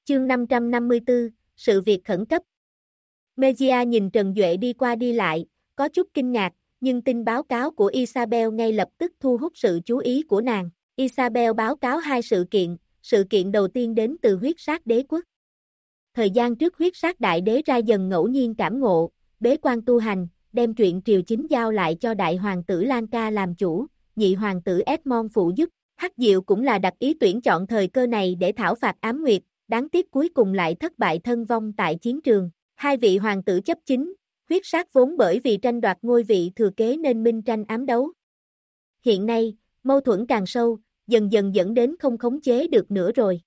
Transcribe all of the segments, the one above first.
Chương 554, sự việc khẩn cấp. Mejia nhìn Trần Duệ đi qua đi lại, có chút kinh ngạc, nhưng tin báo cáo của Isabel ngay lập tức thu hút sự chú ý của nàng. Isabel báo cáo hai sự kiện đầu tiên đến từ huyết sát đế quốc. Thời gian trước huyết sát đại đế ra dần ngẫu nhiên cảm ngộ, bế quan tu hành, đem chuyện triều chính giao lại cho đại hoàng tử Lanka làm chủ, nhị hoàng tử Edmond phụ giúp. Hắc Diệu cũng là đặc ý tuyển chọn thời cơ này để thảo phạt Ám Nguyệt, đáng tiếc cuối cùng lại thất bại thân vong tại chiến trường. Hai vị hoàng tử chấp chính, huyết sát vốn bởi vì tranh đoạt ngôi vị thừa kế nên minh tranh ám đấu. Hiện nay, mâu thuẫn càng sâu, dần dần dẫn đến không khống chế được nữa rồi.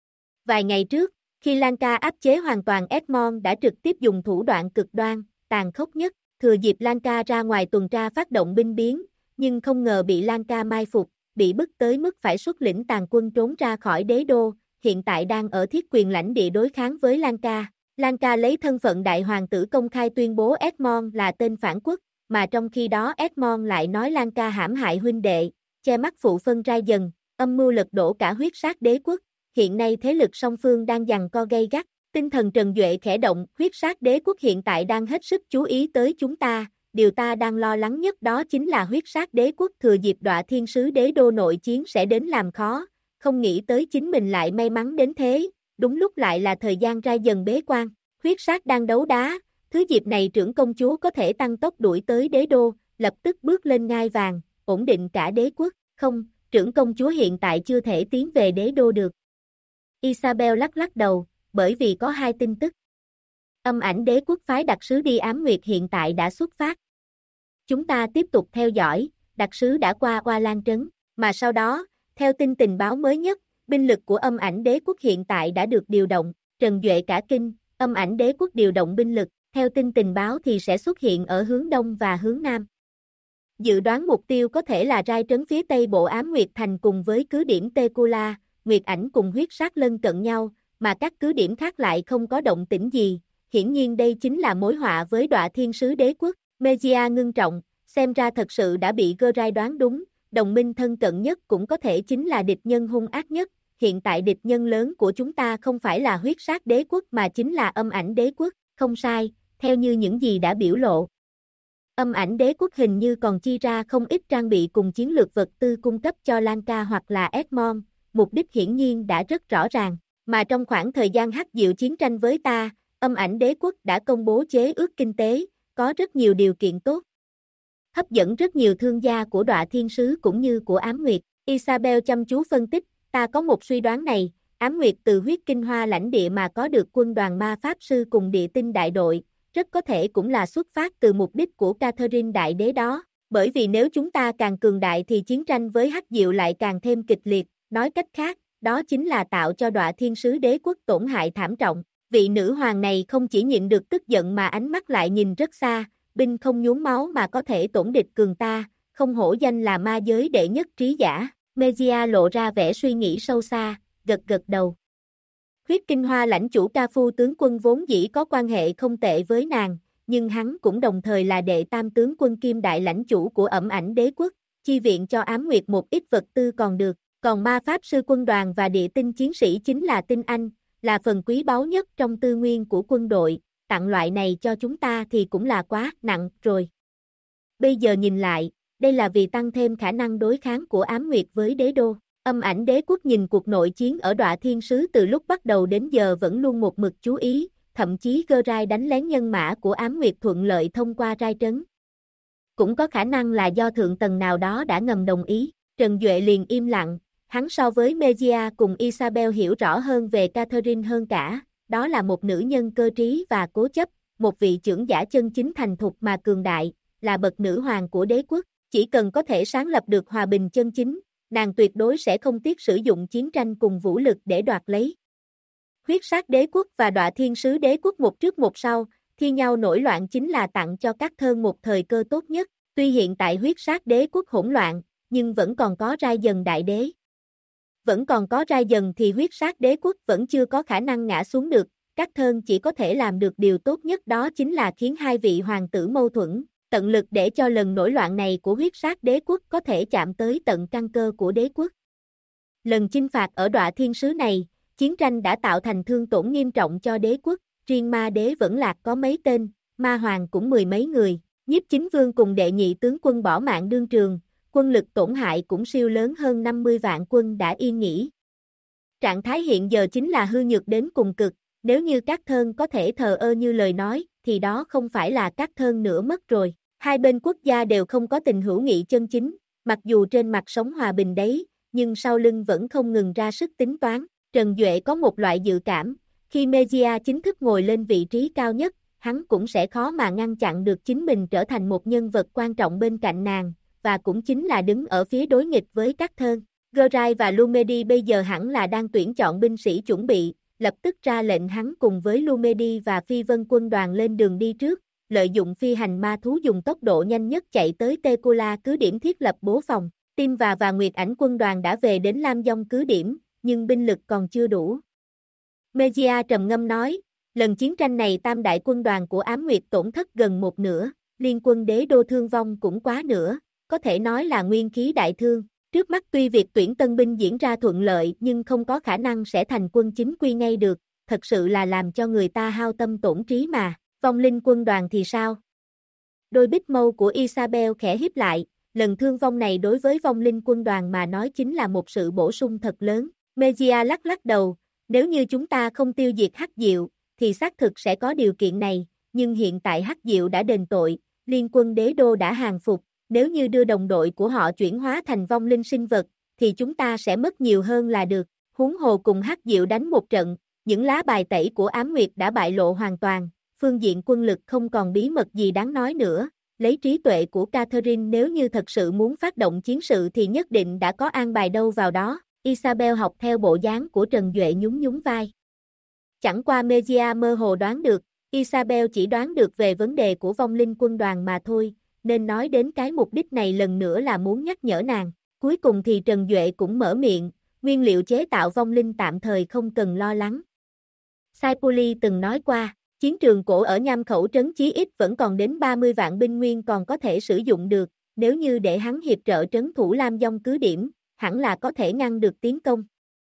Vài ngày trước, khi Lanka áp chế hoàn toàn Edmond đã trực tiếp dùng thủ đoạn cực đoan, tàn khốc nhất, thừa dịp Lanka ra ngoài tuần tra phát động binh biến, nhưng không ngờ bị Lanka mai phục, bị bức tới mức phải xuất lĩnh tàn quân trốn ra khỏi đế đô, hiện tại đang ở thiết quyền lãnh địa đối kháng với Lanka. Lanka lấy thân phận đại hoàng tử công khai tuyên bố Edmond là tên phản quốc, mà trong khi đó Edmond lại nói Lanka hãm hại huynh đệ, che mắt phụ phân ra dần, âm mưu lật đổ cả huyết sát đế quốc. Hiện nay thế lực song phương đang giằng co gay gắt, tinh thần Trần Duệ khẽ động, huyết sát đế quốc hiện tại đang hết sức chú ý tới chúng ta, điều ta đang lo lắng nhất đó chính là huyết sát đế quốc thừa dịp Đọa Thiên Sứ đế đô nội chiến sẽ đến làm khó, không nghĩ tới chính mình lại may mắn đến thế, đúng lúc lại là thời gian ra dần bế quan, huyết sát đang đấu đá, thứ dịp này trưởng công chúa có thể tăng tốc đuổi tới đế đô, lập tức bước lên ngai vàng, ổn định cả đế quốc, không, trưởng công chúa hiện tại chưa thể tiến về đế đô được. Isabel lắc lắc đầu, bởi vì có hai tin tức. Âm ảnh đế quốc phái đặc sứ đi Ám Nguyệt hiện tại đã xuất phát. Chúng ta tiếp tục theo dõi, đặc sứ đã qua Oa Lan Trấn, mà sau đó, theo tin tình báo mới nhất, binh lực của âm ảnh đế quốc hiện tại đã được điều động, Trần Duệ cả kinh, âm ảnh đế quốc điều động binh lực, theo tin tình báo thì sẽ xuất hiện ở hướng đông và hướng nam. Dự đoán mục tiêu có thể là Rai Trấn phía tây bộ Ám Nguyệt Thành cùng với cứ điểm Tekula, Nguyệt Ảnh cùng huyết sát lân cận nhau, mà các cứ điểm khác lại không có động tĩnh gì, hiển nhiên đây chính là mối họa với Đọa Thiên Sứ đế quốc. Mejia ngưng trọng, xem ra thật sự đã bị Gerai đoán đúng, đồng minh thân cận nhất cũng có thể chính là địch nhân hung ác nhất, hiện tại địch nhân lớn của chúng ta không phải là huyết sát đế quốc mà chính là âm ảnh đế quốc, không sai, theo như những gì đã biểu lộ. Âm ảnh đế quốc hình như còn chi ra không ít trang bị cùng chiến lược vật tư cung cấp cho Lanka hoặc là Edmond, mục đích hiển nhiên đã rất rõ ràng, mà trong khoảng thời gian Hắc Diệu chiến tranh với ta, âm ảnh đế quốc đã công bố chế ước kinh tế, có rất nhiều điều kiện tốt. Hấp dẫn rất nhiều thương gia của Đọa Thiên Sứ cũng như của Ám Nguyệt. Isabel chăm chú phân tích, ta có một suy đoán này, Ám Nguyệt từ huyết kinh hoa lãnh địa mà có được quân đoàn ma pháp sư cùng địa tinh đại đội, rất có thể cũng là xuất phát từ mục đích của Catherine đại đế đó, bởi vì nếu chúng ta càng cường đại thì chiến tranh với Hắc Diệu lại càng thêm kịch liệt, nói cách khác, đó chính là tạo cho Đọa Thiên Sứ đế quốc tổn hại thảm trọng. Vị nữ hoàng này không chỉ nhịn được tức giận mà ánh mắt lại nhìn rất xa, binh không nhuốm máu mà có thể tổn địch cường ta, không hổ danh là ma giới đệ nhất trí giả. Mejia lộ ra vẻ suy nghĩ sâu xa, gật gật đầu. Huyết kinh hoa lãnh chủ Ca Phu tướng quân vốn dĩ có quan hệ không tệ với nàng, nhưng hắn cũng đồng thời là đệ tam tướng quân kim đại lãnh chủ của ẩm ảnh đế quốc, chi viện cho Ám Nguyệt một ít vật tư còn được, còn ma pháp sư quân đoàn và địa tinh chiến sĩ chính là tinh anh, là phần quý báu nhất trong tư nguyên của quân đội, tặng loại này cho chúng ta thì cũng là quá nặng rồi. Bây giờ nhìn lại, đây là vì tăng thêm khả năng đối kháng của Ám Nguyệt với đế đô. Âm ảnh đế quốc nhìn cuộc nội chiến ở Đọa Thiên Sứ từ lúc bắt đầu đến giờ vẫn luôn một mực chú ý, thậm chí Gerai đánh lén nhân mã của Ám Nguyệt thuận lợi thông qua Rai Trấn. Cũng có khả năng là do thượng tầng nào đó đã ngầm đồng ý, Trần Duệ liền im lặng, hắn so với Mejia cùng Isabel hiểu rõ hơn về Catherine hơn cả, đó là một nữ nhân cơ trí và cố chấp, một vị trưởng giả chân chính thành thục mà cường đại, là bậc nữ hoàng của đế quốc, chỉ cần có thể sáng lập được hòa bình chân chính, nàng tuyệt đối sẽ không tiếc sử dụng chiến tranh cùng vũ lực để đoạt lấy. Huyết sát đế quốc và Đọa Thiên Sứ đế quốc một trước một sau, thi nhau nổi loạn chính là tặng cho các thơn một thời cơ tốt nhất, tuy hiện tại huyết sát đế quốc hỗn loạn, nhưng vẫn còn có Rai Dần đại đế. Vẫn còn có Rai Dần thì huyết sát đế quốc vẫn chưa có khả năng ngã xuống được, các thơn chỉ có thể làm được điều tốt nhất đó chính là khiến hai vị hoàng tử mâu thuẫn, tận lực để cho lần nổi loạn này của huyết sát đế quốc có thể chạm tới tận căn cơ của đế quốc. Lần chinh phạt ở Đọa Thiên Sứ này, Chiến tranh đã tạo thành thương tổn nghiêm trọng cho đế quốc, riêng ma đế vẫn lạc có mấy tên, ma hoàng cũng mười mấy người, Nhiếp Chính Vương cùng đệ nhị tướng quân bỏ mạng đương trường, quân lực tổn hại cũng siêu lớn hơn 50 vạn quân đã yên nghỉ. Trạng thái hiện giờ chính là hư nhược đến cùng cực, nếu như các thơn có thể thờ ơ như lời nói, thì đó không phải là các thơn nữa mất rồi. Hai bên quốc gia đều không có tình hữu nghị chân chính, mặc dù trên mặt sống hòa bình đấy, nhưng sau lưng vẫn không ngừng ra sức tính toán. Trần Duệ có một loại dự cảm, khi Mejia chính thức ngồi lên vị trí cao nhất, hắn cũng sẽ khó mà ngăn chặn được chính mình trở thành một nhân vật quan trọng bên cạnh nàng, và cũng chính là đứng ở phía đối nghịch với các thơn. Gerai và Lumedi bây giờ hẳn là đang tuyển chọn binh sĩ chuẩn bị, lập tức ra lệnh hắn cùng với Lumedi và Phi Vân quân đoàn lên đường đi trước, lợi dụng phi hành ma thú dùng tốc độ nhanh nhất chạy tới Tekula cứ điểm thiết lập bố phòng. Tim và Nguyệt Ảnh quân đoàn đã về đến Lam Dông cứ điểm, nhưng binh lực còn chưa đủ. Mejia trầm ngâm nói, lần chiến tranh này tam đại quân đoàn của Ám Nguyệt tổn thất gần một nửa, liên quân đế đô thương vong cũng quá nửa, có thể nói là nguyên khí đại thương. Trước mắt tuy việc tuyển tân binh diễn ra thuận lợi nhưng không có khả năng sẽ thành quân chính quy ngay được, thật sự là làm cho người ta hao tâm tổn trí mà. Vong linh quân đoàn thì sao? Đôi bích mâu của Isabel khẽ híp lại, lần thương vong này đối với vong linh quân đoàn mà nói chính là một sự bổ sung thật lớn. Mejia lắc lắc đầu, nếu như chúng ta không tiêu diệt Hắc Diệu, thì xác thực sẽ có điều kiện này, nhưng hiện tại Hắc Diệu đã đền tội, liên quân đế đô đã hàng phục, nếu như đưa đồng đội của họ chuyển hóa thành vong linh sinh vật, thì chúng ta sẽ mất nhiều hơn là được. Huống hồ cùng Hắc Diệu đánh một trận, những lá bài tẩy của Ám Nguyệt đã bại lộ hoàn toàn, phương diện quân lực không còn bí mật gì đáng nói nữa. Lấy trí tuệ của Catherine nếu như thật sự muốn phát động chiến sự thì nhất định đã có an bài đâu vào đó. Isabel học theo bộ dáng của Trần Duệ nhún nhún vai. Chẳng qua Mejia mơ hồ đoán được, Isabel chỉ đoán được về vấn đề của vong linh quân đoàn mà thôi, nên nói đến cái mục đích này lần nữa là muốn nhắc nhở nàng. Cuối cùng thì Trần Duệ cũng mở miệng, nguyên liệu chế tạo vong linh tạm thời không cần lo lắng. Saipuli từng nói qua, chiến trường cổ ở Nham Khẩu trấn chí ít vẫn còn đến 30 vạn binh nguyên còn có thể sử dụng được, nếu như để hắn hiệp trợ trấn thủ Lam Dông cứ điểm, hẳn là có thể ngăn được tiến công.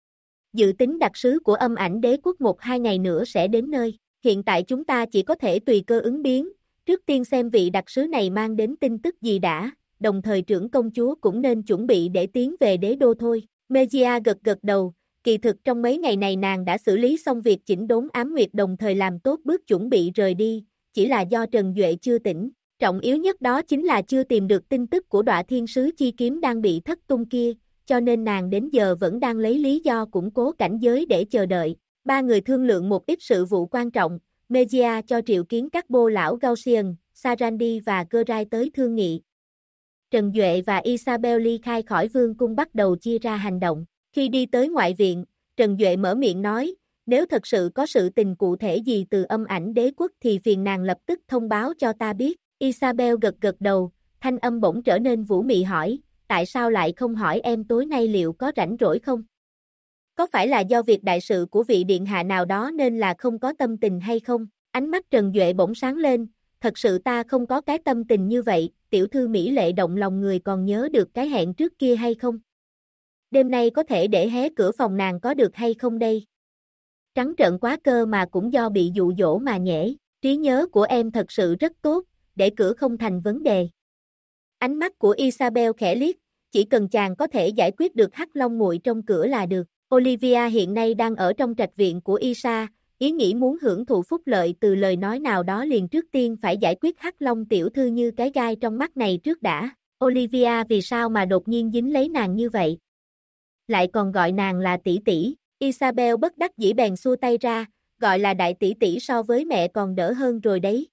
Dự tính đặc sứ của Âm Ảnh Đế quốc 1-2 ngày nữa sẽ đến nơi, hiện tại chúng ta chỉ có thể tùy cơ ứng biến, trước tiên xem vị đặc sứ này mang đến tin tức gì đã, đồng thời trưởng công chúa cũng nên chuẩn bị để tiến về đế đô thôi. Mejia gật gật đầu, kỳ thực trong mấy ngày này nàng đã xử lý xong việc chỉnh đốn Ám Nguyệt đồng thời làm tốt bước chuẩn bị rời đi, chỉ là do Trần Duệ chưa tỉnh. Trọng yếu nhất đó chính là chưa tìm được tin tức của Đọa Thiên Sứ Chi Kiếm đang bị thất tung kia, cho nên nàng đến giờ vẫn đang lấy lý do củng cố cảnh giới để chờ đợi. Ba người thương lượng một ít sự vụ quan trọng, Mejia cho triệu kiến các bô lão Gaussian, Sarandi và Gerai tới thương nghị. Trần Duệ và Isabel ly khai khỏi vương cung bắt đầu chia ra hành động. Khi đi tới ngoại viện, Trần Duệ mở miệng nói, nếu thật sự có sự tình cụ thể gì từ Âm Ảnh Đế quốc thì phiền nàng lập tức thông báo cho ta biết. Isabel gật gật đầu, thanh âm bỗng trở nên vũ mị hỏi, tại sao lại không hỏi em tối nay liệu có rảnh rỗi không? Có phải là do việc đại sự của vị điện hạ nào đó nên là không có tâm tình hay không? Ánh mắt Trần Duệ bỗng sáng lên, thật sự ta không có cái tâm tình như vậy, tiểu thư mỹ lệ động lòng người còn nhớ được cái hẹn trước kia hay không? Đêm nay có thể để hé cửa phòng nàng có được hay không đây? Trắng trợn quá cơ mà cũng do bị dụ dỗ mà nhẽ, trí nhớ của em thật sự rất tốt, để cửa không thành vấn đề. Ánh mắt của Isabel khẽ liếc, chỉ cần chàng có thể giải quyết được Hắc Long muội trong cửa là được. Olivia hiện nay đang ở trong trạch viện của Isa, ý nghĩ muốn hưởng thụ phúc lợi từ lời nói nào đó liền trước tiên phải giải quyết Hắc Long tiểu thư như cái gai trong mắt này trước đã. Olivia vì sao mà đột nhiên dính lấy nàng như vậy? Lại còn gọi nàng là tỷ tỷ. Isabel bất đắc dĩ bèn xua tay ra, gọi là đại tỷ tỷ so với mẹ còn đỡ hơn rồi đấy.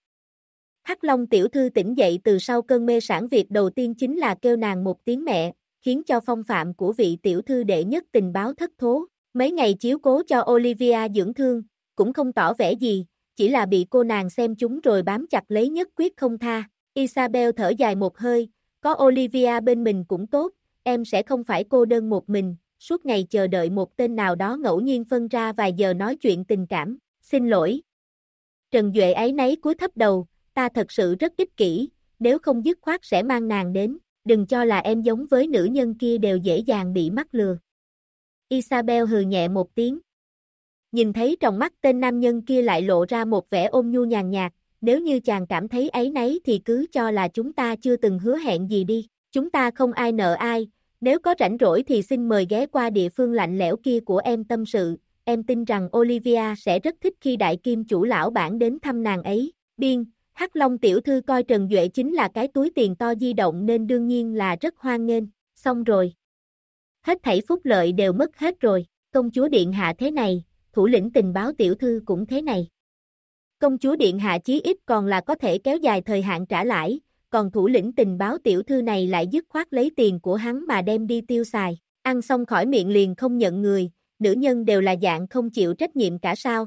Hắc Long tiểu thư tỉnh dậy từ sau cơn mê sản, việc đầu tiên chính là kêu nàng một tiếng mẹ, khiến cho phong phạm của vị tiểu thư đệ nhất tình báo thất thố. Mấy ngày chiếu cố cho Olivia dưỡng thương, cũng không tỏ vẻ gì, chỉ là bị cô nàng xem chúng rồi bám chặt lấy nhất quyết không tha. Isabel thở dài một hơi, có Olivia bên mình cũng tốt, em sẽ không phải cô đơn một mình, suốt ngày chờ đợi một tên nào đó ngẫu nhiên phân ra vài giờ nói chuyện tình cảm. Xin lỗi. Trần Duệ áy náy cúi thấp đầu, ta thật sự rất ích kỷ, nếu không dứt khoát sẽ mang nàng đến, đừng cho là em giống với nữ nhân kia đều dễ dàng bị mắc lừa. Isabel hừ nhẹ một tiếng. Nhìn thấy trong mắt tên nam nhân kia lại lộ ra một vẻ ôn nhu nhàn nhạt, nếu như chàng cảm thấy áy náy thì cứ cho là chúng ta chưa từng hứa hẹn gì đi, chúng ta không ai nợ ai, nếu có rảnh rỗi thì xin mời ghé qua địa phương lạnh lẽo kia của em tâm sự, em tin rằng Olivia sẽ rất thích khi đại kim chủ lão bản đến thăm nàng ấy, biên, Hắc Long tiểu thư coi Trần Duệ chính là cái túi tiền to di động nên đương nhiên là rất hoan nghênh, xong rồi. Hết thảy phúc lợi đều mất hết rồi, công chúa điện hạ thế này, thủ lĩnh tình báo tiểu thư cũng thế này. Công chúa điện hạ chí ít còn là có thể kéo dài thời hạn trả lãi, còn thủ lĩnh tình báo tiểu thư này lại dứt khoát lấy tiền của hắn mà đem đi tiêu xài, ăn xong khỏi miệng liền không nhận người, nữ nhân đều là dạng không chịu trách nhiệm cả sao.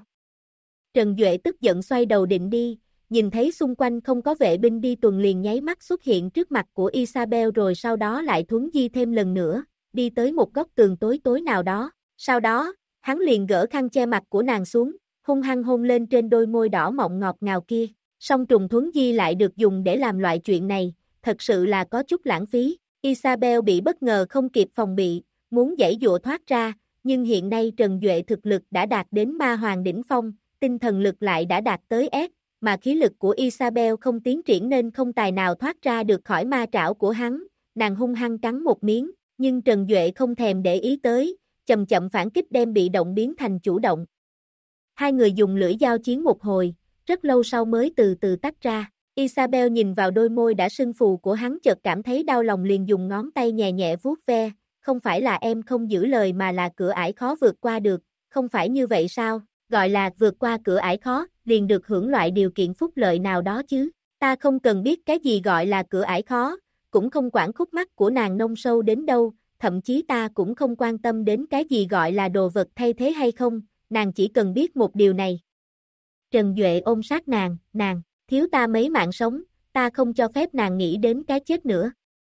Trần Duệ tức giận xoay đầu định đi, nhìn thấy xung quanh không có vệ binh đi tuần liền nháy mắt xuất hiện trước mặt của Isabel rồi sau đó lại thuấn di thêm lần nữa, đi tới một góc tường tối tối nào đó, sau đó, hắn liền gỡ khăn che mặt của nàng xuống, hung hăng hôn lên trên đôi môi đỏ mọng ngọt ngào kia, song trùng thuấn di lại được dùng để làm loại chuyện này, thật sự là có chút lãng phí, Isabel bị bất ngờ không kịp phòng bị, muốn giãy giụa thoát ra, nhưng hiện nay Trần Duệ thực lực đã đạt đến ma hoàng đỉnh phong, tinh thần lực lại đã đạt tới S, mà khí lực của Isabel không tiến triển nên không tài nào thoát ra được khỏi ma trảo của hắn, nàng hung hăng cắn một miếng, nhưng Trần Duệ không thèm để ý tới, chậm chậm phản kích đem bị động biến thành chủ động. Hai người dùng lưỡi giao chiến một hồi, rất lâu sau mới từ từ tách ra, Isabel nhìn vào đôi môi đã sưng phù của hắn chợt cảm thấy đau lòng liền dùng ngón tay nhẹ nhẹ vuốt ve, không phải là em không giữ lời mà là cửa ải khó vượt qua được, không phải như vậy sao, gọi là vượt qua cửa ải khó, liền được hưởng loại điều kiện phúc lợi nào đó chứ, ta không cần biết cái gì gọi là cửa ải khó, cũng không quản khúc mắc của nàng nông sâu đến đâu, thậm chí ta cũng không quan tâm đến cái gì gọi là đồ vật thay thế hay không, nàng chỉ cần biết một điều này. Trần Duệ ôm sát nàng, thiếu ta mấy mạng sống, ta không cho phép nàng nghĩ đến cái chết nữa.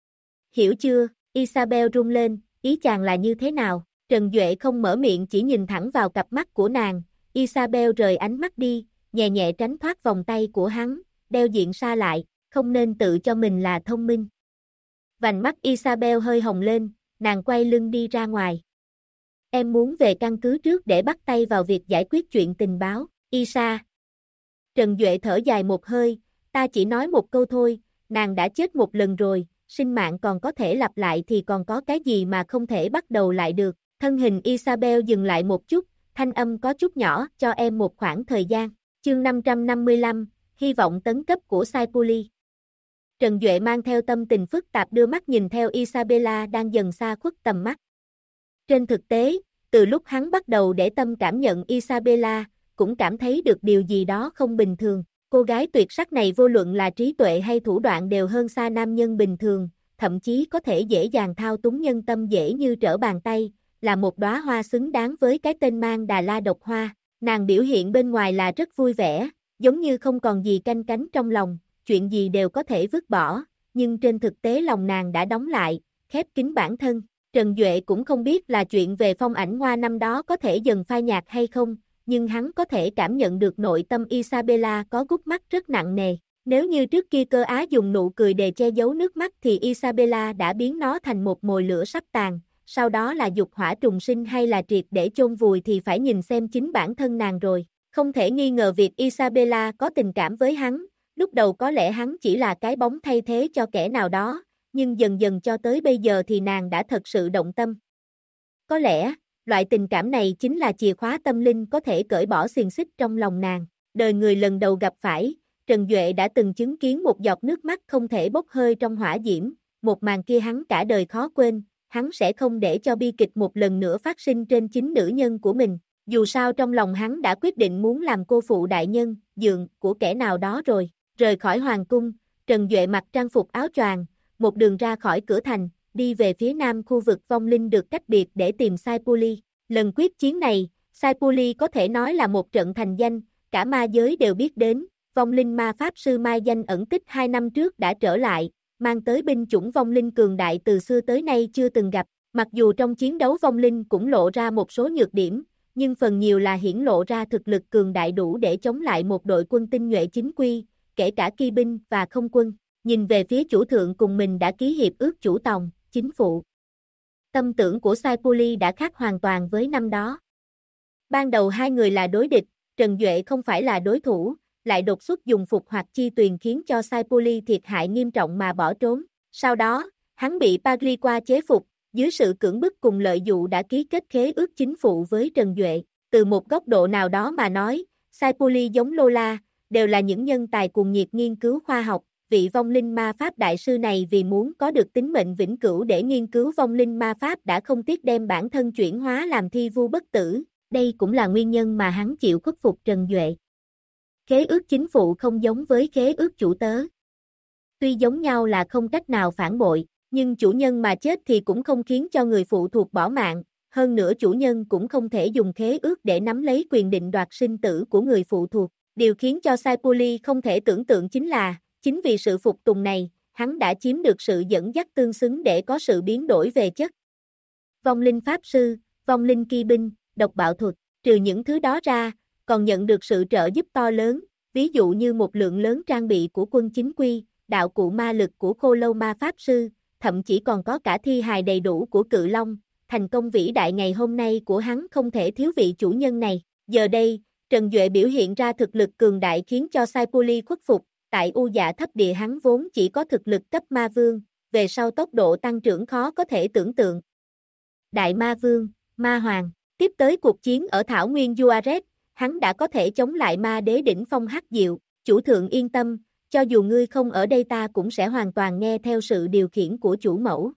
Hiểu chưa, Isabel run lên, ý chàng là như thế nào, Trần Duệ không mở miệng chỉ nhìn thẳng vào cặp mắt của nàng, Isabel rời ánh mắt đi, nhẹ nhẹ tránh thoát vòng tay của hắn, đeo diện xa lại, không nên tự cho mình là thông minh. Vành mắt Isabel hơi hồng lên, nàng quay lưng đi ra ngoài. Em muốn về căn cứ trước để bắt tay vào việc giải quyết chuyện tình báo, Isa. Trần Duệ thở dài một hơi, ta chỉ nói một câu thôi, nàng đã chết một lần rồi, sinh mạng còn có thể lặp lại thì còn có cái gì mà không thể bắt đầu lại được. Thân hình Isabel dừng lại một chút, thanh âm có chút nhỏ, cho em một khoảng thời gian. Chương 555, hy vọng tấn cấp của Saipuli. Trần Duệ mang theo tâm tình phức tạp đưa mắt nhìn theo Isabella đang dần xa khuất tầm mắt. Trên thực tế, từ lúc hắn bắt đầu để tâm cảm nhận Isabella, cũng cảm thấy được điều gì đó không bình thường. Cô gái tuyệt sắc này vô luận là trí tuệ hay thủ đoạn đều hơn xa nam nhân bình thường, thậm chí có thể dễ dàng thao túng nhân tâm dễ như trở bàn tay, là một đóa hoa xứng đáng với cái tên mang Đà La độc hoa. Nàng biểu hiện bên ngoài là rất vui vẻ, giống như không còn gì canh cánh trong lòng, chuyện gì đều có thể vứt bỏ, nhưng trên thực tế lòng nàng đã đóng lại, khép kín bản thân. Trần Duệ cũng không biết là chuyện về phong ảnh hoa năm đó có thể dần phai nhạt hay không, nhưng hắn có thể cảm nhận được nội tâm Isabella có gút mắt rất nặng nề. Nếu như trước kia Cơ Á dùng nụ cười để che giấu nước mắt thì Isabella đã biến nó thành một mồi lửa sắp tàn, sau đó là dục hỏa trùng sinh hay là triệt để chôn vùi thì phải nhìn xem chính bản thân nàng rồi. Không thể nghi ngờ việc Isabella có tình cảm với hắn, lúc đầu có lẽ hắn chỉ là cái bóng thay thế cho kẻ nào đó, nhưng dần dần cho tới bây giờ thì nàng đã thật sự động tâm. Có lẽ, loại tình cảm này chính là chìa khóa tâm linh có thể cởi bỏ xiềng xích trong lòng nàng. Đời người lần đầu gặp phải, Trần Duệ đã từng chứng kiến một giọt nước mắt không thể bốc hơi trong hỏa diễm, một màn kia hắn cả đời khó quên, hắn sẽ không để cho bi kịch một lần nữa phát sinh trên chính nữ nhân của mình. Dù sao trong lòng hắn đã quyết định muốn làm cô phụ đại nhân, dượng của kẻ nào đó rồi. Rời khỏi hoàng cung, Trần Duệ mặc trang phục áo choàng, một đường ra khỏi cửa thành, đi về phía nam khu vực vong linh được cách biệt để tìm Saipuli. Lần quyết chiến này, Saipuli có thể nói là một trận thành danh, cả ma giới đều biết đến, vong linh ma pháp sư mai danh ẩn tích 2 năm trước đã trở lại, mang tới binh chủng vong linh cường đại từ xưa tới nay chưa từng gặp. Mặc dù trong chiến đấu vong linh cũng lộ ra một số nhược điểm, nhưng phần nhiều là hiển lộ ra thực lực cường đại đủ để chống lại một đội quân tinh nhuệ chính quy, kể cả kỳ binh và không quân. Nhìn về phía chủ thượng cùng mình đã ký hiệp ước chủ tòng, chính phụ. Tâm tưởng của Saipuli đã khác hoàn toàn với năm đó. Ban đầu hai người là đối địch, Trần Duệ không phải là đối thủ, lại đột xuất dùng phục hoặc chi tuyền khiến cho Sai Poli thiệt hại nghiêm trọng mà bỏ trốn. Sau đó, hắn bị Pagliqua chế phục, dưới sự cưỡng bức cùng lợi dụ đã ký kết khế ước chính phụ với Trần Duệ. Từ một góc độ nào đó mà nói, Sai Poli giống Lola, đều là những nhân tài cuồng nhiệt nghiên cứu khoa học. Vị vong linh ma pháp đại sư này vì muốn có được tính mệnh vĩnh cửu để nghiên cứu vong linh ma pháp đã không tiếc đem bản thân chuyển hóa làm thi vu bất tử. Đây cũng là nguyên nhân mà hắn chịu khuất phục Trần Duệ. Khế ước chính phụ không giống với khế ước chủ tớ. Tuy giống nhau là không cách nào phản bội, nhưng chủ nhân mà chết thì cũng không khiến cho người phụ thuộc bỏ mạng, hơn nữa chủ nhân cũng không thể dùng khế ước để nắm lấy quyền định đoạt sinh tử của người phụ thuộc. Điều khiến cho Sai Poli không thể tưởng tượng chính là, chính vì sự phục tùng này, hắn đã chiếm được sự dẫn dắt tương xứng để có sự biến đổi về chất. Vong linh pháp sư, vong linh kỳ binh, độc bạo thuật, trừ những thứ đó ra, còn nhận được sự trợ giúp to lớn, ví dụ như một lượng lớn trang bị của quân chính quy, đạo cụ ma lực của khô lâu ma pháp sư, thậm chí còn có cả thi hài đầy đủ của cự long. Thành công vĩ đại ngày hôm nay của hắn không thể thiếu vị chủ nhân này. Giờ đây, Trần Duệ biểu hiện ra thực lực cường đại khiến cho Sai Poli khuất phục. Tại U Dạ thấp địa hắn vốn chỉ có thực lực cấp ma vương, về sau tốc độ tăng trưởng khó có thể tưởng tượng. Đại ma vương, ma hoàng, tiếp tới cuộc chiến ở Thảo Nguyên Juarez, hắn đã có thể chống lại ma đế đỉnh phong hắc diệu. Chủ thượng yên tâm, cho dù ngươi không ở đây ta cũng sẽ hoàn toàn nghe theo sự điều khiển của chủ mẫu.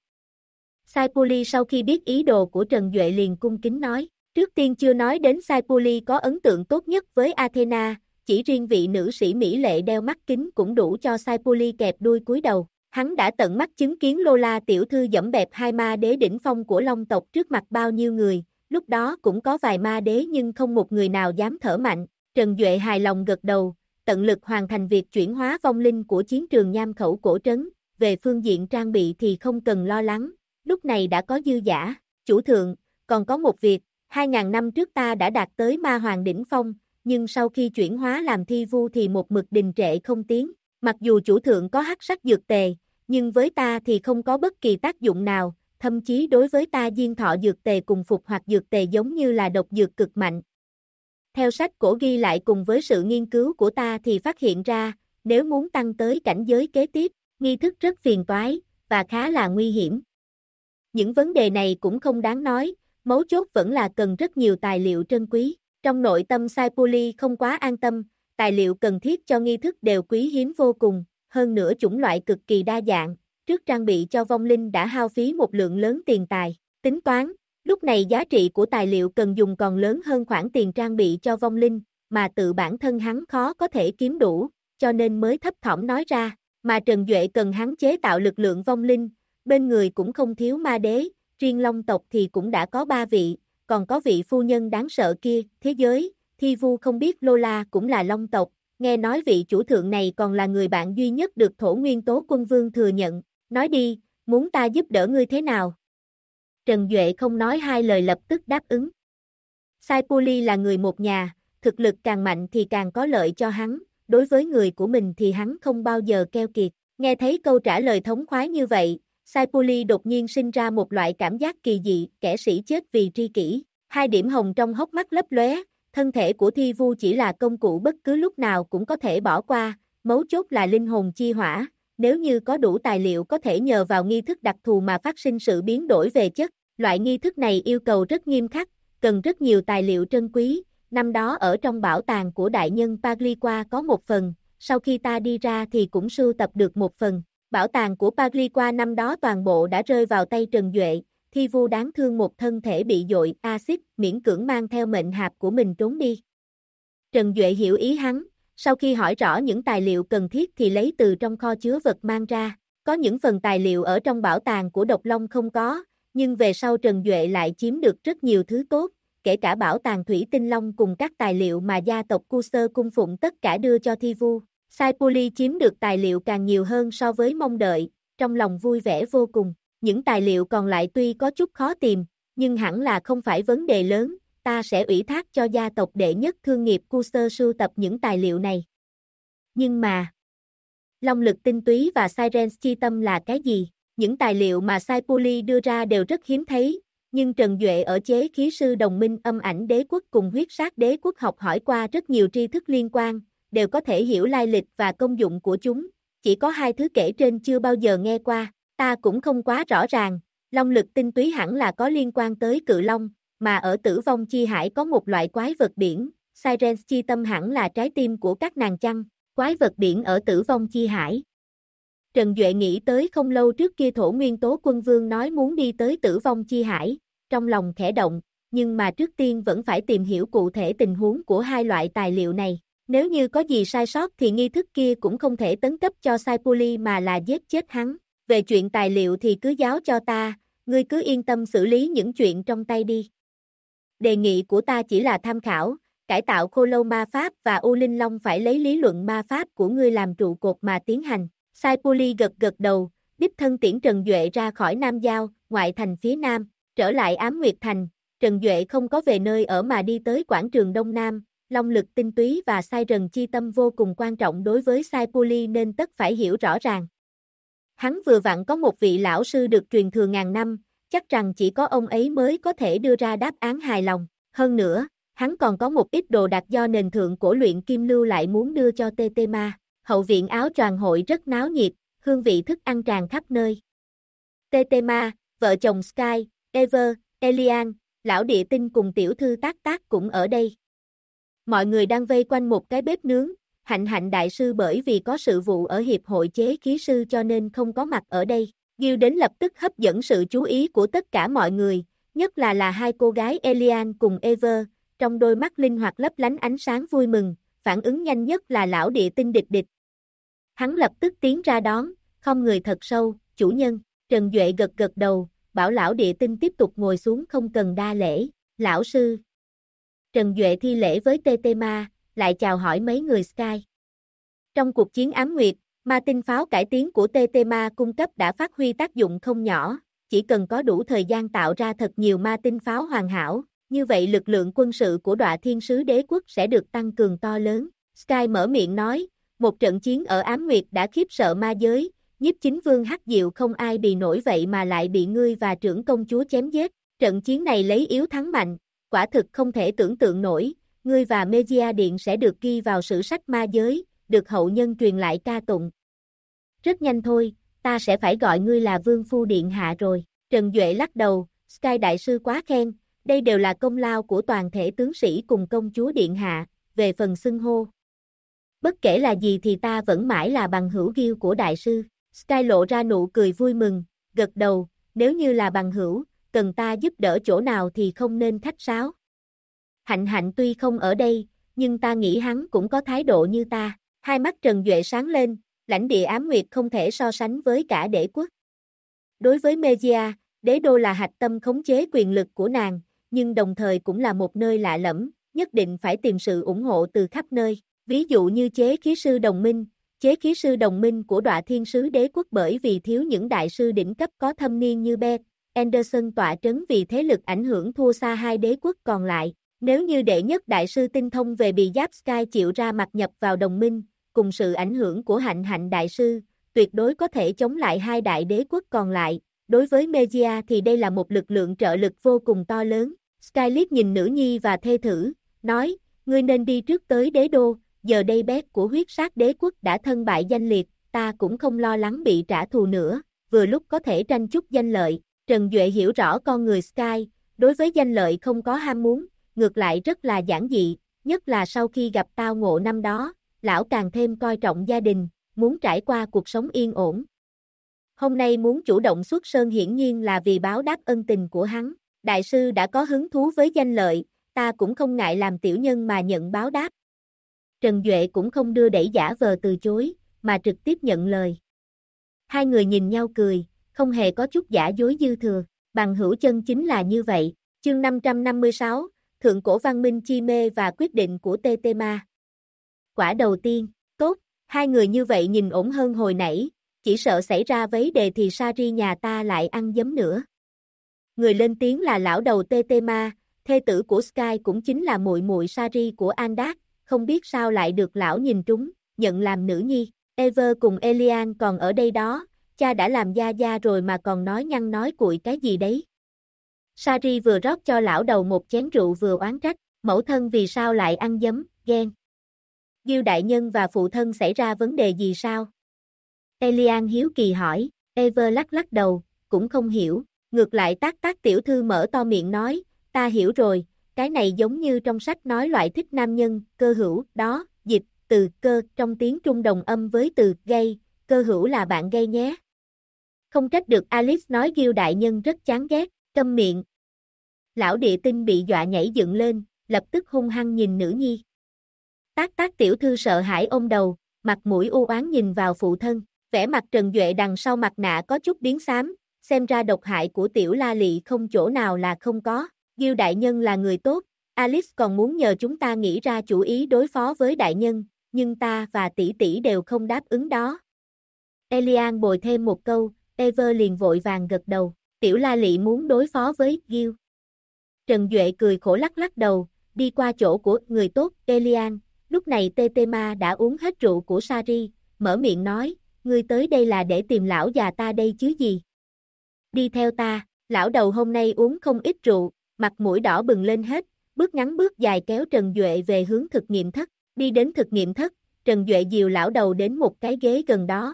Sai Poli sau khi biết ý đồ của Trần Duệ liền cung kính nói, trước tiên chưa nói đến Sai Poli có ấn tượng tốt nhất với Athena, chỉ riêng vị nữ sĩ mỹ lệ đeo mắt kính cũng đủ cho Sai Poli kẹp đuôi cúi đầu. Hắn đã tận mắt chứng kiến Lola tiểu thư dẫm bẹp hai ma đế đỉnh phong của Long tộc trước mặt bao nhiêu người, lúc đó cũng có vài ma đế nhưng không một người nào dám thở mạnh. Trần Duệ hài lòng gật đầu, tận lực hoàn thành việc chuyển hóa vong linh của chiến trường nham khẩu cổ trấn, về phương diện trang bị thì không cần lo lắng, lúc này đã có dư dả. Chủ thượng, còn có một việc, 2000 năm trước ta đã đạt tới ma hoàng đỉnh phong, nhưng sau khi chuyển hóa làm thi vu thì một mực đình trệ không tiến. Mặc dù chủ thượng có hắc sắc dược tề, nhưng với ta thì không có bất kỳ tác dụng nào, thậm chí đối với ta diên thọ dược tề cùng phục hoặc dược tề giống như là độc dược cực mạnh. Theo sách cổ ghi lại cùng với sự nghiên cứu của ta thì phát hiện ra, nếu muốn tăng tới cảnh giới kế tiếp, nghi thức rất phiền toái, và khá là nguy hiểm. Những vấn đề này cũng không đáng nói, mấu chốt vẫn là cần rất nhiều tài liệu trân quý. Trong nội tâm Sai Poli không quá an tâm, tài liệu cần thiết cho nghi thức đều quý hiếm vô cùng, hơn nữa chủng loại cực kỳ đa dạng, trước trang bị cho vong linh đã hao phí một lượng lớn tiền tài. Tính toán, lúc này giá trị của tài liệu cần dùng còn lớn hơn khoản tiền trang bị cho vong linh, mà tự bản thân hắn khó có thể kiếm đủ, cho nên mới thấp thỏm nói ra, mà Trần Duệ cần hắn chế tạo lực lượng vong linh, bên người cũng không thiếu ma đế, riêng Long tộc thì cũng đã có 3 vị, còn có vị phu nhân đáng sợ kia, thế giới, thi vu không biết Lola cũng là Long tộc, nghe nói vị chủ thượng này còn là người bạn duy nhất được Thổ Nguyên Tố Quân Vương thừa nhận, nói đi, muốn ta giúp đỡ ngươi thế nào? Trần Duệ không nói hai lời lập tức đáp ứng. Sai Poli là người một nhà, thực lực càng mạnh thì càng có lợi cho hắn, đối với người của mình thì hắn không bao giờ keo kiệt. Nghe thấy câu trả lời thống khoái như vậy, Sai Poli đột nhiên sinh ra một loại cảm giác kỳ dị, kẻ sĩ chết vì tri kỷ. Hai điểm hồng trong hốc mắt lấp lóe, thân thể của thi vu chỉ là công cụ bất cứ lúc nào cũng có thể bỏ qua, mấu chốt là linh hồn chi hỏa, nếu như có đủ tài liệu có thể nhờ vào nghi thức đặc thù mà phát sinh sự biến đổi về chất. Loại nghi thức này yêu cầu rất nghiêm khắc, cần rất nhiều tài liệu trân quý, năm đó ở trong bảo tàng của đại nhân Pagliqua có một phần, sau khi ta đi ra thì cũng sưu tập được một phần. Bảo tàng của Pagliqua năm đó toàn bộ đã rơi vào tay Trần Duệ, thi vu đáng thương một thân thể bị dội axit, miễn cưỡng mang theo mệnh hạp của mình trốn đi. Trần Duệ hiểu ý hắn, sau khi hỏi rõ những tài liệu cần thiết thì lấy từ trong kho chứa vật mang ra, có những phần tài liệu ở trong bảo tàng của Độc Long không có, nhưng về sau Trần Duệ lại chiếm được rất nhiều thứ tốt, kể cả bảo tàng Thủy Tinh Long cùng các tài liệu mà gia tộc Cursor cung phụng tất cả đưa cho thi vu. Sai Poli chiếm được tài liệu càng nhiều hơn so với mong đợi, trong lòng vui vẻ vô cùng. Những tài liệu còn lại tuy có chút khó tìm, nhưng hẳn là không phải vấn đề lớn, ta sẽ ủy thác cho gia tộc đệ nhất thương nghiệp Cursor sưu tập những tài liệu này. Nhưng mà, Long lực tinh túy và Sirens chi tâm là cái gì? Những tài liệu mà Sai Poli đưa ra đều rất hiếm thấy, nhưng Trần Duệ ở chế khí sư đồng minh âm ảnh đế quốc cùng huyết sát đế quốc học hỏi qua rất nhiều tri thức liên quan, đều có thể hiểu lai lịch và công dụng của chúng, chỉ có hai thứ kể trên chưa bao giờ nghe qua, ta cũng không quá rõ ràng, long lực tinh túy hẳn là có liên quan tới cự long, mà ở tử vong chi hải có một loại quái vật biển, Sirens chi tâm hẳn là trái tim của các nàng chăng, quái vật biển ở tử vong chi hải. Trần Duệ nghĩ tới không lâu trước kia Thổ Nguyên Tố Quân Vương nói muốn đi tới tử vong chi hải, trong lòng khẽ động, nhưng mà trước tiên vẫn phải tìm hiểu cụ thể tình huống của hai loại tài liệu này. Nếu như có gì sai sót thì nghi thức kia cũng không thể tấn cấp cho Sai Puli mà là giết chết hắn. Về chuyện tài liệu thì cứ giao cho ta, ngươi cứ yên tâm xử lý những chuyện trong tay đi. Đề nghị của ta chỉ là tham khảo, cải tạo khô lâu ma pháp và U Linh Long phải lấy lý luận ma pháp của ngươi làm trụ cột mà tiến hành. Sai Puli gật gật đầu, đích thân tiễn Trần Duệ ra khỏi Nam Giao, ngoại thành phía Nam, trở lại Ám Nguyệt Thành. Trần Duệ không có về nơi ở mà đi tới quảng trường Đông Nam, long lực tinh túy và Siren chi tâm vô cùng quan trọng đối với Sai Puli nên tất phải hiểu rõ ràng. Hắn vừa vặn có một vị lão sư được truyền thừa ngàn năm, chắc rằng chỉ có ông ấy mới có thể đưa ra đáp án hài lòng. Hơn nữa, hắn còn có một ít đồ đạc do nền thượng cổ luyện kim lưu lại muốn đưa cho Tetema. Hậu viện áo choàng hội rất náo nhiệt, hương vị thức ăn tràn khắp nơi. Tetema, vợ chồng Sky, Ever, Elian, lão địa tinh cùng tiểu thư Tác Tác cũng ở đây. Mọi người đang vây quanh một cái bếp nướng, Hạnh Hạnh đại sư bởi vì có sự vụ ở hiệp hội chế khí sư cho nên không có mặt ở đây. Gil đến lập tức hấp dẫn sự chú ý của tất cả mọi người, nhất là hai cô gái Elian cùng Ever, trong đôi mắt linh hoạt lấp lánh ánh sáng vui mừng, phản ứng nhanh nhất là lão địa tinh địch địch. Hắn lập tức tiến ra đón, không người thật sâu, chủ nhân. Trần Duệ gật gật đầu, bảo lão địa tinh tiếp tục ngồi xuống không cần đa lễ. Lão sư. Trần Duệ thi lễ với Tetema, lại chào hỏi mấy người Sky. Trong cuộc chiến ám nguyệt, ma tinh pháo cải tiến của Tetema cung cấp đã phát huy tác dụng không nhỏ, chỉ cần có đủ thời gian tạo ra thật nhiều ma tinh pháo hoàn hảo, như vậy lực lượng quân sự của Đọa Thiên Sứ Đế Quốc sẽ được tăng cường to lớn. Sky mở miệng nói, một trận chiến ở ám nguyệt đã khiếp sợ ma giới, Nhiếp Chính Vương Hắc Diệu không ai bị nổi vậy mà lại bị ngươi và trưởng công chúa chém giết, trận chiến này lấy yếu thắng mạnh, quả thực không thể tưởng tượng nổi, ngươi và Megia Điện sẽ được ghi vào sử sách ma giới, được hậu nhân truyền lại ca tụng. Rất nhanh thôi, ta sẽ phải gọi ngươi là Vương Phu Điện Hạ rồi. Trần Duệ lắc đầu, Sky Đại Sư quá khen, đây đều là công lao của toàn thể tướng sĩ cùng công chúa Điện Hạ, về phần xưng hô. Bất kể là gì thì ta vẫn mãi là bằng hữu Gil của Đại Sư. Sky lộ ra nụ cười vui mừng, gật đầu, nếu như là bằng hữu, cần ta giúp đỡ chỗ nào thì không nên khách sáo. Hạnh Hạnh tuy không ở đây, nhưng ta nghĩ hắn cũng có thái độ như ta. Hai mắt Trần Duệ sáng lên, lãnh địa ám nguyệt không thể so sánh với cả đế quốc. Đối với Megia, đế đô là hạch tâm khống chế quyền lực của nàng, nhưng đồng thời cũng là một nơi lạ lẫm, nhất định phải tìm sự ủng hộ từ khắp nơi. Ví dụ như chế khí sư đồng minh. Chế khí sư đồng minh của Đọa Thiên Sứ Đế Quốc bởi vì thiếu những đại sư đỉnh cấp có thâm niên như Beth Anderson tọa trấn vì thế lực ảnh hưởng thua xa hai đế quốc còn lại. Nếu như đệ nhất đại sư tinh thông về bì giáp Sky chịu ra mặt nhập vào đồng minh, cùng sự ảnh hưởng của Hạnh Hạnh đại sư, tuyệt đối có thể chống lại hai đại đế quốc còn lại. Đối với Megia thì đây là một lực lượng trợ lực vô cùng to lớn. Sky liếc nhìn nữ nhi và thê thử, nói, ngươi nên đi trước tới đế đô. Giờ đây Beth của huyết sát đế quốc đã thân bại danh liệt, ta cũng không lo lắng bị trả thù nữa, vừa lúc có thể tranh chút danh lợi. Trần Duệ hiểu rõ con người Sky, đối với danh lợi không có ham muốn, ngược lại rất là giản dị, nhất là sau khi gặp tao ngộ năm đó, lão càng thêm coi trọng gia đình, muốn trải qua cuộc sống yên ổn. Hôm nay muốn chủ động xuất sơn hiển nhiên là vì báo đáp ân tình của hắn, đại sư đã có hứng thú với danh lợi, ta cũng không ngại làm tiểu nhân mà nhận báo đáp. Trần Duệ cũng không đưa đẩy giả vờ từ chối, mà trực tiếp nhận lời. Hai người nhìn nhau cười, không hề có chút giả dối dư thừa, bằng hữu chân chính là như vậy. Chương 556, Thượng cổ văn minh chi mê và quyết định của Tetema. Quả đầu tiên, tốt, hai người như vậy nhìn ổn hơn hồi nãy, chỉ sợ xảy ra vấn đề thì Sari nhà ta lại ăn giấm nữa. Người lên tiếng là lão đầu Tetema, thê tử của Sky cũng chính là muội muội Sari của Andak. Không biết sao lại được lão nhìn trúng, nhận làm nữ nhi. Ever cùng Elian còn ở đây đó, cha đã làm gia gia rồi mà còn nói nhăng nói cuội cái gì đấy. Sari vừa rót cho lão đầu một chén rượu vừa oán trách, mẫu thân vì sao lại ăn giấm, ghen. Gil đại nhân và phụ thân xảy ra vấn đề gì sao? Elian hiếu kỳ hỏi, Ever lắc lắc đầu, cũng không hiểu, ngược lại tác tiểu thư mở to miệng nói, ta hiểu rồi, cái này giống như trong sách nói loại thích nam nhân, cơ hữu, đó, dịch, từ cơ trong tiếng Trung đồng âm với từ gay, cơ hữu là bạn gay nhé. Không trách được Alice nói Gil đại nhân rất chán ghét, câm miệng. Lão địa tinh bị dọa nhảy dựng lên, lập tức hung hăng nhìn nữ nhi. Tác tiểu thư sợ hãi ôm đầu, mặt mũi u oán nhìn vào phụ thân, vẻ mặt Trần Duệ đằng sau mặt nạ có chút biến xám, xem ra độc hại của tiểu la lị không chỗ nào là không có. Gil đại nhân là người tốt, Alice còn muốn nhờ chúng ta nghĩ ra chủ ý đối phó với đại nhân, nhưng ta và tỷ tỷ đều không đáp ứng đó. Elian bồi thêm một câu, Ever liền vội vàng gật đầu, tiểu la lị muốn đối phó với Gil. Trần Duệ cười khổ lắc lắc đầu, đi qua chỗ của người tốt, Elian, lúc này Tetema đã uống hết rượu của Sari, mở miệng nói, ngươi tới đây là để tìm lão già ta đây chứ gì. Đi theo ta, lão đầu hôm nay uống không ít rượu, mặt mũi đỏ bừng lên hết, bước ngắn bước dài kéo Trần Duệ về hướng thực nghiệm thất, đi đến thực nghiệm thất, Trần Duệ dìu lão đầu đến một cái ghế gần đó.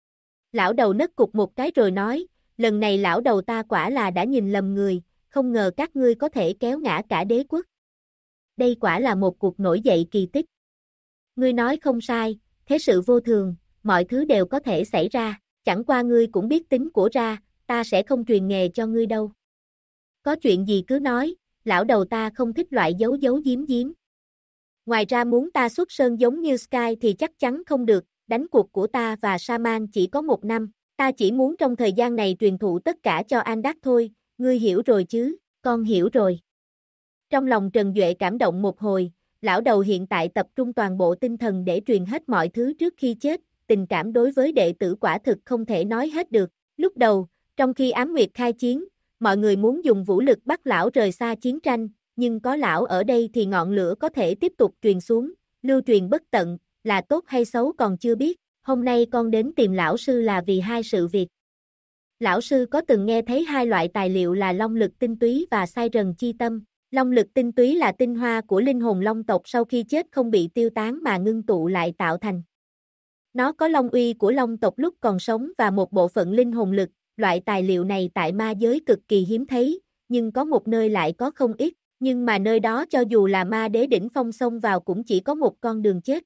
Lão đầu nấc cục một cái rồi nói, lần này lão đầu ta quả là đã nhìn lầm người, không ngờ các ngươi có thể kéo ngã cả đế quốc. Đây quả là một cuộc nổi dậy kỳ tích. Ngươi nói không sai, thế sự vô thường, mọi thứ đều có thể xảy ra, chẳng qua ngươi cũng biết tính của ra, ta sẽ không truyền nghề cho ngươi đâu. Có chuyện gì cứ nói, lão đầu ta không thích loại giấu giấu giếm giếm. Ngoài ra muốn ta xuất sơn giống như Sky thì chắc chắn không được, đánh cuộc của ta và Saman chỉ có 1 năm, ta chỉ muốn trong thời gian này truyền thụ tất cả cho Andak thôi, ngươi hiểu rồi chứ, con hiểu rồi. Trong lòng Trần Duệ cảm động một hồi, lão đầu hiện tại tập trung toàn bộ tinh thần để truyền hết mọi thứ trước khi chết, tình cảm đối với đệ tử quả thực không thể nói hết được. Lúc đầu, trong khi Ám Nguyệt khai chiến, mọi người muốn dùng vũ lực bắt lão rời xa chiến tranh, nhưng có lão ở đây thì ngọn lửa có thể tiếp tục truyền xuống, lưu truyền bất tận, là tốt hay xấu còn chưa biết. Hôm nay con đến tìm lão sư là vì 2 sự việc. Lão sư có từng nghe thấy 2 loại tài liệu là long lực tinh túy và sai rần chi tâm. Long lực tinh túy là tinh hoa của linh hồn long tộc sau khi chết không bị tiêu tán mà ngưng tụ lại tạo thành. Nó có long uy của long tộc lúc còn sống và một bộ phận linh hồn lực, loại tài liệu này tại ma giới cực kỳ hiếm thấy, nhưng có một nơi lại có không ít, nhưng mà nơi đó cho dù là ma đế đỉnh phong xông vào cũng chỉ có một con đường chết.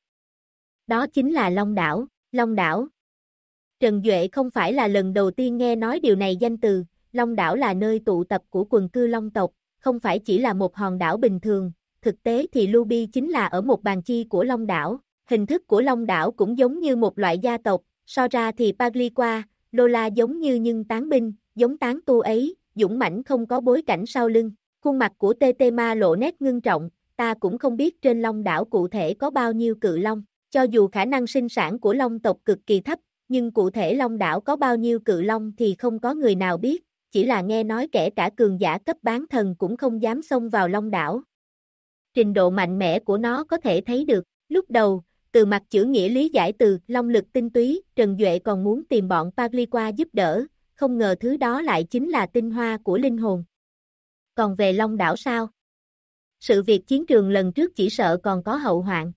Đó chính là Long Đảo, Long Đảo. Trần Duệ không phải là lần đầu tiên nghe nói điều này danh từ, Long Đảo là nơi tụ tập của quần cư long tộc, không phải chỉ là một hòn đảo bình thường, thực tế thì Luby chính là ở một bàn chi của Long Đảo, hình thức của Long Đảo cũng giống như một loại gia tộc, so ra thì Pagliqua, Lola giống như nhưng tán binh, giống tán tu ấy, dũng mãnh không có bối cảnh sau lưng, khuôn mặt của Tetema lộ nét ngưng trọng, ta cũng không biết trên Long Đảo cụ thể có bao nhiêu cự long, cho dù khả năng sinh sản của long tộc cực kỳ thấp, nhưng cụ thể Long Đảo có bao nhiêu cự long thì không có người nào biết, chỉ là nghe nói kể cả cường giả cấp bán thần cũng không dám xông vào Long Đảo. Trình độ mạnh mẽ của nó có thể thấy được, lúc đầu, từ mặt chữ nghĩa lý giải từ long lực tinh túy, Trần Duệ còn muốn tìm bọn Pagliqua giúp đỡ, không ngờ thứ đó lại chính là tinh hoa của linh hồn. Còn về Long Đảo sao? Sự việc chiến trường lần trước chỉ sợ còn có hậu hoạn.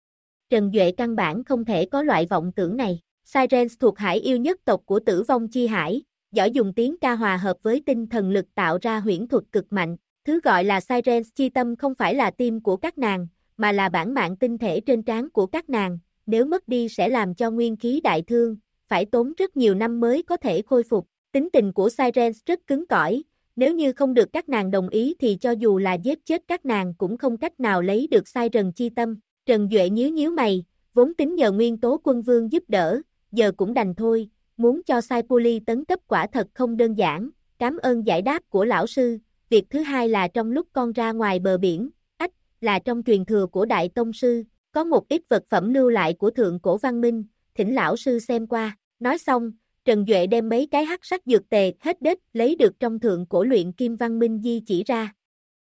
Trần Duệ căn bản không thể có loại vọng tưởng này. Sirens thuộc hải yêu nhất tộc của Tử Vong Chi Hải, giỏi dùng tiếng ca hòa hợp với tinh thần lực tạo ra huyễn thuật cực mạnh. Thứ gọi là Sirens chi tâm không phải là tim của các nàng, mà là bản mạng tinh thể trên trán của các nàng, nếu mất đi sẽ làm cho nguyên khí đại thương, phải tốn rất nhiều năm mới có thể khôi phục. Tính tình của Sirens rất cứng cỏi, nếu như không được các nàng đồng ý thì cho dù là giết chết các nàng cũng không cách nào lấy được Siren chi tâm. Trần Duệ nhíu nhíu mày, vốn tính nhờ Nguyên Tố Quân Vương giúp đỡ, giờ cũng đành thôi, muốn cho Saipuli tấn cấp quả thật không đơn giản, cảm ơn giải đáp của lão sư. Việc thứ hai là trong lúc con ra ngoài bờ biển, là trong truyền thừa của Đại Tông Sư, có một ít vật phẩm lưu lại của thượng cổ văn minh, thỉnh lão sư xem qua. Nói xong, Trần Duệ đem mấy cái hắc sắc dược tề hết đết lấy được trong thượng cổ luyện kim văn minh di chỉ ra.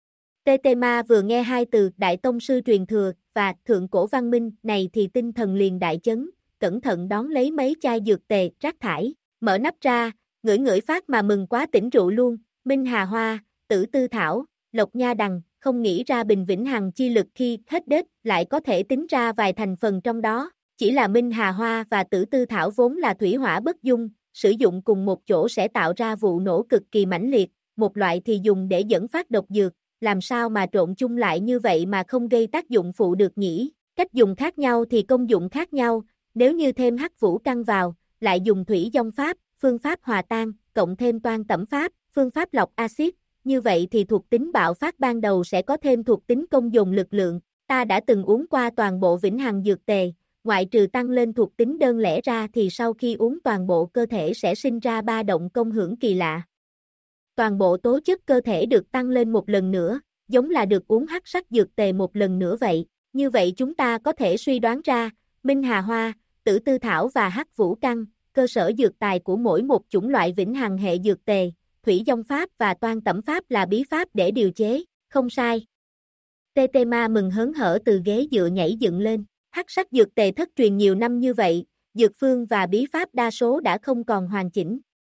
Tetema vừa nghe 2 từ Đại Tông Sư truyền thừa và thượng cổ văn minh này thì tinh thần liền đại chấn, cẩn thận đón lấy mấy chai dược tề rác thải, mở nắp ra, ngửi ngửi phát mà mừng quá tỉnh rượu luôn, Minh Hà Hoa, Tử Tư Thảo, Lộc Nha Đằng, không nghĩ ra bình vĩnh hằng chi lực khi hết đết lại có thể tính ra vài thành phần trong đó, chỉ là Minh Hà Hoa và Tử Tư Thảo vốn là thủy hỏa bất dung, sử dụng cùng một chỗ sẽ tạo ra vụ nổ cực kỳ mãnh liệt, một loại thì dùng để dẫn phát độc dược, làm sao mà trộn chung lại như vậy mà không gây tác dụng phụ được nhỉ? Cách dùng khác nhau thì công dụng khác nhau, nếu như thêm hắc vũ căn vào, lại dùng thủy dông pháp, phương pháp hòa tan, cộng thêm toan tẩm pháp, phương pháp lọc axit, như vậy thì thuộc tính bạo phát ban đầu sẽ có thêm thuộc tính công dồn lực lượng. Ta đã từng uống qua toàn bộ vĩnh hằng dược tề, ngoại trừ tăng lên thuộc tính đơn lẻ ra thì sau khi uống toàn bộ cơ thể sẽ sinh ra ba động công hưởng kỳ lạ. Toàn bộ tố chất cơ thể được tăng lên một lần nữa, giống là được uống hắc sắc dược tề một lần nữa vậy. Như vậy chúng ta có thể suy đoán ra, Minh Hà Hoa, Tử Tư Thảo và hắc vũ căn, cơ sở dược tài của mỗi một chủng loại vĩnh hằng hệ dược tề, thủy dông pháp và toan tẩm pháp là bí pháp để điều chế, không sai. TT Ma mừng hớn hở từ ghế dựa nhảy dựng lên, hắc sắc dược tề thất truyền nhiều năm như vậy, dược phương và bí pháp đa số đã không còn hoàn chỉnh.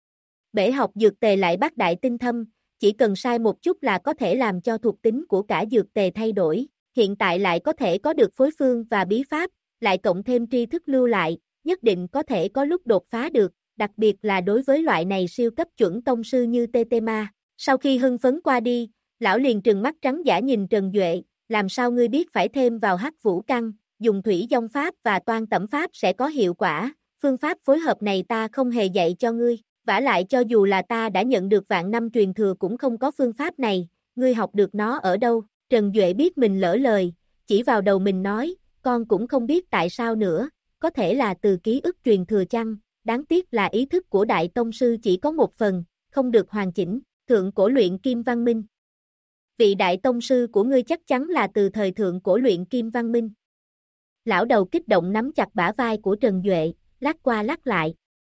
Bể học dược tề lại bác đại tinh thâm, chỉ cần sai một chút là có thể làm cho thuộc tính của cả dược tề thay đổi, hiện tại lại có thể có được phối phương và bí pháp, lại cộng thêm tri thức lưu lại, nhất định có thể có lúc đột phá được, đặc biệt là đối với loại này siêu cấp chuẩn tông sư như TT Ma. Sau khi hưng phấn qua đi, lão liền trừng mắt trắng dã nhìn Trần Duệ, làm sao ngươi biết phải thêm vào hắc vũ căn, dùng thủy dông pháp và toan tẩm pháp sẽ có hiệu quả, phương pháp phối hợp này ta không hề dạy cho ngươi, vả lại cho dù là ta đã nhận được vạn năm truyền thừa cũng không có phương pháp này, ngươi học được nó ở đâu? Trần Duệ biết mình lỡ lời, chỉ vào đầu mình nói, con cũng không biết tại sao nữa, có thể là từ ký ức truyền thừa chăng, đáng tiếc là ý thức của Đại Tông Sư chỉ có một phần, không được hoàn chỉnh, thượng cổ luyện kim văn minh. Vị Đại Tông Sư của ngươi chắc chắn là từ thời thượng cổ luyện kim văn minh. Lão đầu kích động nắm chặt bả vai của Trần Duệ, lắc qua lắc lại.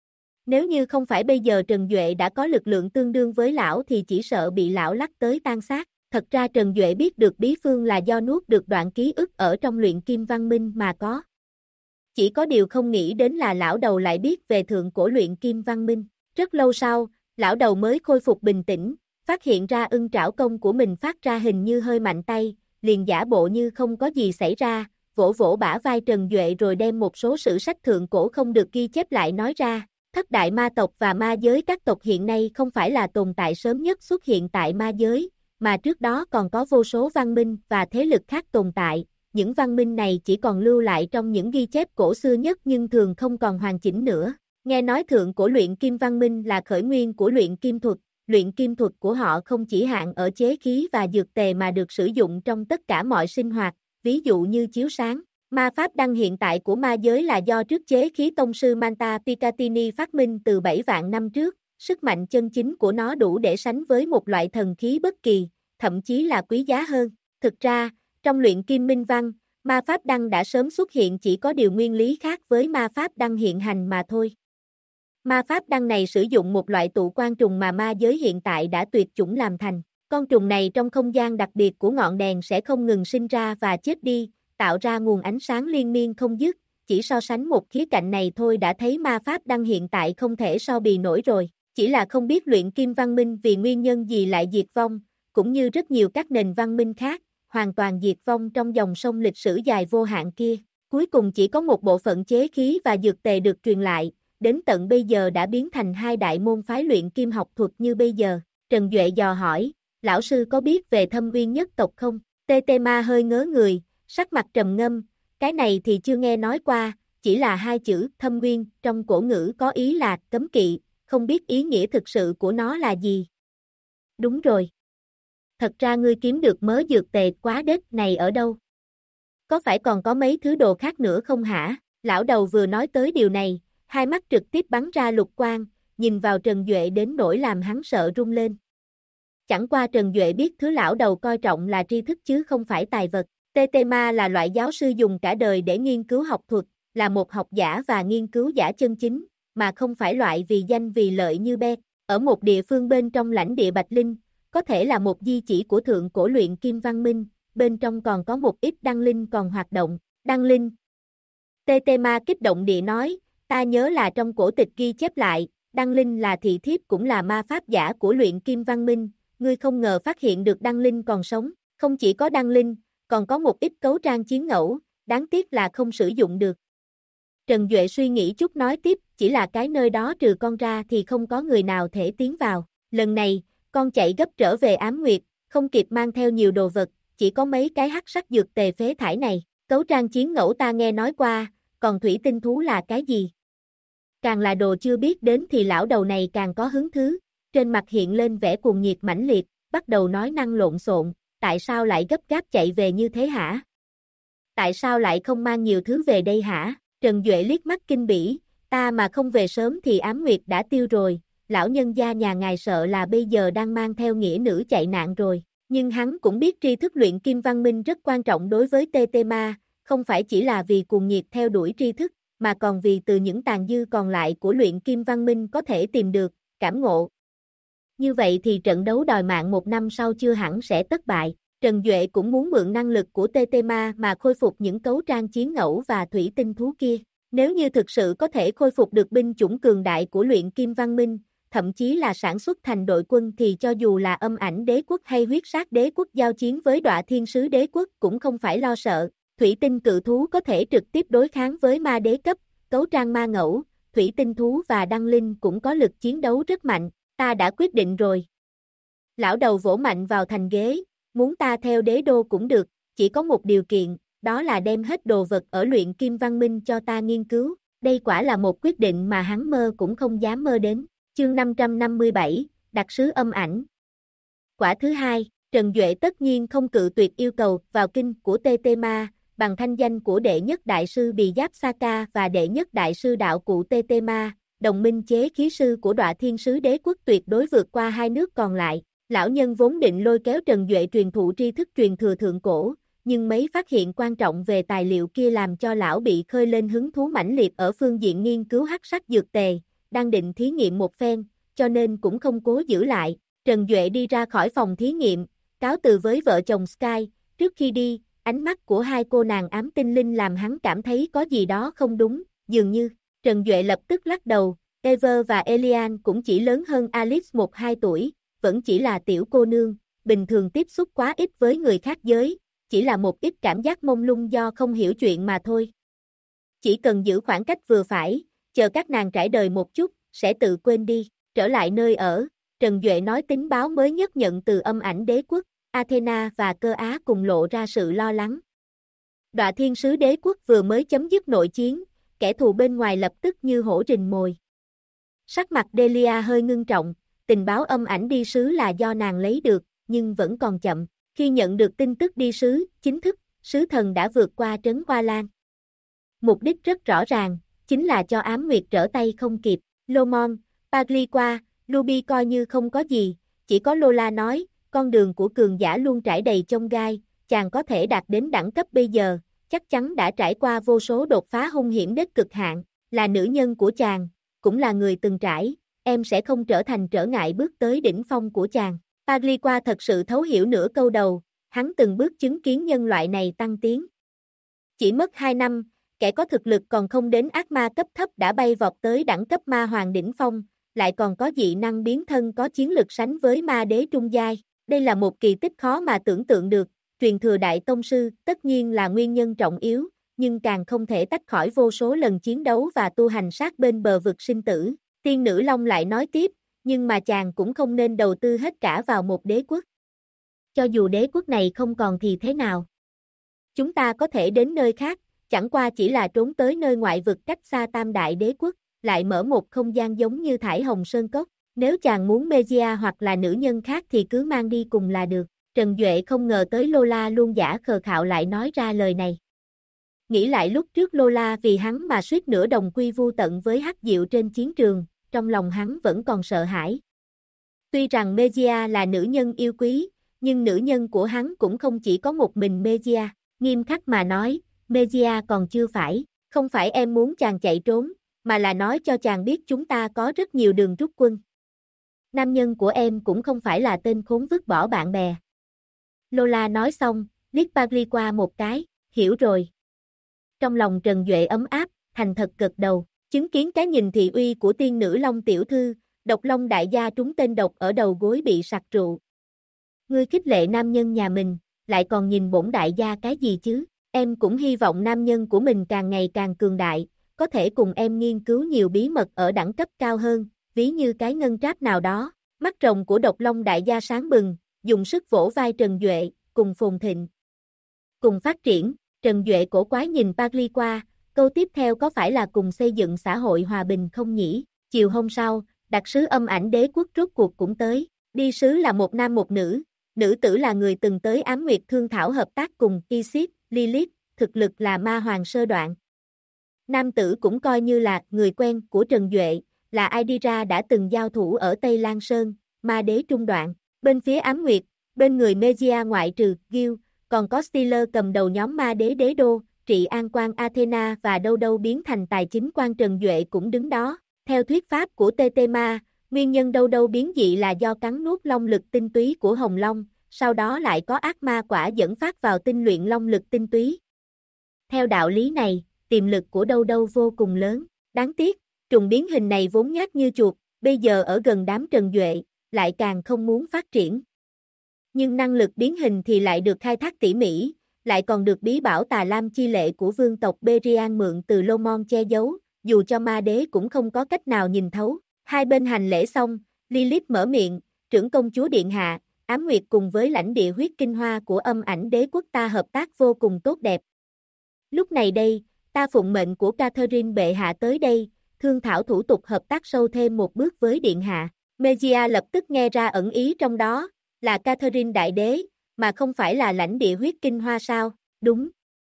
Nếu như không phải bây giờ Trần Duệ đã có lực lượng tương đương với lão thì chỉ sợ bị lão lắc tới tan xác. Thật ra Trần Duệ biết được bí phương là do nuốt được đoạn ký ức ở trong luyện kim văn minh mà có. Chỉ có điều không nghĩ đến là lão đầu lại biết về thượng cổ luyện kim văn minh. Rất lâu sau, lão đầu mới khôi phục bình tĩnh, phát hiện ra ưng trảo công của mình phát ra hình như hơi mạnh tay, liền giả bộ như không có gì xảy ra, vỗ vỗ bả vai Trần Duệ rồi đem một số sử sách thượng cổ không được ghi chép lại nói ra. Thất đại ma tộc và ma giới các tộc hiện nay không phải là tồn tại sớm nhất xuất hiện tại ma giới, mà trước đó còn có vô số văn minh và thế lực khác tồn tại. Những văn minh này chỉ còn lưu lại trong những ghi chép cổ xưa nhất nhưng thường không còn hoàn chỉnh nữa. Nghe nói thượng cổ luyện kim văn minh là khởi nguyên của luyện kim thuật của họ không chỉ hạn ở chế khí và dược tề mà được sử dụng trong tất cả mọi sinh hoạt, ví dụ như chiếu sáng. Ma pháp đăng hiện tại của ma giới là do trước chế khí tông sư Manta Picatini phát minh từ 7 vạn năm trước, sức mạnh chân chính của nó đủ để sánh với một loại thần khí bất kỳ, thậm chí là quý giá hơn. Thực ra, trong luyện kim minh văn, ma pháp đăng đã sớm xuất hiện chỉ có điều nguyên lý khác với ma pháp đăng hiện hành mà thôi. Ma pháp đăng này sử dụng một loại tụ quang trùng mà ma giới hiện tại đã tuyệt chủng làm thành. Con trùng này trong không gian đặc biệt của ngọn đèn sẽ không ngừng sinh ra và chết đi, tạo ra nguồn ánh sáng liên miên không dứt, chỉ so sánh một khía cạnh này thôi đã thấy ma pháp đăng hiện tại không thể so bì nổi rồi, chỉ là không biết luyện kim văn minh vì nguyên nhân gì lại diệt vong, cũng như rất nhiều các nền văn minh khác, hoàn toàn diệt vong trong dòng sông lịch sử dài vô hạn kia, cuối cùng chỉ có một bộ phận chế khí và dược tề được truyền lại, đến tận bây giờ đã biến thành hai đại môn phái luyện kim học thuật như bây giờ. Trần Duệ dò hỏi, lão sư có biết về Thâm Uyên nhất tộc không? TT Ma hơi ngớ người, sắc mặt trầm ngâm, cái này thì chưa nghe nói qua, chỉ là hai chữ Thâm Uyên trong cổ ngữ có ý là cấm kỵ, không biết ý nghĩa thực sự của nó là gì. Đúng rồi. Thật ra ngươi kiếm được mớ dược tề quá đét này ở đâu? Có phải còn có mấy thứ đồ khác nữa không hả? Lão đầu vừa nói tới điều này, hai mắt trực tiếp bắn ra lục quang, nhìn vào Trần Duệ đến nỗi làm hắn sợ run lên. Chẳng qua Trần Duệ biết thứ lão đầu coi trọng là tri thức chứ không phải tài vật. TT Ma là loại giáo sư dùng cả đời để nghiên cứu học thuật, là một học giả và nghiên cứu giả chân chính, mà không phải loại vì danh vì lợi như Beck. Ở một địa phương bên trong lãnh địa Bạch Linh, có thể là một di chỉ của thượng cổ luyện kim văn minh, bên trong còn có một ít đăng linh còn hoạt động. Đăng linh. TT Ma kích động địa nói, ta nhớ là trong cổ tịch ghi chép lại, đăng linh là thị thiếp cũng là ma pháp giả của luyện kim văn minh, ngươi không ngờ phát hiện được Đăng Linh còn sống, không chỉ có Đăng Linh, còn có một ít cấu trang chiến ngẫu, đáng tiếc là không sử dụng được. Trần Duệ suy nghĩ chút nói tiếp, chỉ là cái nơi đó trừ con ra thì không có người nào thể tiến vào. Lần này, con chạy gấp trở về Ám Nguyệt, không kịp mang theo nhiều đồ vật, chỉ có mấy cái hắc sắc dược tề phế thải này. Cấu trang chiến ngẫu ta nghe nói qua, còn thủy tinh thú là cái gì? Càng là đồ chưa biết đến thì lão đầu này càng có hứng thú, trên mặt hiện lên vẻ cuồng nhiệt mãnh liệt, bắt đầu nói năng lộn xộn, tại sao lại gấp gáp chạy về như thế hả? Tại sao lại không mang nhiều thứ về đây hả? Trần Duệ liếc mắt kinh bỉ, ta mà không về sớm thì Ám Nguyệt đã tiêu rồi, lão nhân gia nhà ngài sợ là bây giờ đang mang theo nghĩa nữ chạy nạn rồi. Nhưng hắn cũng biết tri thức luyện kim văn minh rất quan trọng đối với TT Ma, không phải chỉ là vì cuồng nhiệt theo đuổi tri thức, mà còn vì từ những tàn dư còn lại của luyện kim văn minh có thể tìm được, cảm ngộ. Như vậy thì trận đấu đòi mạng một năm sau chưa hẳn sẽ thất bại. Trần Duệ cũng muốn mượn năng lực của TT Ma mà khôi phục những cấu trang chiến ngẫu và thủy tinh thú kia. Nếu như thực sự có thể khôi phục được binh chủng cường đại của luyện kim văn minh, thậm chí là sản xuất thành đội quân thì cho dù là Âm Ảnh Đế Quốc hay Huyết Sát Đế Quốc giao chiến với Đọa Thiên Sứ Đế Quốc cũng không phải lo sợ. Thủy tinh cự thú có thể trực tiếp đối kháng với ma đế cấp, cấu trang ma ngẫu, thủy tinh thú và đăng linh cũng có lực chiến đấu rất mạnh, ta đã quyết định rồi. Lão đầu vỗ mạnh vào thành ghế, muốn ta theo đế đô cũng được, chỉ có một điều kiện, đó là đem hết đồ vật ở luyện kim văn minh cho ta nghiên cứu. Đây quả là một quyết định mà hắn mơ cũng không dám mơ đến. Chương 557, Đặc sứ âm ảnh. Quả thứ hai, Trần Duệ tất nhiên không cự tuyệt yêu cầu vào kinh của TT Ma, bằng thanh danh của đệ nhất đại sư Bì Giáp Saka và đệ nhất đại sư đạo cụ TT Ma, đồng minh chế khí sư của Đọa Thiên Sứ Đế Quốc tuyệt đối vượt qua hai nước còn lại. Lão nhân vốn định lôi kéo Trần Duệ truyền thụ tri thức truyền thừa thượng cổ, nhưng mấy phát hiện quan trọng về tài liệu kia làm cho lão bị khơi lên hứng thú mãnh liệt ở phương diện nghiên cứu hắc sắc dược tề, đang định thí nghiệm một phen, cho nên cũng không cố giữ lại. Trần Duệ đi ra khỏi phòng thí nghiệm, cáo từ với vợ chồng Sky, trước khi đi, ánh mắt của hai cô nàng ám tinh linh làm hắn cảm thấy có gì đó không đúng, dường như, Trần Duệ lập tức lắc đầu, Ever và Elian cũng chỉ lớn hơn Alice 1-2 tuổi, vẫn chỉ là tiểu cô nương, bình thường tiếp xúc quá ít với người khác giới, chỉ là một ít cảm giác mông lung do không hiểu chuyện mà thôi. Chỉ cần giữ khoảng cách vừa phải, chờ các nàng trải đời một chút, sẽ tự quên đi, trở lại nơi ở, Trần Duệ nói tình báo mới nhất nhận từ Âm Ảnh Đế Quốc, Athena và Cơ Á cùng lộ ra sự lo lắng. Đọa Thiên Sứ Đế Quốc vừa mới chấm dứt nội chiến, kẻ thù bên ngoài lập tức như hổ rình mồi. Sắc mặt Delia hơi ngưng trọng, tình báo âm ảnh đi sứ là do nàng lấy được, nhưng vẫn còn chậm. Khi nhận được tin tức đi sứ, chính thức, sứ thần đã vượt qua trấn Hoa Lan. Mục đích rất rõ ràng, chính là cho Ám Nguyệt trở tay không kịp. Lomon, Pagliqua, Ruby coi như không có gì, chỉ có Lola nói, con đường của cường giả luôn trải đầy chông gai, chàng có thể đạt đến đẳng cấp bây giờ, chắc chắn đã trải qua vô số đột phá hung hiểm đến cực hạn, là nữ nhân của chàng, cũng là người từng trải, em sẽ không trở thành trở ngại bước tới đỉnh phong của chàng. Pagliqua thật sự thấu hiểu nửa câu đầu, hắn từng bước chứng kiến nhân loại này tăng tiến. Chỉ mất 2 năm, kẻ có thực lực còn không đến ác ma cấp thấp đã bay vọt tới đẳng cấp ma hoàng đỉnh phong, lại còn có dị năng biến thân có chiến lực sánh với ma đế trung giai. Đây là một kỳ tích khó mà tưởng tượng được, truyền thừa đại tông sư tất nhiên là nguyên nhân trọng yếu, nhưng càng không thể tách khỏi vô số lần chiến đấu và tu hành sát bên bờ vực sinh tử. Tiên nữ Long lại nói tiếp, nhưng mà chàng cũng không nên đầu tư hết cả vào một đế quốc. Cho dù đế quốc này không còn thì thế nào? Chúng ta có thể đến nơi khác, chẳng qua chỉ là trốn tới nơi ngoại vực cách xa tam đại đế quốc, lại mở một không gian giống như Thải Hồng Sơn Cốc. Nếu chàng muốn Mejia hoặc là nữ nhân khác thì cứ mang đi cùng là được. Trần Duệ không ngờ tới Lola luôn giả khờ khạo lại nói ra lời này. Nghĩ lại lúc trước Lola vì hắn mà suýt nữa đồng quy vu tận với Hắc Diệu trên chiến trường, trong lòng hắn vẫn còn sợ hãi. Tuy rằng Mejia là nữ nhân yêu quý, nhưng nữ nhân của hắn cũng không chỉ có một mình Mejia. Nghiêm khắc mà nói, Mejia còn chưa phải, không phải em muốn chàng chạy trốn, mà là nói cho chàng biết chúng ta có rất nhiều đường rút quân. Nam nhân của em cũng không phải là tên khốn vứt bỏ bạn bè. Lola nói xong, liếc Pagliqua một cái, hiểu rồi. Trong lòng Trần Duệ ấm áp, thành thật gật đầu, chứng kiến cái nhìn thị uy của tiên nữ Long tiểu thư, độc long đại gia trúng tên độc ở đầu gối bị sặc rượu. Ngươi khích lệ nam nhân nhà mình, lại còn nhìn bổn đại gia cái gì chứ? Em cũng hy vọng nam nhân của mình càng ngày càng cường đại, có thể cùng em nghiên cứu nhiều bí mật ở đẳng cấp cao hơn, ví như cái ngân tráp nào đó. Mắt rồng của Độc Long đại gia sáng bừng, dùng sức vỗ vai Trần Duệ, cùng phồn thịnh. Cùng phát triển, Trần Duệ cổ quái nhìn Paris qua, câu tiếp theo có phải là cùng xây dựng xã hội hòa bình không nhỉ? Chiều hôm sau, đặc sứ Âm Ảnh Đế Quốc rốt cuộc cũng tới, đi sứ là một nam một nữ, nữ tử là người từng tới Ám Nguyệt thương thảo hợp tác cùng Isis, Lilith, thực lực là ma hoàng sơ đoạn. Nam tử cũng coi như là người quen của Trần Duệ, là Aidira đã từng giao thủ ở Tây Lan Sơn, ma đế trung đoạn. Bên phía Ám Nguyệt, bên người Megia ngoại trừ Gil, còn có Steeler cầm đầu nhóm ma đế đế đô, trị an quan Athena và đâu đâu biến thành tài chính quan Trần Duệ cũng đứng đó. Theo thuyết pháp của Tetema, nguyên nhân đâu đâu biến dị là do cắn nuốt long lực tinh túy của Hồng Long, sau đó lại có ác ma quả dẫn phát vào tinh luyện long lực tinh túy. Theo đạo lý này, tiềm lực của đâu đâu vô cùng lớn. Đáng tiếc, trùng biến hình này vốn nhát như chuột, bây giờ ở gần đám Trần Duệ, lại càng không muốn phát triển. Nhưng năng lực biến hình thì lại được khai thác tỉ mỉ, lại còn được bí bảo Tà Lam chi lệ của vương tộc Berian mượn từ Lomon che giấu, dù cho ma đế cũng không có cách nào nhìn thấu. Hai bên hành lễ xong, Lilith mở miệng, trưởng công chúa điện hạ, Ám Nguyệt cùng với lãnh địa huyết kinh hoa của Âm Ảnh Đế Quốc ta hợp tác vô cùng tốt đẹp. Lúc này đây, ta phụng mệnh của Catherine bệ hạ tới đây, thương thảo thủ tục hợp tác sâu thêm một bước với điện hạ. Megia lập tức nghe ra ẩn ý trong đó, là Catherine đại đế, mà không phải là lãnh địa huyết kinh hoa sao? Đúng.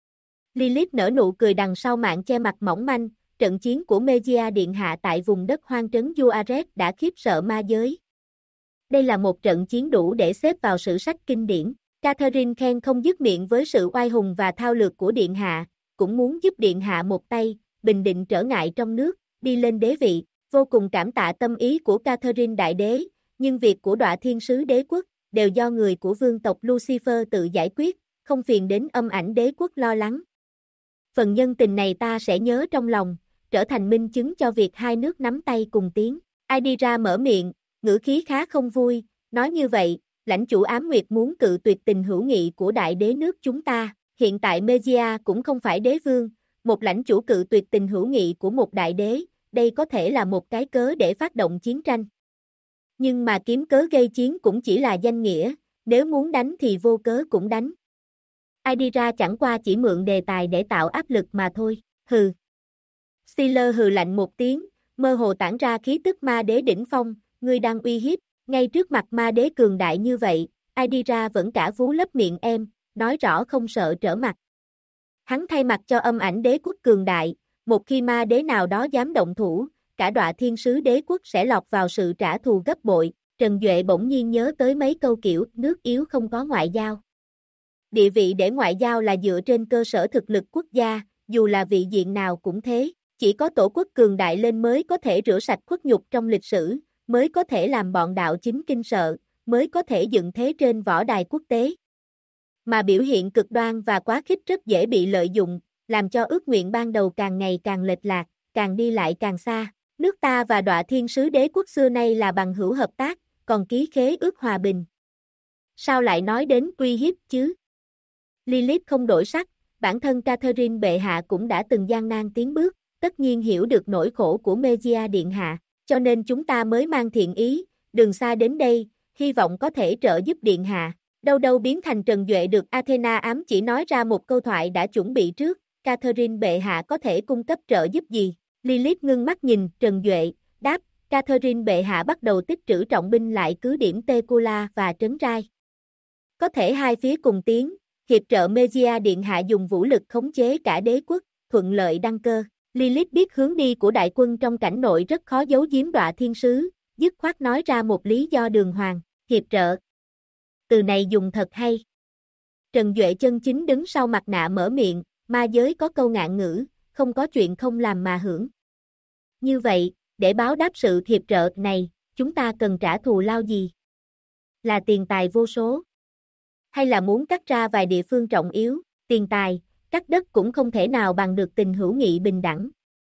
Lilith nở nụ cười đằng sau màn che mặt mỏng manh, trận chiến của Megia điện hạ tại vùng đất hoang trấn Juarez đã khiếp sợ ma giới. Đây là một trận chiến đủ để xếp vào sử sách kinh điển. Catherine khen không dứt miệng với sự oai hùng và thao lược của điện hạ, cũng muốn giúp điện hạ một tay, bình định trở ngại trong nước, đi lên đế vị. Vô cùng cảm tạ tâm ý của Catherine đại đế, nhưng việc của Đọa Thiên Sứ đế quốc đều do người của vương tộc Lucifer tự giải quyết, không phiền đến Âm Ảnh Đế Quốc lo lắng. Phần nhân tình này ta sẽ nhớ trong lòng, trở thành minh chứng cho việc hai nước nắm tay cùng tiến. Aidira mở miệng, ngữ khí khá không vui, nói như vậy, lãnh chủ Ám Nguyệt muốn cự tuyệt tình hữu nghị của đại đế nước chúng ta. Hiện tại Megia cũng không phải đế vương, một lãnh chủ cự tuyệt tình hữu nghị của một đại đế, đây có thể là một cái cớ để phát động chiến tranh. Nhưng mà kiếm cớ gây chiến cũng chỉ là danh nghĩa, nếu muốn đánh thì vô cớ cũng đánh. Aidira chẳng qua chỉ mượn đề tài để tạo áp lực mà thôi, hừ. Steeler hừ lạnh một tiếng, mơ hồ tản ra khí tức ma đế đỉnh phong, ngươi đang uy hiếp, ngay trước mặt ma đế cường đại như vậy, Aidira vẫn cả vú lấp miệng em, nói rõ không sợ trở mặt. Hắn thay mặt cho Âm Ảnh Đế Quốc cường đại, một khi ma đế nào đó dám động thủ, cả Đọa Thiên Sứ đế quốc sẽ lọt vào sự trả thù gấp bội. Trần Duệ bỗng nhiên nhớ tới mấy câu kiểu nước yếu không có ngoại giao. Địa vị để ngoại giao là dựa trên cơ sở thực lực quốc gia, dù là vị diện nào cũng thế. Chỉ có tổ quốc cường đại lên mới có thể rửa sạch khuất nhục trong lịch sử, mới có thể làm bọn đạo chính kinh sợ, mới có thể dựng thế trên võ đài quốc tế. Mà biểu hiện cực đoan và quá khích rất dễ bị lợi dụng, làm cho ước nguyện ban đầu càng ngày càng lệch lạc, càng đi lại càng xa. Nước ta và Đọa Thiên Sứ đế quốc xưa nay là bằng hữu hợp tác, còn ký khế ước hòa bình. Sao lại nói đến uy hiếp chứ? Lilith không đổi sắc, bản thân Catherine bệ hạ cũng đã từng gian nan tiến bước, tất nhiên hiểu được nỗi khổ của Megia điện hạ, cho nên chúng ta mới mang thiện ý, đường xa đến đây, hy vọng có thể trợ giúp điện hạ. Đâu đâu biến thành Trần Duệ được Athena ám chỉ nói ra một câu thoại đã chuẩn bị trước, Catherine bệ hạ có thể cung cấp trợ giúp gì? Lilith ngưng mắt nhìn Trần Duệ, đáp, Catherine bệ hạ bắt đầu tích trữ trọng binh lại cứ điểm Tekula và Trấn Rai. Có thể hai phía cùng tiến, hiệp trợ Megia điện hạ dùng vũ lực khống chế cả đế quốc, thuận lợi đăng cơ. Lilith biết hướng đi của đại quân trong cảnh nội rất khó giấu giếm Đọa Thiên Sứ, dứt khoát nói ra một lý do đường hoàng, hiệp trợ. Từ này dùng thật hay. Trần Duệ chân chính đứng sau mặt nạ mở miệng, ma giới có câu ngạn ngữ, không có chuyện không làm mà hưởng. Như vậy, để báo đáp sự hiệp trợ này, chúng ta cần trả thù lao gì? Là tiền tài vô số? Hay là muốn cắt ra vài địa phương trọng yếu, tiền tài, cắt đất cũng không thể nào bằng được tình hữu nghị bình đẳng.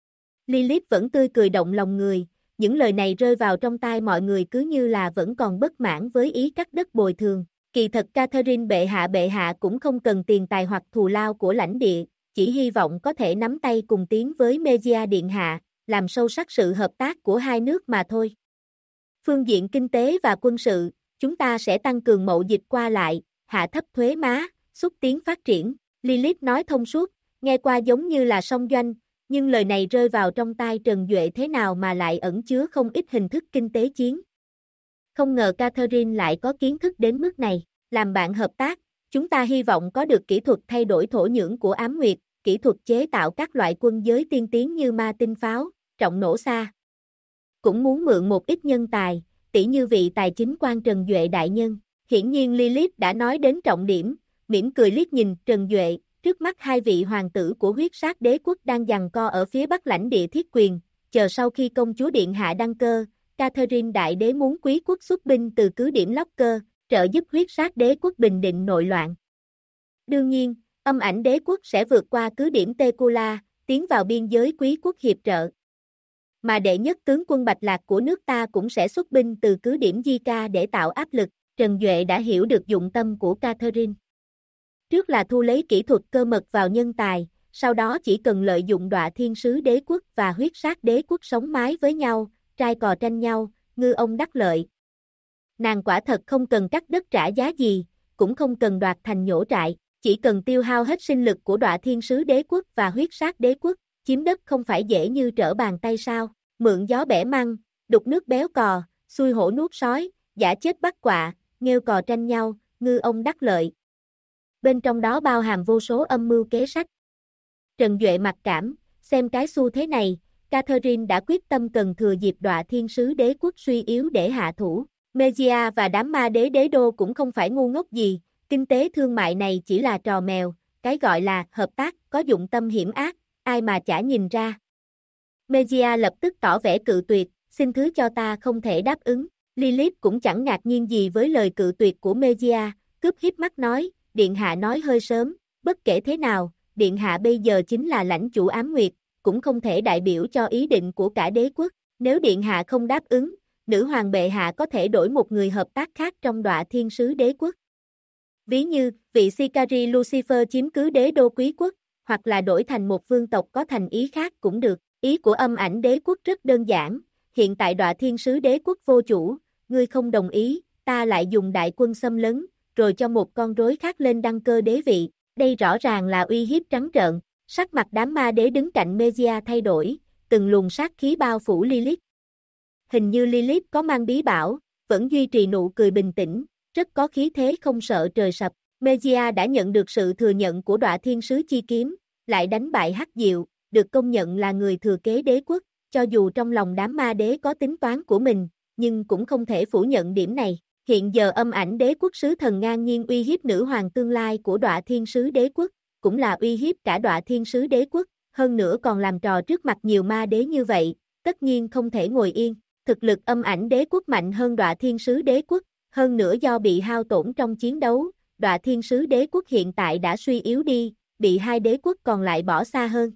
Lilith vẫn tươi cười động lòng người, những lời này rơi vào trong tai mọi người cứ như là vẫn còn bất mãn với ý cắt đất bồi thường. Kỳ thật Catherine bệ hạ cũng không cần tiền tài hoặc thù lao của lãnh địa, chỉ hy vọng có thể nắm tay cùng tiến với Mejia điện hạ, làm sâu sắc sự hợp tác của hai nước mà thôi. Phương diện kinh tế và quân sự, chúng ta sẽ tăng cường mậu dịch qua lại, hạ thấp thuế má, xúc tiến phát triển. Lilith nói thông suốt, nghe qua giống như là song doanh, nhưng lời này rơi vào trong tai Trần Duệ thế nào mà lại ẩn chứa không ít hình thức kinh tế chiến. Không ngờ Catherine lại có kiến thức đến mức này. Làm bạn hợp tác, chúng ta hy vọng có được kỹ thuật thay đổi thổ nhưỡng của Ám Nguyệt, kỹ thuật chế tạo các loại quân giới tiên tiến như ma tinh pháo, trọng nổ xa. Cũng muốn mượn một ít nhân tài, tỷ như vị tài chính quan Trần Duệ đại nhân. Hiển nhiên Lilith đã nói đến trọng điểm, mỉm cười liếc nhìn Trần Duệ, trước mắt hai vị hoàng tử của huyết sát đế quốc đang giằng co ở phía bắc lãnh địa thiết quyền, chờ sau khi công chúa điện hạ đăng cơ, Catherine đại đế muốn quý quốc xuất binh từ cứ điểm Locker, trợ giúp huyết sát đế quốc bình định nội loạn. Đương nhiên, âm ảnh đế quốc sẽ vượt qua cứ điểm Tekula, tiến vào biên giới quý quốc hiệp trợ. Mà đệ nhất tướng quân Bạch Lạc của nước ta cũng sẽ xuất binh từ cứ điểm Zika để tạo áp lực. Trần Duệ đã hiểu được dụng tâm của Catherine. Trước là thu lấy kỹ thuật cơ mật vào nhân tài, sau đó chỉ cần lợi dụng Đọa Thiên Sứ đế quốc và huyết sát đế quốc sống mái với nhau, trai cò tranh nhau, ngư ông đắc lợi. Nàng quả thật không cần cắt đất trả giá gì, cũng không cần đoạt thành nhổ trại, chỉ cần tiêu hao hết sinh lực của Đọa Thiên Sứ đế quốc và huyết sát đế quốc, chiếm đất không phải dễ như trở bàn tay sao, mượn gió bẻ măng, đục nước béo cò, xui hổ nuốt sói, giả chết bắt quạ, nghêu cò tranh nhau, ngư ông đắc lợi. Bên trong đó bao hàm vô số âm mưu kế sách. Trần Duệ mặc cảm, xem cái xu thế này, Catherine đã quyết tâm cần thừa dịp Đọa Thiên Sứ đế quốc suy yếu để hạ thủ. Mejia và đám ma đế đế đô cũng không phải ngu ngốc gì, kinh tế thương mại này chỉ là trò mèo, cái gọi là hợp tác có dụng tâm hiểm ác, ai mà chả nhìn ra. Mejia lập tức tỏ vẻ cự tuyệt, xin thứ cho ta không thể đáp ứng. Lilith cũng chẳng ngạc nhiên gì với lời cự tuyệt của Mejia, cướp híp mắt nói, Điện hạ nói hơi sớm, bất kể thế nào, Điện hạ bây giờ chính là lãnh chủ Ám Nguyệt, cũng không thể đại biểu cho ý định của cả đế quốc, nếu Điện hạ không đáp ứng, nữ hoàng bệ hạ có thể đổi một người hợp tác khác trong Đọa Thiên Sứ đế quốc. Ví như, vị Sicari Lucifer chiếm cứ đế đô quý quốc, hoặc là đổi thành một vương tộc có thành ý khác cũng được. Ý của âm ảnh đế quốc rất đơn giản, hiện tại Đọa Thiên Sứ đế quốc vô chủ, ngươi không đồng ý, ta lại dùng đại quân xâm lấn, rồi cho một con rối khác lên đăng cơ đế vị, đây rõ ràng là uy hiếp trắng trợn. Sắc mặt đám ma đế đứng cạnh Mejia thay đổi, từng luồng sát khí bao phủ Lilith. Hình như Lilith có mang bí bảo, vẫn duy trì nụ cười bình tĩnh, rất có khí thế không sợ trời sập. Mejia đã nhận được sự thừa nhận của Đọa Thiên Sứ chi kiếm, lại đánh bại Hắc Diệu, được công nhận là người thừa kế đế quốc, cho dù trong lòng đám ma đế có tính toán của mình, nhưng cũng không thể phủ nhận điểm này. Hiện giờ âm ảnh đế quốc sứ thần ngang nhiên uy hiếp nữ hoàng tương lai của Đọa Thiên Sứ đế quốc, cũng là uy hiếp cả Đọa Thiên Sứ đế quốc, hơn nữa còn làm trò trước mặt nhiều ma đế như vậy, tất nhiên không thể ngồi yên. Thực lực âm ảnh đế quốc mạnh hơn Đọa Thiên Sứ đế quốc, hơn nữa do bị hao tổn trong chiến đấu, Đọa Thiên Sứ đế quốc hiện tại đã suy yếu đi, bị hai đế quốc còn lại bỏ xa hơn.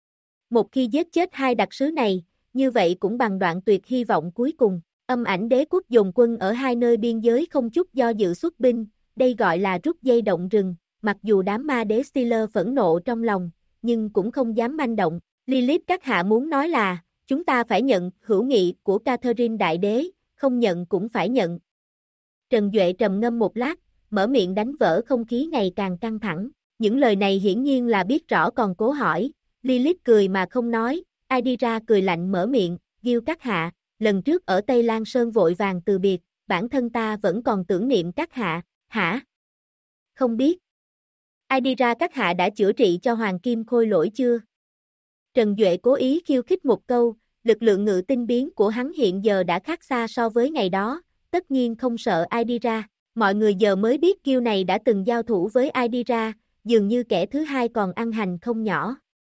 Một khi giết chết hai đặc sứ này, như vậy cũng bằng đoạn tuyệt hy vọng cuối cùng. Âm ảnh đế quốc dồn quân ở hai nơi biên giới không chút do dự xuất binh, đây gọi là rút dây động rừng, mặc dù đám ma đế Steeler phẫn nộ trong lòng, nhưng cũng không dám manh động. Lilith các hạ muốn nói là, chúng ta phải nhận hữu nghị của Catherine đại đế, không nhận cũng phải nhận. Trần Duệ trầm ngâm một lát, mở miệng đánh vỡ không khí ngày càng căng thẳng. Những lời này hiển nhiên là biết rõ còn cố hỏi. Lilith cười mà không nói, Aidira cười lạnh mở miệng, Gil các hạ, lần trước ở Tây Lan Sơn vội vàng từ biệt, bản thân ta vẫn còn tưởng niệm các hạ, hả? Không biết. Aidira các hạ đã chữa trị cho Hoàng Kim Khôi Lỗi chưa? Trần Duệ cố ý khiêu khích một câu, lực lượng ngự tinh biến của hắn hiện giờ đã khác xa so với ngày đó, tất nhiên không sợ Aidira. Mọi người giờ mới biết Gil này đã từng giao thủ với Aidira, dường như kẻ thứ hai còn ăn hành không nhỏ.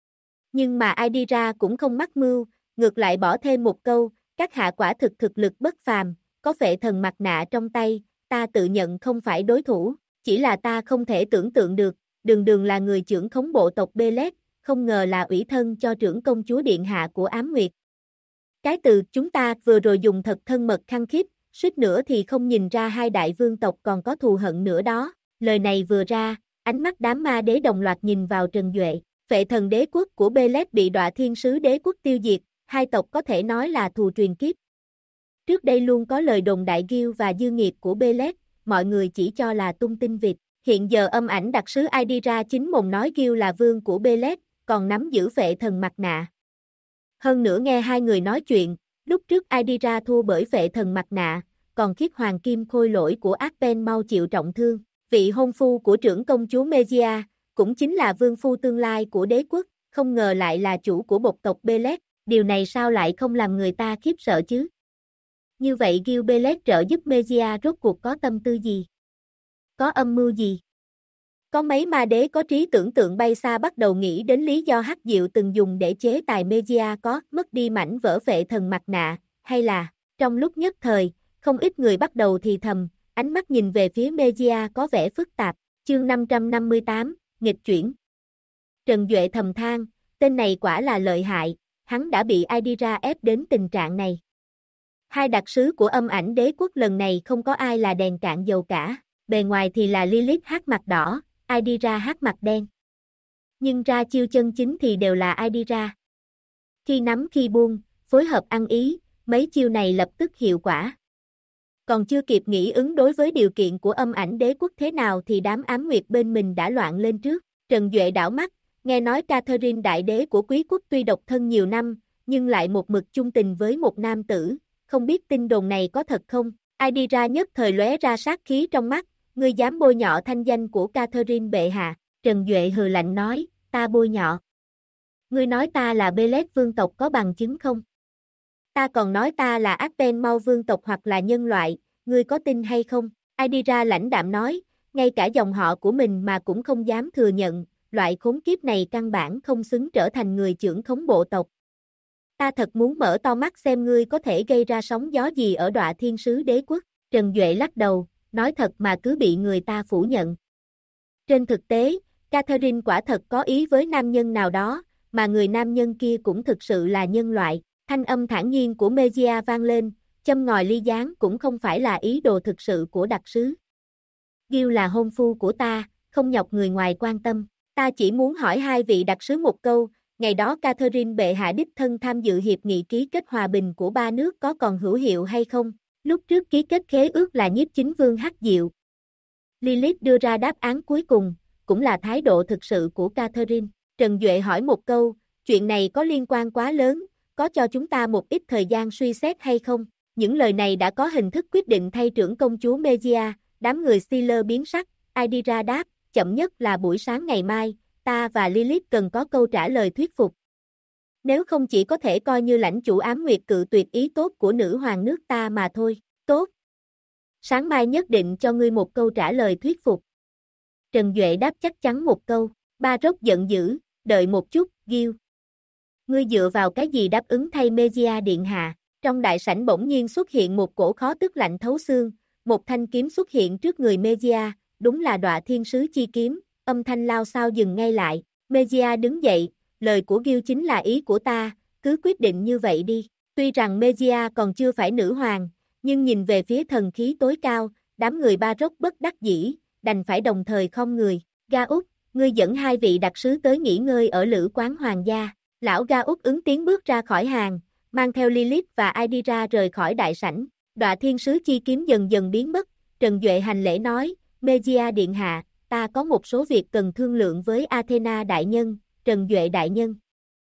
Nhưng mà Aidira cũng không mắc mưu, ngược lại bỏ thêm một câu, các hạ quả thực lực bất phàm, có phệ thần mặt nạ trong tay, ta tự nhận không phải đối thủ, chỉ là ta không thể tưởng tượng được, đường là người trưởng khống bộ tộc Belet, không ngờ là ủy thân cho trưởng công chúa điện hạ của Ám Nguyệt. Cái từ chúng ta vừa rồi dùng thật thân mật khăng khít, suýt nữa thì không nhìn ra hai đại vương tộc còn có thù hận nữa đó. Lời này vừa ra, ánh mắt đám ma đế đồng loạt nhìn vào Trần Duệ. Phệ thần đế quốc của Belet bị Đọa Thiên Sứ đế quốc tiêu diệt, hai tộc có thể nói là thù truyền kiếp. Trước đây luôn có lời đồn đại Gil và dư nghiệt của Belet, mọi người chỉ cho là tung tin vịt. Hiện giờ âm ảnh đặc sứ Aidira chính mồm nói Gil là vương của Belet, còn nắm giữ phệ thần mặt nạ. Hơn nữa nghe hai người nói chuyện, lúc trước Aidira thua bởi phệ thần mặt nạ, còn khiết hoàng kim khôi lỗi của Arpen mau chịu trọng thương. Vị hôn phu của trưởng công chúa Megia, cũng chính là vương phu tương lai của đế quốc, không ngờ lại là chủ của bộc tộc Belet, điều này sao lại không làm người ta khiếp sợ chứ? Như vậy Gil Belet trợ giúp Megia rốt cuộc có tâm tư gì? Có âm mưu gì? Có mấy ma đế có trí tưởng tượng bay xa bắt đầu nghĩ đến lý do Hắc Diệu từng dùng để chế tài Megia có mất đi mảnh vỡ phệ thần mặt nạ, hay là, trong lúc nhất thời, không ít người bắt đầu thì thầm, ánh mắt nhìn về phía Megia có vẻ phức tạp. Chương 558, nghịch chuyển. Trần Duệ thầm than, tên này quả là lợi hại, hắn đã bị Aidira ép đến tình trạng này. Hai đặc sứ của âm ảnh đế quốc lần này không có ai là đèn cạn dầu cả, bề ngoài thì là Lilith hát mặt đỏ, Aidira hát mặt đen. Nhưng ra chiêu chân chính thì đều là Aidira. Khi nắm khi buông, phối hợp ăn ý, mấy chiêu này lập tức hiệu quả. Còn chưa kịp nghĩ ứng đối với điều kiện của âm ảnh đế quốc thế nào thì đám ám nguyệt bên mình đã loạn lên trước. Trần Duệ đảo mắt, nghe nói Catherine đại đế của quý quốc tuy độc thân nhiều năm, nhưng lại một mực chung tình với một nam tử, không biết tin đồn này có thật không? Aidira nhất thời lóe ra sát khí trong mắt, ngươi dám bôi nhọ thanh danh của Catherine bệ hạ. Trần Duệ hừ lạnh nói, ta bôi nhọ. Ngươi nói ta là Belet vương tộc có bằng chứng không? Ta còn nói ta là Arpen mau vương tộc hoặc là nhân loại, ngươi có tin hay không? Aidira lãnh đạm nói, ngay cả dòng họ của mình mà cũng không dám thừa nhận, loại khốn kiếp này căn bản không xứng trở thành người trưởng khống bộ tộc. Ta thật muốn mở to mắt xem ngươi có thể gây ra sóng gió gì ở Đọa Thiên Sứ đế quốc. Trần Duệ lắc đầu, nói thật mà cứ bị người ta phủ nhận. Trên thực tế, Catherine quả thật có ý với nam nhân nào đó, mà người nam nhân kia cũng thực sự là nhân loại. Thanh âm thản nhiên của Megia vang lên, châm ngòi ly gián cũng không phải là ý đồ thực sự của đặc sứ. Gil là hôn phu của ta, không nhọc người ngoài quan tâm. Ta chỉ muốn hỏi hai vị đặc sứ một câu, ngày đó Catherine bệ hạ đích thân tham dự hiệp nghị ký kết hòa bình của ba nước có còn hữu hiệu hay không? Lúc trước ký kết khế ước là nhiếp chính vương Hắc Diệu. Lilith đưa ra đáp án cuối cùng, cũng là thái độ thực sự của Catherine. Trần Duệ hỏi một câu, chuyện này có liên quan quá lớn, có cho chúng ta một ít thời gian suy xét hay không? Những lời này đã có hình thức quyết định thay trưởng công chúa Megia, đám người Steeler biến sắc, Aidira đáp, chậm nhất là buổi sáng ngày mai, ta và Lilith cần có câu trả lời thuyết phục. Nếu không chỉ có thể coi như lãnh chủ ám nguyệt cự tuyệt ý tốt của nữ hoàng nước ta mà thôi. Tốt. Sáng mai nhất định cho ngươi một câu trả lời thuyết phục. Trần Duệ đáp chắc chắn một câu, Baroque giận dữ, đợi một chút, Gil. Ngươi dựa vào cái gì đáp ứng thay Megia điện hạ? Trong đại sảnh bỗng nhiên xuất hiện một cổ khó tức lạnh thấu xương, một thanh kiếm xuất hiện trước người Megia, đúng là Đọa Thiên Sứ chi kiếm, âm thanh lao sao dừng ngay lại. Megia đứng dậy, lời của Gil chính là ý của ta, cứ quyết định như vậy đi. Tuy rằng Megia còn chưa phải nữ hoàng, nhưng nhìn về phía thần khí tối cao, đám người Baroque bất đắc dĩ, đành phải đồng thời khom người. Ga Út, ngươi dẫn hai vị đặc sứ tới nghỉ ngơi ở lữ quán hoàng gia. Lão Ga Út ứng tiếng bước ra khỏi hàng, mang theo Lilith và Aidira rời khỏi đại sảnh. Đọa Thiên Sứ chi kiếm dần dần biến mất, Trần Duệ hành lễ nói, Megia điện hạ, ta có một số việc cần thương lượng với Athena đại nhân. Trần Duệ đại nhân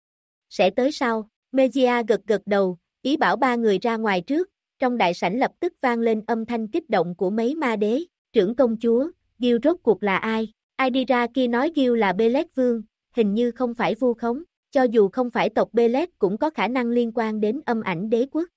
sẽ tới sau. Megia gật gật đầu, ý bảo ba người ra ngoài trước. Trong đại sảnh lập tức vang lên âm thanh kích động của mấy ma đế. Trưởng công chúa, Gil rốt cuộc là ai? Aidira kia nói Gil là Belet vương, hình như không phải vu khống. Cho dù không phải tộc Belet cũng có khả năng liên quan đến âm ảnh đế quốc.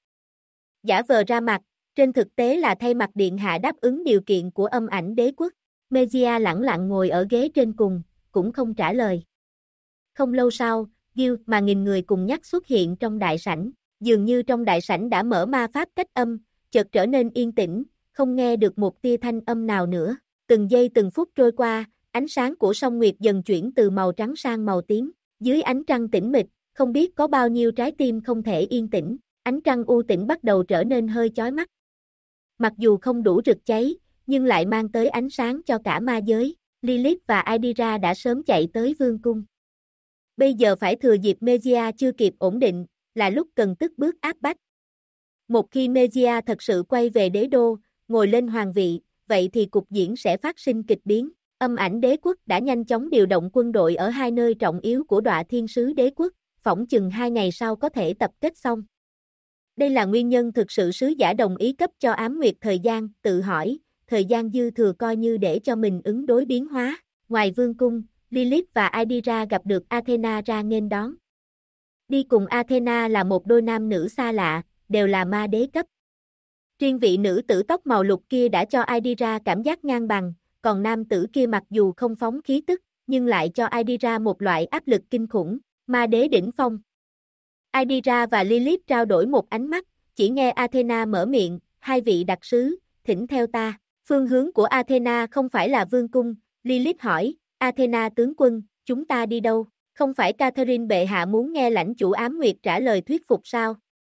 Giả vờ ra mặt, trên thực tế là thay mặt điện hạ đáp ứng điều kiện của âm ảnh đế quốc. Megia lẳng lặng ngồi ở ghế trên cùng, cũng không trả lời. Không lâu sau, Gil mà nghìn người cùng nhắc xuất hiện trong đại sảnh. Dường như trong đại sảnh đã mở ma pháp cách âm, chợt trở nên yên tĩnh, không nghe được một tia thanh âm nào nữa. Từng giây từng phút trôi qua, ánh sáng của sông Nguyệt dần chuyển từ màu trắng sang màu tím. Dưới ánh trăng tĩnh mịch, không biết có bao nhiêu trái tim không thể yên tĩnh. Ánh trăng u tĩnh bắt đầu trở nên hơi chói mắt. mặc dù không đủ rực cháy, nhưng lại mang tới ánh sáng cho cả ma giới. Lilith và Aidira đã sớm chạy tới vương cung. Bây giờ phải thừa dịp Mejia chưa kịp ổn định, là lúc cần tức bước áp bách. Một khi Mejia thật sự quay về đế đô, ngồi lên hoàng vị, vậy thì cục diễn sẽ phát sinh kịch biến. Âm ảnh đế quốc đã nhanh chóng điều động quân đội ở hai nơi trọng yếu của Đọa Thiên Sứ đế quốc, phỏng chừng 2 ngày sau có thể tập kết xong. Đây là nguyên nhân thực sự sứ giả đồng ý cấp cho Ám Nguyệt thời gian, tự hỏi, thời gian dư thừa coi như để cho mình ứng đối biến hóa. Ngoài vương cung, Lilith và Aidira gặp được Athena ra nghênh đón. Đi cùng Athena là một đôi nam nữ xa lạ, đều là ma đế cấp. Riêng vị nữ tử tóc màu lục kia đã cho Aidira cảm giác ngang bằng, còn nam tử kia mặc dù không phóng khí tức, nhưng lại cho Aidira một loại áp lực kinh khủng, ma đế đỉnh phong. Aidira và Lilith trao đổi một ánh mắt, chỉ nghe Athena mở miệng, hai vị đặc sứ, thỉnh theo ta. Phương hướng của Athena không phải là vương cung, Lilith hỏi, Athena tướng quân, chúng ta đi đâu? Không phải Catherine bệ hạ muốn nghe lãnh chủ Ám Nguyệt trả lời thuyết phục sao?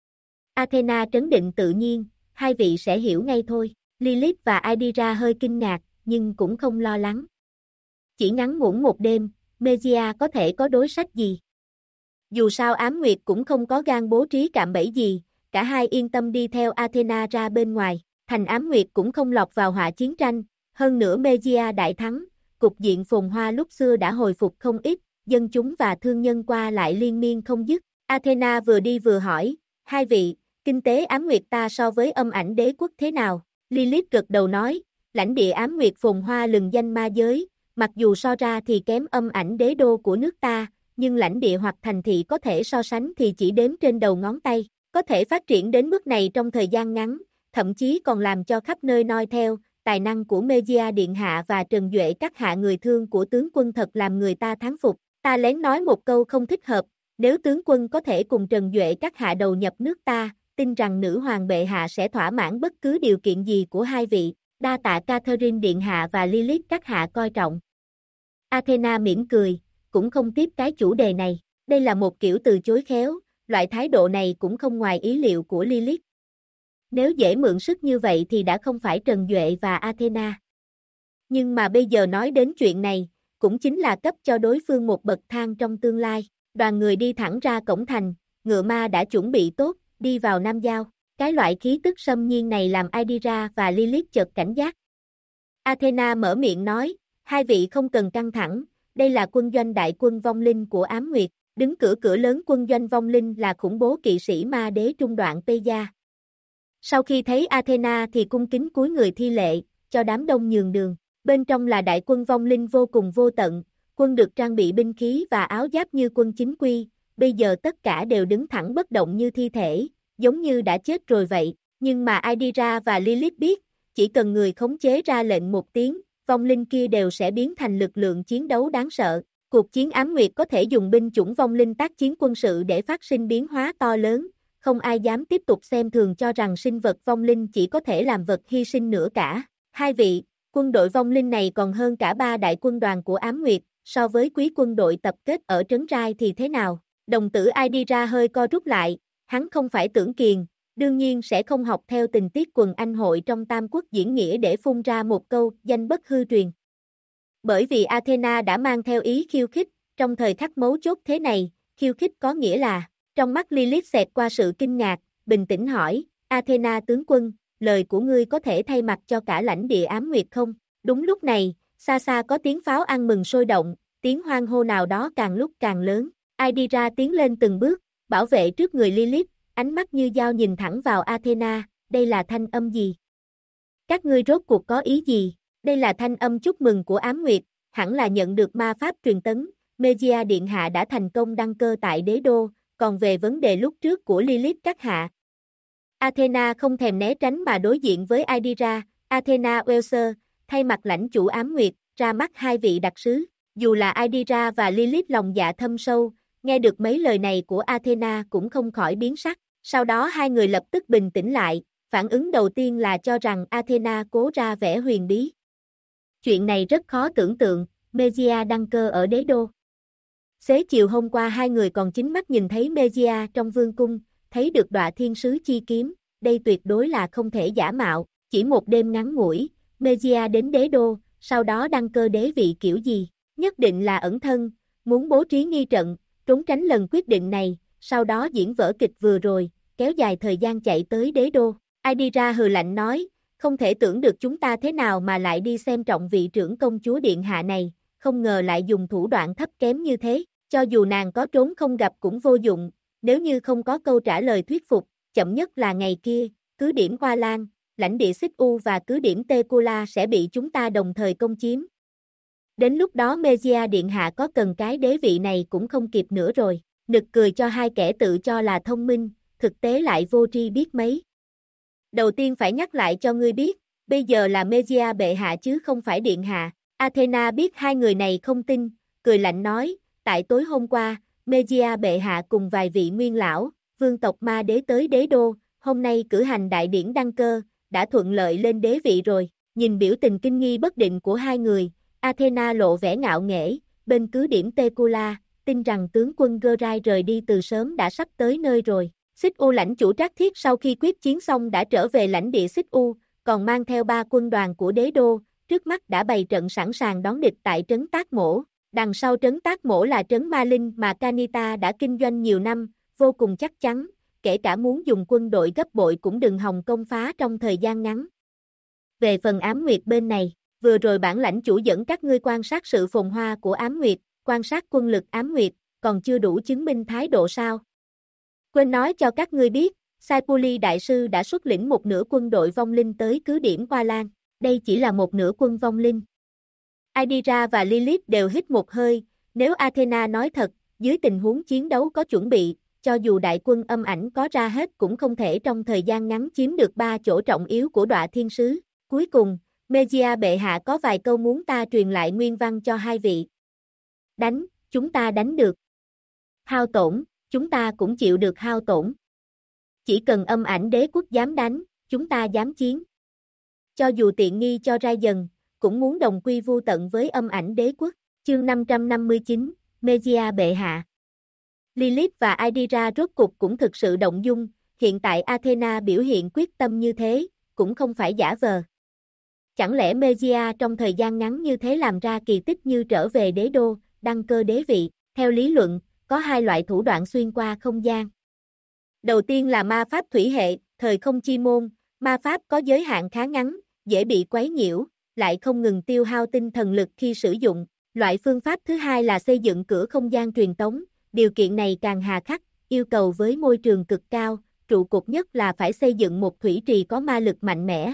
Athena trấn định tự nhiên, hai vị sẽ hiểu ngay thôi. Lilith và Aidira hơi kinh ngạc, nhưng cũng không lo lắng. Chỉ ngắn ngủn một đêm, Mejia có thể có đối sách gì? Dù sao Ám Nguyệt cũng không có gan bố trí cạm bẫy gì, cả hai yên tâm đi theo Athena ra bên ngoài. Thành Ám Nguyệt cũng không lọt vào họa chiến tranh, hơn nữa Mejia đại thắng, cục diện phồn hoa lúc xưa đã hồi phục không ít, dân chúng và thương nhân qua lại liên miên không dứt. Athena vừa đi vừa hỏi, hai vị, kinh tế Ám Nguyệt ta so với âm ảnh đế quốc thế nào? Lilith gật đầu nói, lãnh địa Ám Nguyệt phồn hoa lừng danh ma giới, mặc dù so ra thì kém âm ảnh đế đô của nước ta, nhưng lãnh địa hoặc thành thị có thể so sánh thì chỉ đếm trên đầu ngón tay, có thể phát triển đến mức này trong thời gian ngắn, thậm chí còn làm cho khắp nơi noi theo, tài năng của Mejia Điện Hạ và Trần Duệ các hạ người thương của tướng quân thật làm người ta thán phục. Ta lén nói một câu không thích hợp, nếu tướng quân có thể cùng Trần Duệ các hạ đầu nhập nước ta, tin rằng nữ hoàng bệ hạ sẽ thỏa mãn bất cứ điều kiện gì của hai vị, đa tạ Catherine Điện Hạ và Lilith các hạ coi trọng. Athena mỉm cười, cũng không tiếp cái chủ đề này, đây là một kiểu từ chối khéo, loại thái độ này cũng không ngoài ý liệu của Lilith. Nếu dễ mượn sức như vậy thì đã không phải Trần Duệ và Athena. Nhưng mà bây giờ nói đến chuyện này, cũng chính là cấp cho đối phương một bậc thang trong tương lai. Đoàn người đi thẳng ra cổng thành, ngựa ma đã chuẩn bị tốt, đi vào Nam Giao. Cái loại khí tức xâm nhiên này làm Aidira và Lilith chợt cảnh giác. Athena mở miệng nói, hai vị không cần căng thẳng, đây là quân doanh đại quân vong linh của Ám Nguyệt, đứng cửa lớn quân doanh vong linh là khủng bố kỵ sĩ ma đế trung đoạn Peja. Sau khi thấy Athena thì cung kính cúi người thi lệ, cho đám đông nhường đường. Bên trong là đại quân vong linh vô cùng vô tận, quân được trang bị binh khí và áo giáp như quân chính quy, bây giờ tất cả đều đứng thẳng bất động như thi thể, giống như đã chết rồi vậy. Nhưng mà Aidira và Lilith biết, chỉ cần người khống chế ra lệnh một tiếng, vong linh kia đều sẽ biến thành lực lượng chiến đấu đáng sợ. Cuộc chiến Ám Nguyệt có thể dùng binh chủng vong linh tác chiến quân sự để phát sinh biến hóa to lớn, không ai dám tiếp tục xem thường cho rằng sinh vật vong linh chỉ có thể làm vật hy sinh nữa cả. Hai vị, quân đội vong linh này còn hơn cả 3 đại quân đoàn của Ám Nguyệt, so với quý quân đội tập kết ở Trấn Rai thì thế nào? Đồng tử Aidira hơi co rút lại, hắn không phải Tưởng Kiền, đương nhiên sẽ không học theo tình tiết quần anh hội trong Tam Quốc diễn nghĩa để phun ra một câu danh bất hư truyền. Bởi vì Athena đã mang theo ý khiêu khích, trong thời khắc mấu chốt thế này, khiêu khích có nghĩa là, trong mắt Lilith xẹt qua sự kinh ngạc, bình tĩnh hỏi, Athena tướng quân, lời của ngươi có thể thay mặt cho cả lãnh địa Ám Nguyệt không? Đúng lúc này, xa xa có tiếng pháo ăn mừng sôi động, tiếng hoan hô nào đó càng lúc càng lớn. Aidira tiến lên từng bước, bảo vệ trước người Lilith, ánh mắt như dao nhìn thẳng vào Athena, đây là thanh âm gì? Các ngươi rốt cuộc có ý gì? Đây là thanh âm chúc mừng của Ám Nguyệt, hẳn là nhận được ma pháp truyền tấn, Mejia Điện Hạ đã thành công đăng cơ tại đế đô, còn về vấn đề lúc trước của Lilith các hạ. Athena không thèm né tránh mà đối diện với Aidira, Athena Welser, thay mặt lãnh chủ Ám Nguyệt, ra mắt hai vị đặc sứ. Dù là Aidira và Lilith lòng dạ thâm sâu, nghe được mấy lời này của Athena cũng không khỏi biến sắc. Sau đó hai người lập tức bình tĩnh lại, phản ứng đầu tiên là cho rằng Athena cố ra vẻ huyền bí. Chuyện này rất khó tưởng tượng, Mejia đăng cơ ở đế đô. Xế chiều hôm qua hai người còn chính mắt nhìn thấy Mejia trong vương cung, thấy được Đọa Thiên Sứ chi kiếm, đây tuyệt đối là không thể giả mạo, Chỉ một đêm ngắn ngủi, Megia đến đế đô, sau đó đăng cơ đế vị kiểu gì? Nhất định là ẩn thân, muốn bố trí nghi trận, trốn tránh lần quyết định này, sau đó diễn vở kịch vừa rồi, kéo dài thời gian chạy tới đế đô. Aidira hừ lạnh nói, không thể tưởng được chúng ta thế nào mà lại đi xem trọng vị trưởng công chúa điện hạ này, không ngờ lại dùng thủ đoạn thấp kém như thế, cho dù nàng có trốn không gặp cũng vô dụng, nếu như không có câu trả lời thuyết phục, chậm nhất là ngày kia, cứ điểm Hoa Lan, lãnh địa Xích U và cứ điểm Tekula sẽ bị chúng ta đồng thời công chiếm. Đến lúc đó Megia điện hạ có cần cái đế vị này cũng không kịp nữa rồi, nực cười cho hai kẻ tự cho là thông minh, thực tế lại vô tri biết mấy. Đầu tiên phải nhắc lại cho ngươi biết, bây giờ là Megia bệ hạ chứ không phải điện hạ. Athena biết hai người này không tin, cười lạnh nói, tại tối hôm qua, Megia bệ hạ cùng vài vị nguyên lão, vương tộc ma đế tới đế đô, hôm nay cử hành đại điển đăng cơ, đã thuận lợi lên đế vị rồi. Nhìn biểu tình kinh nghi bất định của hai người, Athena lộ vẻ ngạo nghễ, bên cứ điểm Tekula, tin rằng tướng quân Gerai rời đi từ sớm đã sắp tới nơi rồi. Xích U lãnh chủ Trác Thiết sau khi quyết chiến xong đã trở về lãnh địa Xích U, còn mang theo 3 quân đoàn của đế đô, trước mắt đã bày trận sẵn sàng đón địch tại trấn Tác Mổ. Đằng sau trấn Tác Mổ là trấn Ma Linh mà Kanita đã kinh doanh nhiều năm, vô cùng chắc chắn, kể cả muốn dùng quân đội gấp bội cũng đừng hòng công phá trong thời gian ngắn. Về phần Ám Nguyệt bên này, vừa rồi bản lãnh chủ dẫn các ngươi quan sát sự phồn hoa của Ám Nguyệt, quan sát quân lực Ám Nguyệt, còn chưa đủ chứng minh thái độ sao? Quên nói cho các ngươi biết, Saipuli đại sư đã xuất lĩnh một nửa quân đội vong linh tới cứ điểm Hoa Lan, đây chỉ là một nửa quân vong linh. Aidira và Lilith đều hít một hơi, nếu Athena nói thật, dưới tình huống chiến đấu có chuẩn bị, cho dù đại quân âm ảnh có ra hết cũng không thể trong thời gian ngắn chiếm được 3 chỗ trọng yếu của Đọa Thiên Sứ. Cuối cùng, Megia bệ hạ có vài câu muốn ta truyền lại nguyên văn cho hai vị. Đánh, chúng ta đánh được. Hao tổn, chúng ta cũng chịu được hao tổn. Chỉ cần âm ảnh đế quốc dám đánh, chúng ta dám chiến. Cho dù tiện nghi cho ra dần, cũng muốn đồng quy vu tận với âm ảnh đế quốc. Chương 559, Megia bệ hạ. Lilith và Aidira rốt cục cũng thực sự động dung, hiện tại Athena biểu hiện quyết tâm như thế, cũng không phải giả vờ. Chẳng lẽ Megia trong thời gian ngắn như thế làm ra kỳ tích như trở về đế đô, đăng cơ đế vị? Theo lý luận, có hai loại thủ đoạn xuyên qua không gian. Đầu tiên là ma pháp thủy hệ, thời không chi môn, ma pháp có giới hạn khá ngắn, dễ bị quấy nhiễu, lại không ngừng tiêu hao tinh thần lực khi sử dụng. Loại phương pháp thứ hai là xây dựng cửa không gian truyền tống, điều kiện này càng hà khắc, yêu cầu với môi trường cực cao, trụ cột nhất là phải xây dựng một thủy trì có ma lực mạnh mẽ.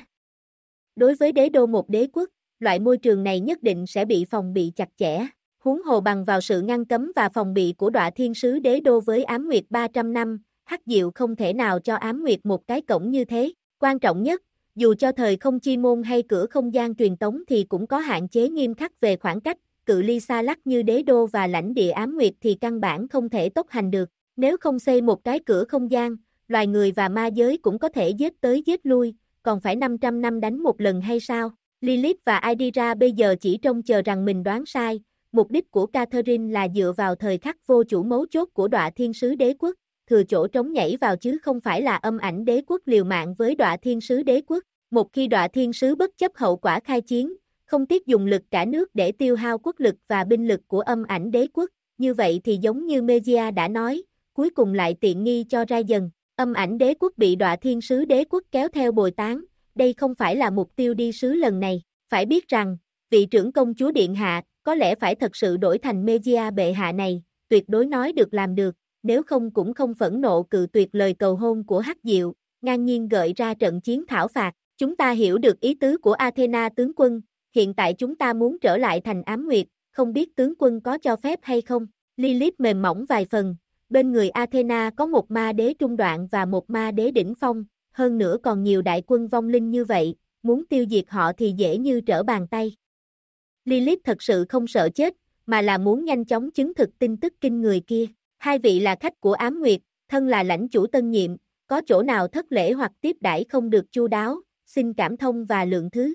Đối với đế đô một đế quốc, loại môi trường này nhất định sẽ bị phòng bị chặt chẽ. Huống hồ bằng vào sự ngăn cấm và phòng bị của Đọa Thiên Sứ đế đô với Ám Nguyệt 300 năm, Hắc Diệu không thể nào cho Ám Nguyệt một cái cổng như thế. Quan trọng nhất, dù cho thời không chi môn hay cửa không gian truyền tống thì cũng có hạn chế nghiêm khắc về khoảng cách, cự ly xa lắc như đế đô và lãnh địa Ám Nguyệt thì căn bản không thể tốc hành được. Nếu không xây một cái cửa không gian, loài người và ma giới cũng có thể giết tới giết lui, còn phải 500 năm đánh một lần hay sao? Lilith và Aidira bây giờ chỉ trông chờ rằng mình đoán sai. Mục đích của Catherine là dựa vào thời khắc vô chủ mấu chốt của Đọa Thiên Sứ đế quốc, thừa chỗ trống nhảy vào chứ không phải là âm ảnh đế quốc liều mạng với Đọa Thiên Sứ đế quốc. Một khi Đọa Thiên Sứ bất chấp hậu quả khai chiến, không tiếc dùng lực cả nước để tiêu hao quốc lực và binh lực của âm ảnh đế quốc, như vậy thì giống như Megia đã nói, cuối cùng lại tiện nghi cho ra dần. Âm ảnh đế quốc bị Đọa Thiên Sứ đế quốc kéo theo bồi tán, đây không phải là mục tiêu đi sứ lần này. Phải biết rằng, vị trưởng công chúa điện hạ, có lẽ phải thật sự đổi thành Megia bệ hạ này, tuyệt đối nói được làm được, nếu không cũng không phẫn nộ cự tuyệt lời cầu hôn của Hắc Diệu, ngang nhiên gợi ra trận chiến thảo phạt. Chúng ta hiểu được ý tứ của Athena tướng quân, hiện tại chúng ta muốn trở lại thành Ám Nguyệt, không biết tướng quân có cho phép hay không? Lilith mềm mỏng vài phần, bên người Athena có một ma đế trung đoạn và một ma đế đỉnh phong, hơn nữa còn nhiều đại quân vong linh như vậy, muốn tiêu diệt họ thì dễ như trở bàn tay. Lilith thật sự không sợ chết, mà là muốn nhanh chóng chứng thực tin tức kinh người kia. Hai vị là khách của Ám Nguyệt, thân là lãnh chủ tân nhiệm, có chỗ nào thất lễ hoặc tiếp đãi không được chu đáo, xin cảm thông và lượng thứ.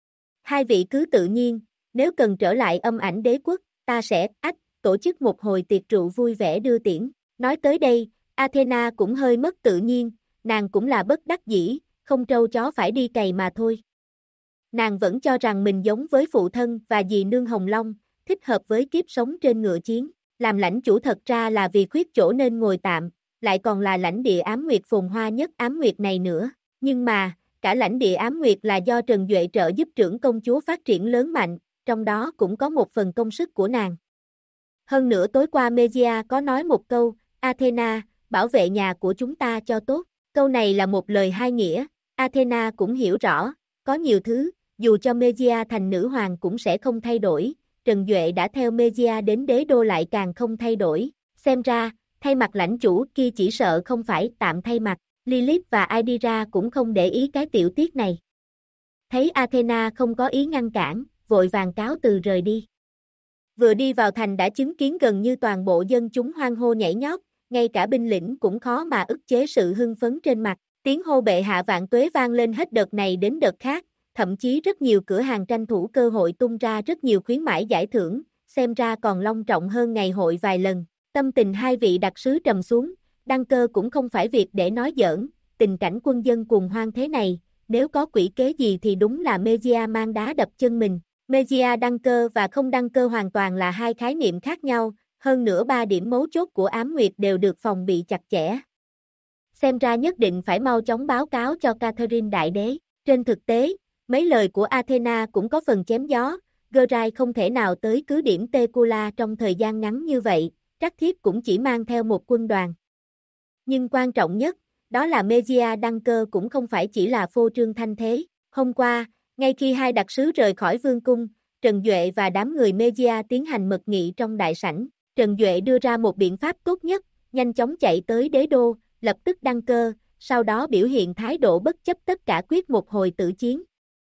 Hai vị cứ tự nhiên, nếu cần trở lại âm ảnh đế quốc, ta sẽ tổ chức một hồi tiệc rượu vui vẻ đưa tiễn. Nói tới đây, Athena cũng hơi mất tự nhiên, nàng cũng là bất đắc dĩ, không trâu chó phải đi cày mà thôi. Nàng vẫn cho rằng mình giống với phụ thân và dì nương Hồng Long, thích hợp với kiếp sống trên ngựa chiến. Làm lãnh chủ thật ra là vì khuyết chỗ nên ngồi tạm, lại còn là lãnh địa ám nguyệt phồn hoa nhất ám nguyệt này nữa. Nhưng mà, cả lãnh địa ám nguyệt là do Trần Duệ trợ giúp trưởng công chúa phát triển lớn mạnh, trong đó cũng có một phần công sức của nàng. Hơn nữa tối qua Megia có nói một câu, Athena, bảo vệ nhà của chúng ta cho tốt. Câu này là một lời hai nghĩa, Athena cũng hiểu rõ, có nhiều thứ, dù cho Megia thành nữ hoàng cũng sẽ không thay đổi, Trần Duệ đã theo Megia đến đế đô lại càng không thay đổi, xem ra, thay mặt lãnh chủ kia chỉ sợ không phải tạm thay mặt, Lilith và Aidira cũng không để ý cái tiểu tiết này. Thấy Athena không có ý ngăn cản, vội vàng cáo từ rời đi. Vừa đi vào thành đã chứng kiến gần như toàn bộ dân chúng hoan hô nhảy nhót, ngay cả binh lĩnh cũng khó mà ức chế sự hưng phấn trên mặt, tiếng hô bệ hạ vạn tuế vang lên hết đợt này đến đợt khác, thậm chí rất nhiều cửa hàng tranh thủ cơ hội tung ra rất nhiều khuyến mãi giải thưởng, xem ra còn long trọng hơn ngày hội vài lần. Tâm tình hai vị đặc sứ trầm xuống, đăng cơ cũng không phải việc để nói giỡn, tình cảnh quân dân cuồng hoang thế này, nếu có quỷ kế gì thì đúng là Megia mang đá đập chân mình. Megia đăng cơ và không đăng cơ hoàn toàn là hai khái niệm khác nhau, hơn nữa 3 điểm mấu chốt của ám nguyệt đều được phòng bị chặt chẽ. Xem ra nhất định phải mau chóng báo cáo cho Catherine Đại Đế. Trên thực tế, mấy lời của Athena cũng có phần chém gió, Gerai không thể nào tới cứ điểm Tecula trong thời gian ngắn như vậy, Trắc Thiếp cũng chỉ mang theo một quân đoàn. Nhưng quan trọng nhất, đó là Megia đăng cơ cũng không phải chỉ là phô trương thanh thế. Hôm qua, ngay khi hai đặc sứ rời khỏi vương cung, Trần Duệ và đám người Megia tiến hành mật nghị trong đại sảnh. Trần Duệ đưa ra một biện pháp tốt nhất, nhanh chóng chạy tới đế đô, lập tức đăng cơ, sau đó biểu hiện thái độ bất chấp tất cả quyết một hồi tử chiến.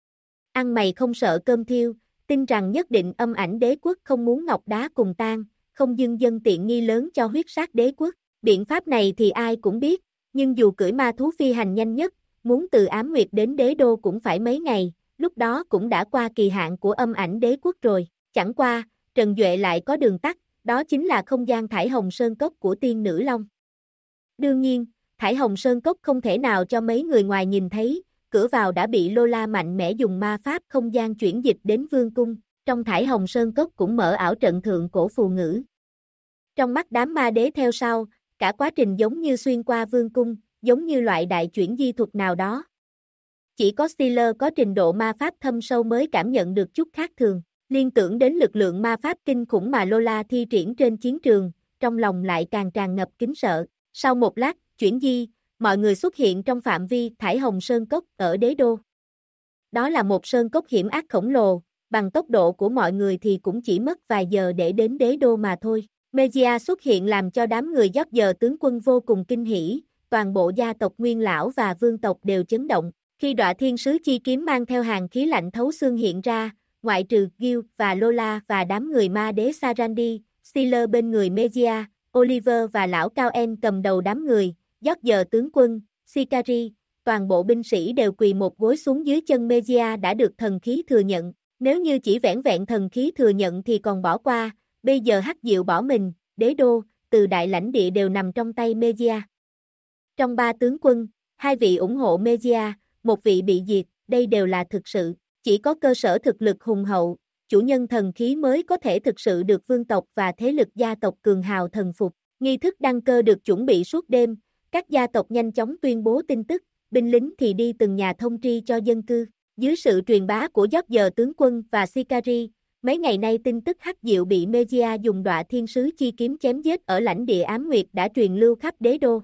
Ăn mày không sợ cơm thiêu, tin rằng nhất định âm ảnh đế quốc không muốn ngọc đá cùng tan, không dưng dân tiện nghi lớn cho huyết sát đế quốc. Biện pháp này thì ai cũng biết, nhưng dù cưỡi ma thú phi hành nhanh nhất, muốn từ ám nguyệt đến đế đô cũng phải mấy ngày, lúc đó cũng đã qua kỳ hạn của âm ảnh đế quốc rồi. Chẳng qua, Trần Duệ lại có đường tắt, đó chính là không gian Thải Hồng Sơn Cốc của tiên nữ Long. Đương nhiên, Thải Hồng Sơn Cốc không thể nào cho mấy người ngoài nhìn thấy, cửa vào đã bị Lola mạnh mẽ dùng ma pháp không gian chuyển dịch đến vương cung, trong Thải Hồng Sơn Cốc cũng mở ảo trận thượng cổ phù ngữ. Trong mắt đám ma đế theo sau, cả quá trình giống như xuyên qua vương cung, giống như loại đại chuyển di thuật nào đó. Chỉ có Steeler có trình độ ma pháp thâm sâu mới cảm nhận được chút khác thường, liên tưởng đến lực lượng ma pháp kinh khủng mà Lola thi triển trên chiến trường, trong lòng lại càng tràn ngập kính sợ. Sau một lát, chuyển di, mọi người xuất hiện trong phạm vi Thải Hồng Sơn Cốc ở đế đô. Đó là một sơn cốc hiểm ác khổng lồ, bằng tốc độ của mọi người thì cũng chỉ mất vài giờ để đến đế đô mà thôi. Megia xuất hiện làm cho đám người giáp giờ tướng quân vô cùng kinh hỉ, toàn bộ gia tộc Nguyên Lão và vương tộc đều chấn động. Khi Đọa Thiên Sứ chi kiếm mang theo hàng khí lạnh thấu xương hiện ra, ngoại trừ Gil và Lola và đám người ma đế Sarandi, Steeler bên người Megia, Oliver và lão Cao En cầm đầu đám người, giáp giờ tướng quân, Sicari, toàn bộ binh sĩ đều quỳ một gối xuống dưới chân Megia đã được thần khí thừa nhận. Nếu như chỉ vẻn vẹn thần khí thừa nhận thì còn bỏ qua, bây giờ Hắc Diệu bỏ mình, đế đô, từ đại lãnh địa đều nằm trong tay Megia. Trong 3 tướng quân, 2 vị ủng hộ Megia, 1 vị bị diệt, đây đều là thực sự, chỉ có cơ sở thực lực hùng hậu, chủ nhân thần khí mới có thể thực sự được vương tộc và thế lực gia tộc cường hào thần phục. Nghi thức đăng cơ được chuẩn bị suốt đêm, các gia tộc nhanh chóng tuyên bố tin tức, binh lính thì đi từng nhà thông tri cho dân cư. Dưới sự truyền bá của giáp giờ tướng quân và Sicari, mấy ngày nay tin tức Hắc Diệu bị Megia dùng Đọa Thiên Sứ chi kiếm chém giết ở lãnh địa ám nguyệt đã truyền lưu khắp đế đô.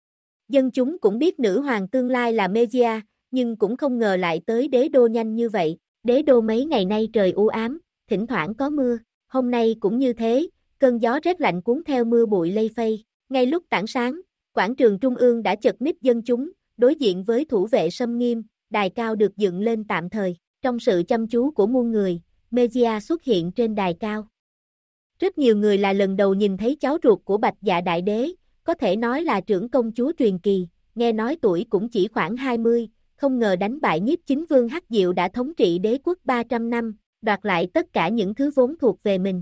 Dân chúng cũng biết nữ hoàng tương lai là Megia, nhưng cũng không ngờ lại tới đế đô nhanh như vậy. Đế đô mấy ngày nay trời u ám, thỉnh thoảng có mưa, hôm nay cũng như thế, cơn gió rét lạnh cuốn theo mưa bụi lây phây. Ngay lúc tảng sáng, quảng trường trung ương đã chật ních dân chúng, đối diện với thủ vệ xâm nghiêm, đài cao được dựng lên tạm thời. Trong sự chăm chú của muôn người, Megia xuất hiện trên đài cao. Rất nhiều người là lần đầu nhìn thấy cháu ruột của Bạch Dạ Đại Đế, có thể nói là trưởng công chúa truyền kỳ, nghe nói tuổi cũng chỉ khoảng 20, không ngờ đánh bại Nhiếp Chính Vương Hắc Diệu đã thống trị đế quốc 300 năm, đoạt lại tất cả những thứ vốn thuộc về mình.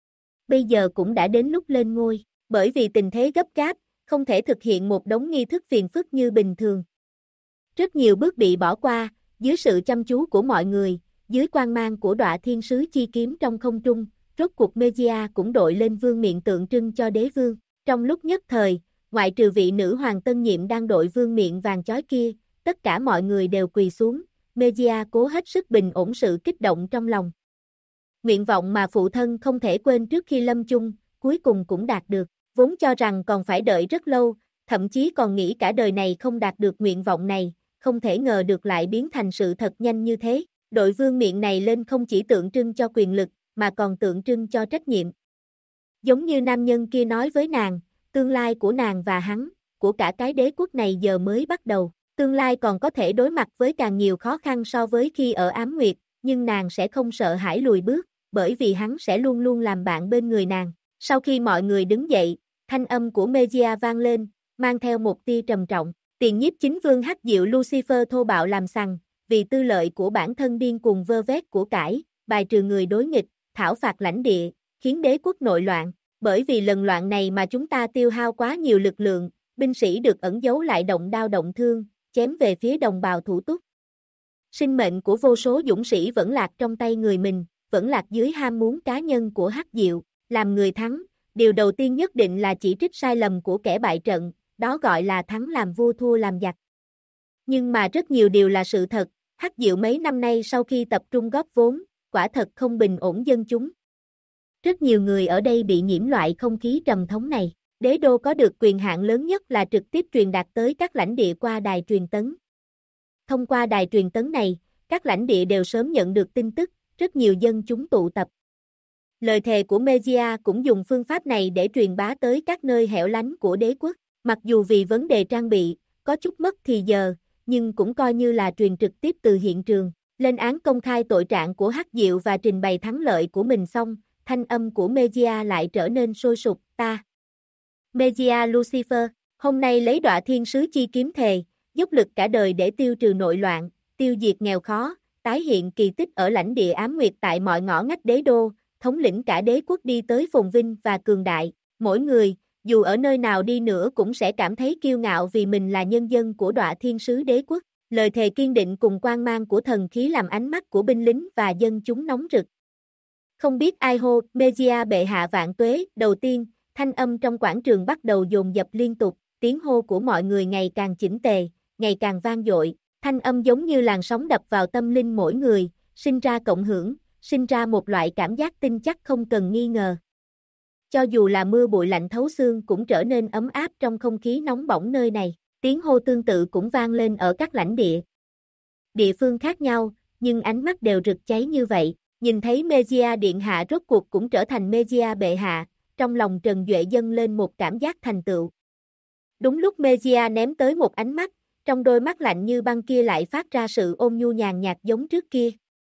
Bây giờ cũng đã đến lúc lên ngôi, bởi vì tình thế gấp gáp, không thể thực hiện một đống nghi thức phiền phức như bình thường. Rất nhiều bước bị bỏ qua, dưới sự chăm chú của mọi người, dưới quang mang của Đọa Thiên Sứ chi kiếm trong không trung, rốt cuộc Mejia cũng đội lên vương miện tượng trưng cho đế vương. Trong lúc nhất thời, ngoại trừ vị nữ hoàng tân nhiệm đang đội vương miện vàng chói kia, tất cả mọi người đều quỳ xuống, Mejia cố hết sức bình ổn sự kích động trong lòng. Nguyện vọng mà phụ thân không thể quên trước khi lâm chung, cuối cùng cũng đạt được, vốn cho rằng còn phải đợi rất lâu, thậm chí còn nghĩ cả đời này không đạt được nguyện vọng này, không thể ngờ được lại biến thành sự thật nhanh như thế. Đội vương miện này lên không chỉ tượng trưng cho quyền lực, mà còn tượng trưng cho trách nhiệm. Giống như nam nhân kia nói với nàng, tương lai của nàng và hắn, của cả cái đế quốc này giờ mới bắt đầu. Tương lai còn có thể đối mặt với càng nhiều khó khăn so với khi ở Ám Nguyệt, nhưng nàng sẽ không sợ hãi lùi bước, bởi vì hắn sẽ luôn luôn làm bạn bên người nàng. Sau khi mọi người đứng dậy, thanh âm của Mejia vang lên, mang theo một tia trầm trọng. Tiền nhiếp chính vương hắc diệu Lucifer thô bạo làm sằng, vì tư lợi của bản thân điên cuồng vơ vét của cải, bài trừ người đối nghịch, thảo phạt lãnh địa, khiến đế quốc nội loạn. Bởi vì lần loạn này mà chúng ta tiêu hao quá nhiều lực lượng, binh sĩ được ẩn giấu lại động đao động thương, chém về phía đồng bào thủ túc. Sinh mệnh của vô số dũng sĩ vẫn lạc trong tay người mình, vẫn lạc dưới ham muốn cá nhân của hắc diệu. Làm người thắng, điều đầu tiên nhất định là chỉ trích sai lầm của kẻ bại trận, đó gọi là thắng làm vua thua làm giặc. Nhưng mà rất nhiều điều là sự thật, hắc diệu mấy năm nay sau khi tập trung góp vốn, quả thật không bình ổn dân chúng. Rất nhiều người ở đây bị nhiễm loại không khí trầm thống này. Đế đô có được quyền hạn lớn nhất là trực tiếp truyền đạt tới các lãnh địa qua đài truyền tấn. Thông qua đài truyền tấn này, các lãnh địa đều sớm nhận được tin tức, rất nhiều dân chúng tụ tập. Lời thề của Mejia cũng dùng phương pháp này để truyền bá tới các nơi hẻo lánh của đế quốc. Mặc dù vì vấn đề trang bị, có chút mất thì giờ, nhưng cũng coi như là truyền trực tiếp từ hiện trường. Lên án công khai tội trạng của hắc diệu và trình bày thắng lợi của mình xong, thanh âm của Mejia lại trở nên sôi sục, ta. Mejia Lucifer, hôm nay lấy Đọa Thiên Sứ chi kiếm thề, dốc lực cả đời để tiêu trừ nội loạn, tiêu diệt nghèo khó, tái hiện kỳ tích ở lãnh địa Ám Nguyệt tại mọi ngõ ngách đế đô, thống lĩnh cả đế quốc đi tới phồn vinh và cường đại. Mỗi người, dù ở nơi nào đi nữa cũng sẽ cảm thấy kiêu ngạo vì mình là nhân dân của Đọa Thiên Sứ đế quốc. Lời thề kiên định cùng quang mang của thần khí làm ánh mắt của binh lính và dân chúng nóng rực. Không biết ai hô, Mejia bệ hạ vạn tuế, đầu tiên, thanh âm trong quảng trường bắt đầu dồn dập liên tục, tiếng hô của mọi người ngày càng chỉnh tề, ngày càng vang dội, thanh âm giống như làn sóng đập vào tâm linh mỗi người, sinh ra cộng hưởng, sinh ra một loại cảm giác tin chắc không cần nghi ngờ. Cho dù là mưa bụi lạnh thấu xương cũng trở nên ấm áp trong không khí nóng bỏng nơi này, tiếng hô tương tự cũng vang lên ở các lãnh địa. Địa phương khác nhau, nhưng ánh mắt đều rực cháy như vậy. Nhìn thấy Mejia điện hạ rốt cuộc cũng trở thành Mejia bệ hạ, trong lòng Trần Duệ dâng lên một cảm giác thành tựu. Đúng lúc Mejia ném tới một ánh mắt, trong đôi mắt lạnh như băng kia lại phát ra sự ôn nhu nhàn nhạt giống trước kia.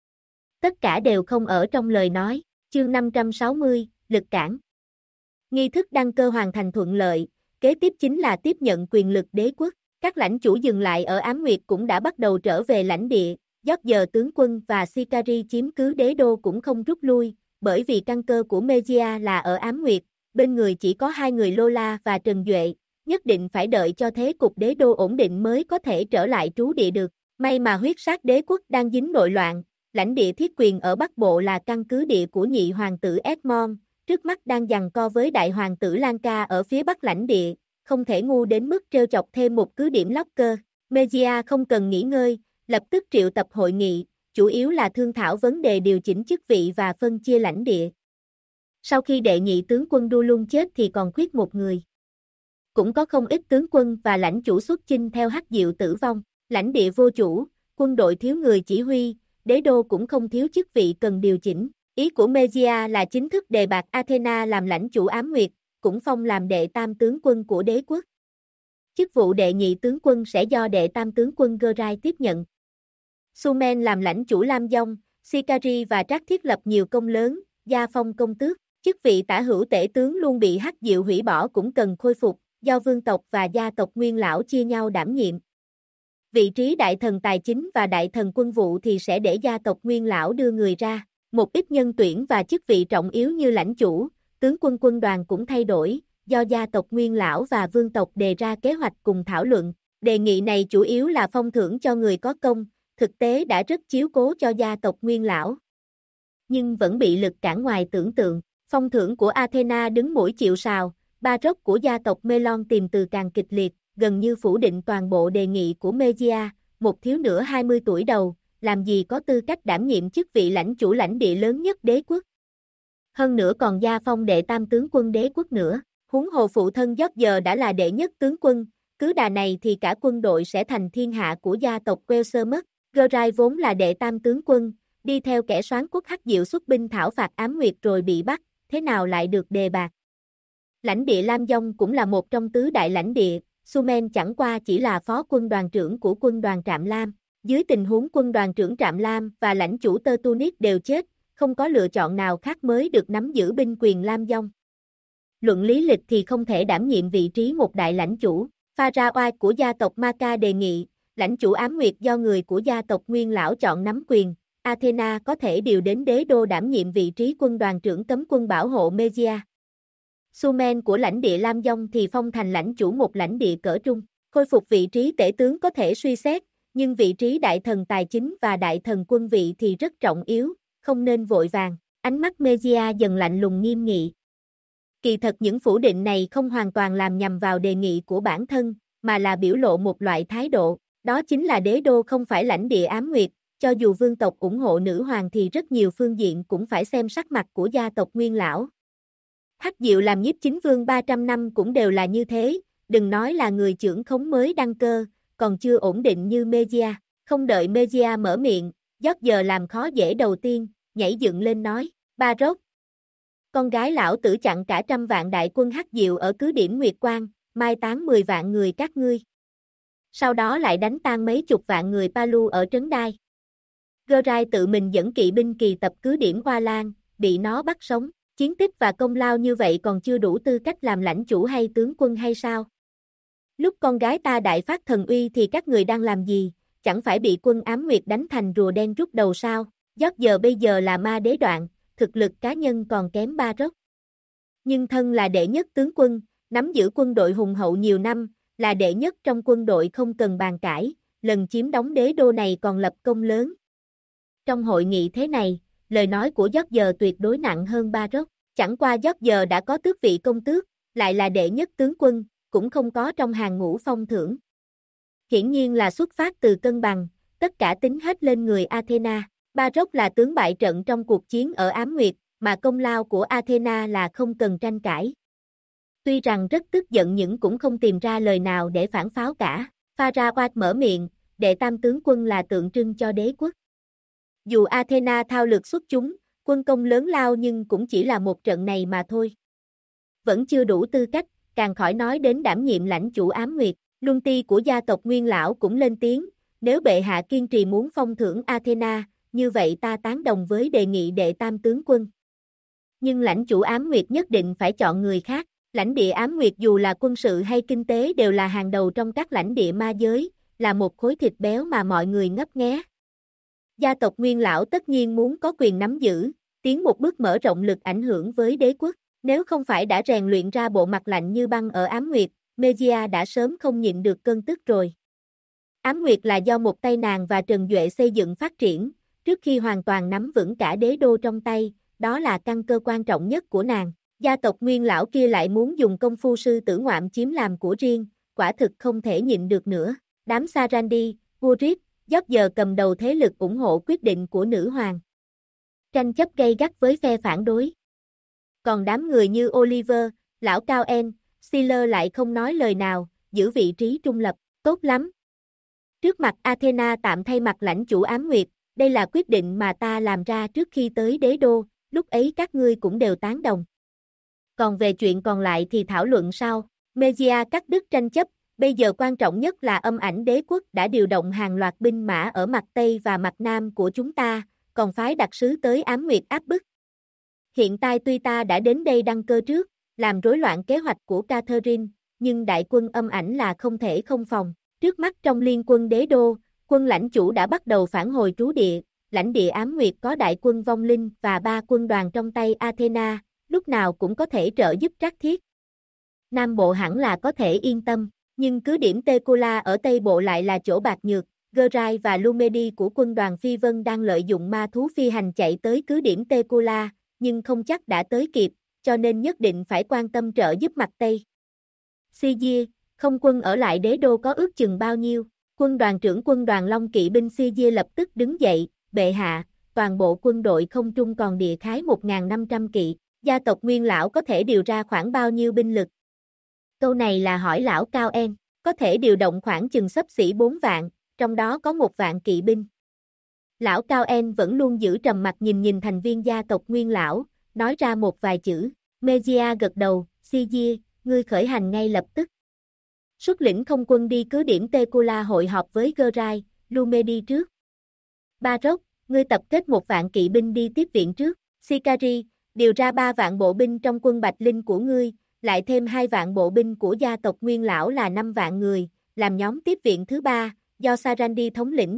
Tất cả đều không ở trong lời nói. Chương 560, lực cản. Nghi thức đăng cơ hoàn thành thuận lợi, kế tiếp chính là tiếp nhận quyền lực đế quốc. Các lãnh chủ dừng lại ở Ám Nguyệt cũng đã bắt đầu trở về lãnh địa. Giờ tướng quân và Sicari chiếm cứ đế đô cũng không rút lui, bởi vì căn cơ của Mejia là ở Ám Nguyệt, bên người chỉ có hai người Lola và Trần Duệ, nhất định phải đợi cho thế cục đế đô ổn định mới có thể trở lại trú địa được. May mà huyết sát đế quốc đang dính nội loạn, lãnh địa thiết quyền ở Bắc Bộ là căn cứ địa của nhị hoàng tử Edmond, trước mắt đang giằng co với đại hoàng tử Lanka ở phía Bắc lãnh địa, không thể ngu đến mức trêu chọc thêm một cứ điểm Locker. Mejia không cần nghỉ ngơi, lập tức triệu tập hội nghị, chủ yếu là thương thảo vấn đề điều chỉnh chức vị và phân chia lãnh địa. Sau khi đệ nhị tướng quân Đu Lung chết thì còn khuyết một người. Cũng có không ít tướng quân và lãnh chủ xuất chinh theo hắc diệu tử vong, lãnh địa vô chủ, quân đội thiếu người chỉ huy, đế đô cũng không thiếu chức vị cần điều chỉnh. Ý của Mejia là chính thức đề bạt Athena làm lãnh chủ Ám Nguyệt, cũng phong làm đệ tam tướng quân của đế quốc. Chức vụ đệ nhị tướng quân sẽ do đệ tam tướng quân Gerai tiếp nhận. Sumen làm lãnh chủ Lam Dông, Sicari và Trác thiết lập nhiều công lớn, gia phong công tước, chức vị tả hữu tể tướng luôn bị hắc diệu hủy bỏ cũng cần khôi phục, do vương tộc và gia tộc Nguyên lão chia nhau đảm nhiệm. Vị trí đại thần tài chính và đại thần quân vụ thì sẽ để gia tộc Nguyên lão đưa người ra, một ít nhân tuyển và chức vị trọng yếu như lãnh chủ, tướng quân quân đoàn cũng thay đổi, do gia tộc Nguyên lão và vương tộc đề ra kế hoạch cùng thảo luận. Đề nghị này chủ yếu là phong thưởng cho người có công, thực tế đã rất chiếu cố cho gia tộc Nguyên lão. Nhưng vẫn bị lực cản ngoài tưởng tượng, phong thưởng của Athena đứng mũi chịu sào, Baroque của gia tộc Melon tìm từ càng kịch liệt, gần như phủ định toàn bộ đề nghị của Megia, một thiếu nữ 20 tuổi đầu, làm gì có tư cách đảm nhiệm chức vị lãnh chủ lãnh địa lớn nhất đế quốc. Hơn nữa còn gia phong đệ tam tướng quân đế quốc nữa, huống hồ phụ thân George đã là đệ nhất tướng quân, cứ đà này thì cả quân đội sẽ thành thiên hạ của gia tộc Welser mất. Gerai vốn là đệ tam tướng quân, đi theo kẻ soán quốc Hắc Diệu xuất binh thảo phạt Ám Nguyệt rồi bị bắt, thế nào lại được đề bạt. Lãnh địa Lam Dông cũng là một trong tứ đại lãnh địa, Sumen chẳng qua chỉ là phó quân đoàn trưởng của quân đoàn Trạm Lam. Dưới tình huống quân đoàn trưởng Trạm Lam và lãnh chủ Tơ Tunis đều chết, không có lựa chọn nào khác mới được nắm giữ binh quyền Lam Dông. Luận lý lịch thì không thể đảm nhiệm vị trí một đại lãnh chủ. Pharaoh của gia tộc Maka đề nghị, lãnh chủ Ám Nguyệt do người của gia tộc Nguyên lão chọn nắm quyền, Athena có thể điều đến đế đô đảm nhiệm vị trí quân đoàn trưởng cấm quân bảo hộ Megia. Sumen của lãnh địa Lam Dông thì phong thành lãnh chủ một lãnh địa cỡ trung, khôi phục vị trí tể tướng có thể suy xét, nhưng vị trí đại thần tài chính và đại thần quân vị thì rất trọng yếu, không nên vội vàng. Ánh mắt Megia dần lạnh lùng nghiêm nghị. Kỳ thật những phủ định này không hoàn toàn làm nhằm vào đề nghị của bản thân, mà là biểu lộ một loại thái độ, đó chính là đế đô không phải lãnh địa Ám Nguyệt, cho dù vương tộc ủng hộ nữ hoàng thì rất nhiều phương diện cũng phải xem sắc mặt của gia tộc Nguyên lão. Hắc Diệu làm nhiếp chính vương 300 năm cũng đều là như thế, đừng nói là người trưởng khống mới đăng cơ, còn chưa ổn định như Megia. Không đợi Megia mở miệng, George làm khó dễ đầu tiên, nhảy dựng lên nói, Baroque. Con gái lão tử chặn cả 100 vạn đại quân Hắc Diệu ở cứ điểm Nguyệt Quang, mai táng 10 vạn người các ngươi. Sau đó lại đánh tan mấy chục vạn người Palu ở Trấn Đai. Gerai tự mình dẫn kỵ binh kỳ tập cứ điểm Hoa Lan, bị nó bắt sống. Chiến tích và công lao như vậy còn chưa đủ tư cách làm lãnh chủ hay tướng quân hay sao? Lúc con gái ta đại phát thần uy thì các người đang làm gì? Chẳng phải bị quân Ám Nguyệt đánh thành rùa đen rút đầu sao? George bây giờ là ma đế đoạn, thực lực cá nhân còn kém Baroque. Nhưng thân là đệ nhất tướng quân, nắm giữ quân đội hùng hậu nhiều năm, là đệ nhất trong quân đội không cần bàn cãi, lần chiếm đóng đế đô này còn lập công lớn. Trong hội nghị thế này, lời nói của George tuyệt đối nặng hơn Baroque, chẳng qua George đã có tước vị công tước, lại là đệ nhất tướng quân, cũng không có trong hàng ngũ phong thưởng. Hiển nhiên là xuất phát từ cân bằng, tất cả tính hết lên người Athena. Baroque là tướng bại trận trong cuộc chiến ở Ám Nguyệt, mà công lao của Athena là không cần tranh cãi. Tuy rằng rất tức giận nhưng cũng không tìm ra lời nào để phản pháo cả. Pharaoh mở miệng, đệ tam tướng quân là tượng trưng cho đế quốc. Dù Athena thao lược xuất chúng, quân công lớn lao nhưng cũng chỉ là một trận này mà thôi. Vẫn chưa đủ tư cách, càng khỏi nói đến đảm nhiệm lãnh chủ Ám Nguyệt. Luân ti của gia tộc Nguyên lão cũng lên tiếng, nếu bệ hạ kiên trì muốn phong thưởng Athena, như vậy ta tán đồng với đề nghị đệ tam tướng quân. Nhưng lãnh chủ Ám Nguyệt nhất định phải chọn người khác. Lãnh địa Ám Nguyệt dù là quân sự hay kinh tế đều là hàng đầu trong các lãnh địa ma giới, là một khối thịt béo mà mọi người ngấp nghé. Gia tộc Nguyên lão tất nhiên muốn có quyền nắm giữ, tiến một bước mở rộng lực ảnh hưởng với đế quốc. Nếu không phải đã rèn luyện ra bộ mặt lạnh như băng ở Ám Nguyệt, Megia đã sớm không nhịn được cơn tức rồi. Ám Nguyệt là do một tay nàng và Trần Duệ xây dựng phát triển, trước khi hoàn toàn nắm vững cả đế đô trong tay, đó là căn cơ quan trọng nhất của nàng. Gia tộc Nguyên lão kia lại muốn dùng công phu sư tử ngoạm chiếm làm của riêng, quả thực không thể nhịn được nữa. Đám Sarandi, Gurrit, George cầm đầu thế lực ủng hộ quyết định của nữ hoàng. Tranh chấp gay gắt với phe phản đối. Còn đám người như Oliver, lão Cao En, Siller lại không nói lời nào, giữ vị trí trung lập, tốt lắm. Trước mặt Athena tạm thay mặt lãnh chủ Ám Nguyệt, đây là quyết định mà ta làm ra trước khi tới đế đô, lúc ấy các ngươi cũng đều tán đồng. Còn về chuyện còn lại thì thảo luận sau. Megia cắt đứt tranh chấp, bây giờ quan trọng nhất là âm ảnh đế quốc đã điều động hàng loạt binh mã ở mặt Tây và mặt Nam của chúng ta, còn phái đặc sứ tới Ám Nguyệt áp bức. Hiện tại tuy ta đã đến đây đăng cơ trước, làm rối loạn kế hoạch của Catherine, nhưng đại quân âm ảnh là không thể không phòng. Trước mắt trong liên quân đế đô, quân lãnh chủ đã bắt đầu phản hồi trú địa, lãnh địa Ám Nguyệt có đại quân vong linh và 3 quân đoàn trong tay Athena, lúc nào cũng có thể trợ giúp trác thiết. Nam Bộ hẳn là có thể yên tâm. Nhưng cứ điểm Tekula ở Tây Bộ lại là chỗ bạc nhược, Gerai và Lumedi của quân đoàn Phi Vân đang lợi dụng ma thú phi hành chạy tới cứ điểm Tekula, nhưng không chắc đã tới kịp, cho nên nhất định phải quan tâm trợ giúp mặt Tây. Sijia, không quân ở lại đế đô có ước chừng bao nhiêu? Quân đoàn trưởng quân đoàn Long Kỵ binh Sijia lập tức đứng dậy, bệ hạ, toàn bộ quân đội không trung còn địa khái 1.500 kỵ, gia tộc Nguyên lão có thể điều ra khoảng bao nhiêu binh lực? Câu này là hỏi lão Cao En, có thể điều động khoảng chừng xấp xỉ 4 vạn, trong đó có 1 vạn kỵ binh. Lão Cao En vẫn luôn giữ trầm mặc nhìn thành viên gia tộc Nguyên lão, nói ra một vài chữ. Mejia gật đầu, Sijia, ngươi khởi hành ngay lập tức. Xuất lĩnh không quân đi cứ điểm Tekula hội họp với Gerai, Lumedi trước. Baroque, ngươi tập kết 1 vạn kỵ binh đi tiếp viện trước. Sikari, điều ra 3 vạn bộ binh trong quân Bạch Linh của ngươi, lại thêm 2 vạn bộ binh của gia tộc Nguyên lão là 5 vạn người, làm nhóm tiếp viện thứ 3, do Sarandi thống lĩnh.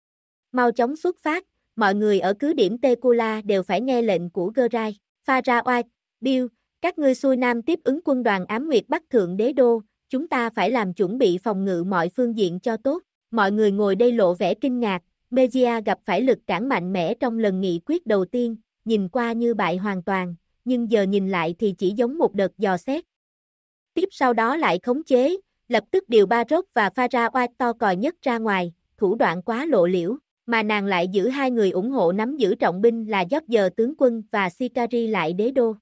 Mau chóng xuất phát, mọi người ở cứ điểm Tekula đều phải nghe lệnh của Gerai. Pharaoh, Bill, các ngươi xuôi nam tiếp ứng quân đoàn Ám Nguyệt Bắc Thượng Đế Đô, chúng ta phải làm chuẩn bị phòng ngự mọi phương diện cho tốt. Mọi người ngồi đây lộ vẻ kinh ngạc, Mejia gặp phải lực cản mạnh mẽ trong lần nghị quyết đầu tiên, nhìn qua như bại hoàn toàn, nhưng giờ nhìn lại thì chỉ giống một đợt dò xét. Tiếp sau đó lại khống chế, lập tức điều Baroque và Pharaoh to còi nhất ra ngoài, thủ đoạn quá lộ liễu, mà nàng lại giữ 2 người ủng hộ nắm giữ trọng binh là George tướng quân và Sikari lại đế đô.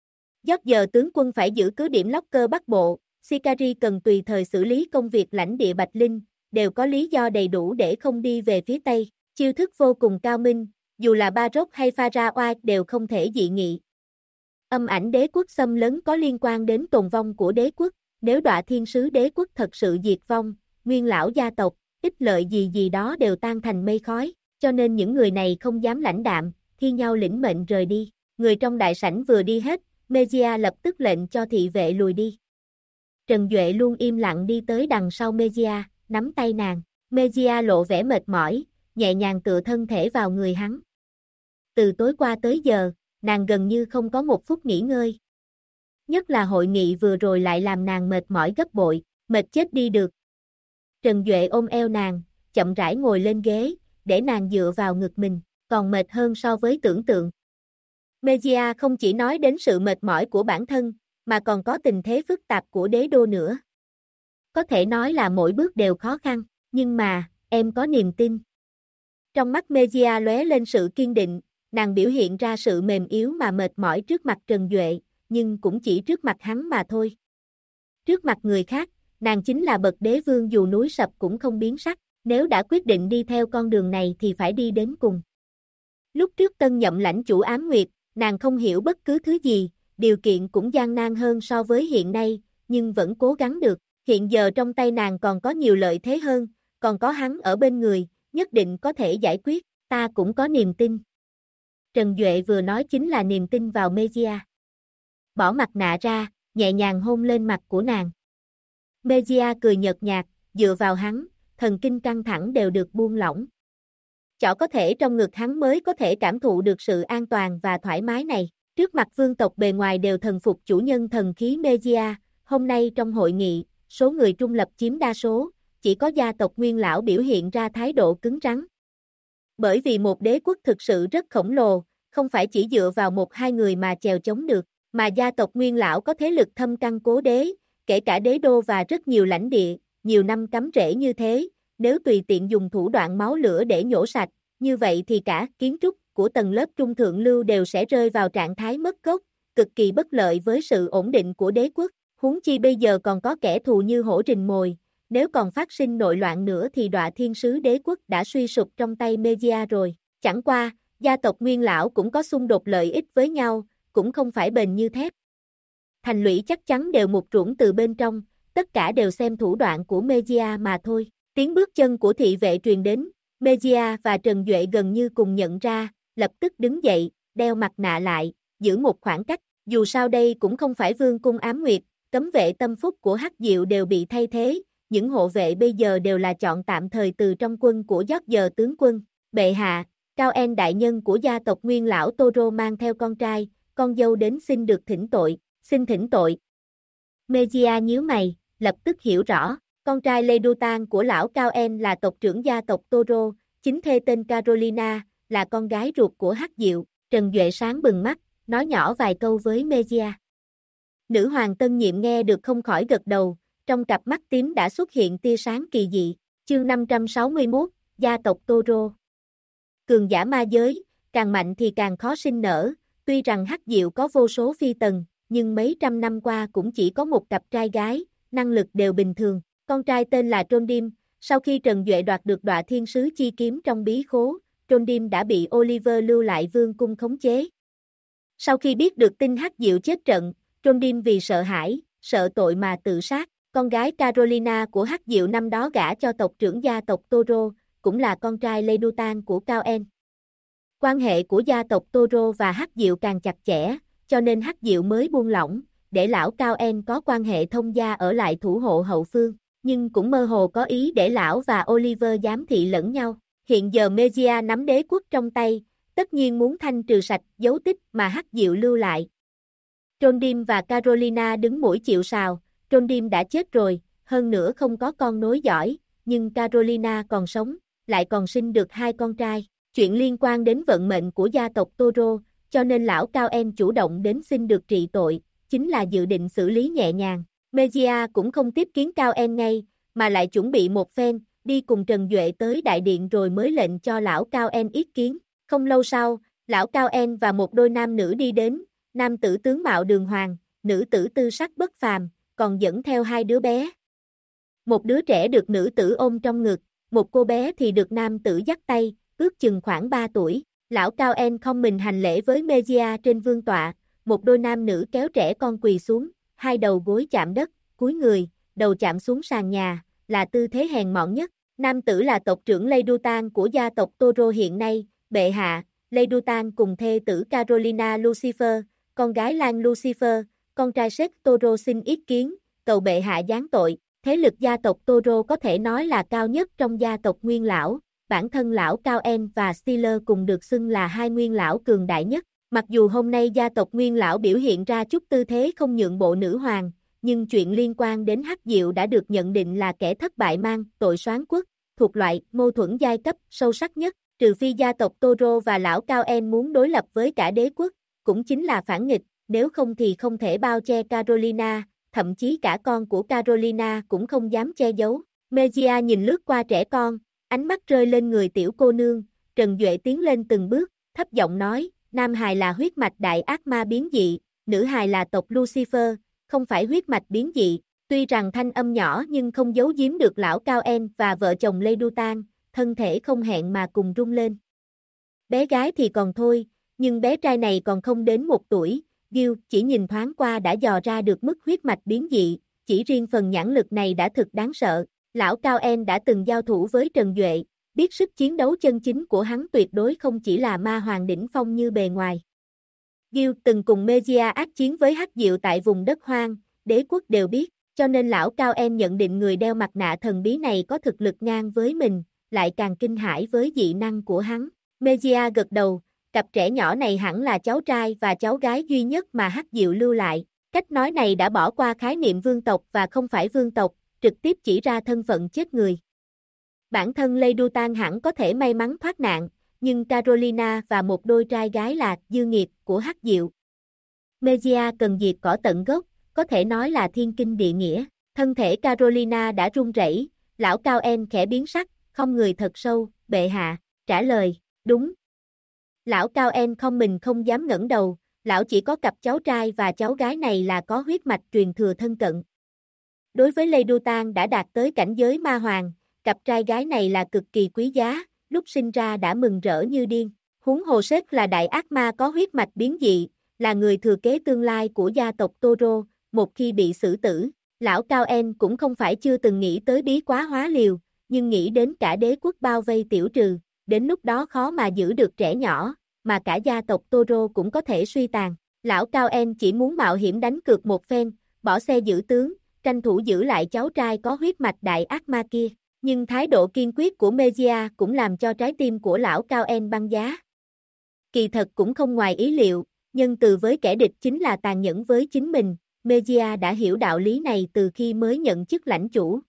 George tướng quân phải giữ cứ điểm Locker Bắc Bộ, Sikari cần tùy thời xử lý công việc lãnh địa Bạch Linh, đều có lý do đầy đủ để không đi về phía Tây, chiêu thức vô cùng cao minh, dù là Baroque hay Pharaoh đều không thể dị nghị. Âm ảnh đế quốc xâm lấn có liên quan đến tồn vong của đế quốc, nếu Đọa Thiên Sứ đế quốc thật sự diệt vong, Nguyên lão gia tộc, ích lợi gì đó đều tan thành mây khói, cho nên những người này không dám lãnh đạm, thi nhau lĩnh mệnh rời đi. Người trong đại sảnh vừa đi hết, Mejia lập tức lệnh cho thị vệ lùi đi. Trần Duệ luôn im lặng đi tới đằng sau Mejia, nắm tay nàng. Mejia lộ vẻ mệt mỏi, nhẹ nhàng tựa thân thể vào người hắn. Từ tối qua tới giờ, nàng gần như không có một phút nghỉ ngơi. Nhất là hội nghị vừa rồi lại làm nàng mệt mỏi gấp bội, mệt chết đi được. Trần Duệ ôm eo nàng, chậm rãi ngồi lên ghế, để nàng dựa vào ngực mình, còn mệt hơn so với tưởng tượng. Mejia không chỉ nói đến sự mệt mỏi của bản thân, mà còn có tình thế phức tạp của đế đô nữa. Có thể nói là mỗi bước đều khó khăn, nhưng mà, em có niềm tin. Trong mắt Mejia lóe lên sự kiên định, nàng biểu hiện ra sự mềm yếu mà mệt mỏi trước mặt Trần Duệ, nhưng cũng chỉ trước mặt hắn mà thôi. Trước mặt người khác, nàng chính là bậc đế vương dù núi sập cũng không biến sắc, nếu đã quyết định đi theo con đường này thì phải đi đến cùng. Lúc trước tân nhậm lãnh chủ Ám Nguyệt, nàng không hiểu bất cứ thứ gì, điều kiện cũng gian nan hơn so với hiện nay, nhưng vẫn cố gắng được, hiện giờ trong tay nàng còn có nhiều lợi thế hơn, còn có hắn ở bên người, nhất định có thể giải quyết, ta cũng có niềm tin. Trần Duệ vừa nói chính là niềm tin vào Mejia. Bỏ mặt nạ ra, nhẹ nhàng hôn lên mặt của nàng. Mejia cười nhợt nhạt, dựa vào hắn, thần kinh căng thẳng đều được buông lỏng. Chỏ có thể trong ngực hắn mới có thể cảm thụ được sự an toàn và thoải mái này. Trước mặt vương tộc bề ngoài đều thần phục chủ nhân thần khí Mejia, hôm nay trong hội nghị, số người trung lập chiếm đa số, chỉ có gia tộc Nguyên lão biểu hiện ra thái độ cứng rắn. Bởi vì một đế quốc thực sự rất khổng lồ, không phải chỉ dựa vào 1-2 người mà chèo chống được, mà gia tộc Nguyên lão có thế lực thâm căn cố đế, kể cả đế đô và rất nhiều lãnh địa, nhiều năm cắm rễ như thế, nếu tùy tiện dùng thủ đoạn máu lửa để nhổ sạch, như vậy thì cả kiến trúc của tầng lớp trung thượng lưu đều sẽ rơi vào trạng thái mất gốc, cực kỳ bất lợi với sự ổn định của đế quốc, huống chi bây giờ còn có kẻ thù như hổ rình mồi, nếu còn phát sinh nội loạn nữa thì Đọa Thiên Sứ đế quốc đã suy sụp trong tay Mejia rồi, chẳng qua, gia tộc Nguyên lão cũng có xung đột lợi ích với nhau, cũng không phải bền như thép. Thành lũy chắc chắn đều mục ruỗng từ bên trong, tất cả đều xem thủ đoạn của Mejia mà thôi. Tiếng bước chân của thị vệ truyền đến, Mejia và Trần Duệ gần như cùng nhận ra, lập tức đứng dậy, đeo mặt nạ lại, giữ một khoảng cách, dù sao đây cũng không phải vương cung Ám Nguyệt, cấm vệ tâm phúc của Hắc Diệu đều bị thay thế, những hộ vệ bây giờ đều là chọn tạm thời từ trong quân của George tướng quân. Bệ hạ, Cao En đại nhân của gia tộc Nguyên lão Toro mang theo con trai, con dâu đến xin được thỉnh tội, xin thỉnh tội. Mejia nhíu mày, lập tức hiểu rõ, con trai Lê Đu Tang của lão Cao En là tộc trưởng gia tộc Toro, chính thê tên Carolina, là con gái ruột của Hắc Diệu. Trần Duệ sáng bừng mắt, nói nhỏ vài câu với Mejia. Nữ hoàng tân nhiệm nghe được không khỏi gật đầu, trong cặp mắt tím đã xuất hiện tia sáng kỳ dị. Chương 561, gia tộc Toro. Cường giả ma giới, càng mạnh thì càng khó sinh nở, tuy rằng Hắc Diệu có vô số phi tần, nhưng mấy trăm năm qua cũng chỉ có một cặp trai gái, năng lực đều bình thường. Con trai tên là Trondim, sau khi Trần Duệ đoạt được Đọa Thiên Sứ chi kiếm trong bí khố, Trondim đã bị Oliver lưu lại vương cung khống chế. Sau khi biết được tin Hắc Diệu chết trận, Trondim vì sợ hãi, sợ tội mà tự sát. Con gái Carolina của Hắc Diệu năm đó gả cho tộc trưởng gia tộc Toro, cũng là con trai Lê Đu Tang của Cao En. Quan hệ của gia tộc Toro và Hắc Diệu càng chặt chẽ, cho nên Hắc Diệu mới buông lỏng, để lão Cao En có quan hệ thông gia ở lại thủ hộ hậu phương, nhưng cũng mơ hồ có ý để lão và Oliver giám thị lẫn nhau. Hiện giờ Mejia nắm đế quốc trong tay, tất nhiên muốn thanh trừ sạch dấu tích mà Hắc Diệu lưu lại. Trondim và Carolina đứng mũi chịu sào, Trondim đã chết rồi, hơn nữa không có con nối dõi, nhưng Carolina còn sống, lại còn sinh được 2 con trai. Chuyện liên quan đến vận mệnh của gia tộc Toro, cho nên lão Cao En chủ động đến xin được trị tội, chính là dự định xử lý nhẹ nhàng. Mejia cũng không tiếp kiến Cao En ngay, mà lại chuẩn bị một phen, đi cùng Trần Duệ tới đại điện rồi mới lệnh cho lão Cao En yết kiến. Không lâu sau, lão Cao En và một đôi nam nữ đi đến, nam tử tướng mạo đường hoàng, nữ tử tư sắc bất phàm, còn dẫn theo 2 đứa bé. Một đứa trẻ được nữ tử ôm trong ngực, một cô bé thì được nam tử dắt tay, ước chừng khoảng 3 tuổi. Lão Cao En không mình hành lễ với Mejia trên vương tọa, một đôi nam nữ kéo trẻ con quỳ xuống, 2 đầu gối chạm đất, cúi người, đầu chạm xuống sàn nhà, là tư thế hèn mọn nhất. Nam tử là tộc trưởng Lê Đu Tang của gia tộc Toro hiện nay, bệ hạ, Lê Đu Tang cùng thê tử Carolina Lucifer, con gái Lan Lucifer, con trai Seth Toro xin ý kiến, cầu bệ hạ giáng tội. Thế lực gia tộc Toro có thể nói là cao nhất trong gia tộc Nguyên Lão, bản thân lão Cao En và Steeler cùng được xưng là 2 Nguyên Lão cường đại nhất. Mặc dù hôm nay gia tộc Nguyên Lão biểu hiện ra chút tư thế không nhượng bộ nữ hoàng, nhưng chuyện liên quan đến Hắc Diệu đã được nhận định là kẻ thất bại mang tội soán quốc, thuộc loại mâu thuẫn giai cấp sâu sắc nhất, trừ phi gia tộc Toro và lão Cao En muốn đối lập với cả đế quốc, cũng chính là phản nghịch, nếu không thì không thể bao che Carolina, thậm chí cả con của Carolina cũng không dám che giấu. Mejia nhìn lướt qua trẻ con, ánh mắt rơi lên người tiểu cô nương, Trần Duệ tiến lên từng bước, thấp giọng nói, nam hài là huyết mạch đại ác ma biến dị, nữ hài là tộc Lucifer, không phải huyết mạch biến dị. Tuy rằng thanh âm nhỏ nhưng không giấu giếm được lão Cao En và vợ chồng Lê Đu Tang, thân thể không hẹn mà cùng rung lên. Bé gái thì còn thôi, nhưng bé trai này còn không đến 1 tuổi, Gil chỉ nhìn thoáng qua đã dò ra được mức huyết mạch biến dị, chỉ riêng phần nhãn lực này đã thực đáng sợ. Lão Cao En đã từng giao thủ với Trần Duệ, biết sức chiến đấu chân chính của hắn tuyệt đối không chỉ là ma hoàng đỉnh phong như bề ngoài. Gil từng cùng Mejia ác chiến với Hắc Diệu tại vùng đất hoang, đế quốc đều biết, cho nên lão Cao En nhận định người đeo mặt nạ thần bí này có thực lực ngang với mình, lại càng kinh hãi với dị năng của hắn. Mejia gật đầu, cặp trẻ nhỏ này hẳn là cháu trai và cháu gái duy nhất mà Hắc Diệu lưu lại. Cách nói này đã bỏ qua khái niệm vương tộc và không phải vương tộc, trực tiếp chỉ ra thân phận chết người. Bản thân Lê Đu Tang hẳn có thể may mắn thoát nạn, nhưng Carolina và một đôi trai gái là dư nghiệt của Hắc Diệu. Mejia cần diệt cỏ tận gốc, có thể nói là thiên kinh địa nghĩa. Thân thể Carolina đã run rẩy, lão Cao En khẽ biến sắc, không người thật sâu, bệ hạ, trả lời, đúng. Lão Cao En không mình không dám ngẩng đầu, lão chỉ có cặp cháu trai và cháu gái này là có huyết mạch truyền thừa thân cận. Đối với Lê Đu Tang đã đạt tới cảnh giới ma hoàng, cặp trai gái này là cực kỳ quý giá, lúc sinh ra đã mừng rỡ như điên. Huống hồ Seth là đại ác ma có huyết mạch biến dị, là người thừa kế tương lai của gia tộc Toro, một khi bị xử tử. Lão Cao En cũng không phải chưa từng nghĩ tới bí quá hóa liều, nhưng nghĩ đến cả đế quốc bao vây tiểu trừ, đến lúc đó khó mà giữ được trẻ nhỏ, mà cả gia tộc Toro cũng có thể suy tàn. Lão Cao En chỉ muốn mạo hiểm đánh cược một phen, bỏ xe giữ tướng, tranh thủ giữ lại cháu trai có huyết mạch đại ác ma kia. Nhưng thái độ kiên quyết của Mejia cũng làm cho trái tim của lão Cao En băng giá. Kỳ thật cũng không ngoài ý liệu, nhân từ với kẻ địch chính là tàn nhẫn với chính mình, Mejia đã hiểu đạo lý này từ khi mới nhận chức lãnh chủ.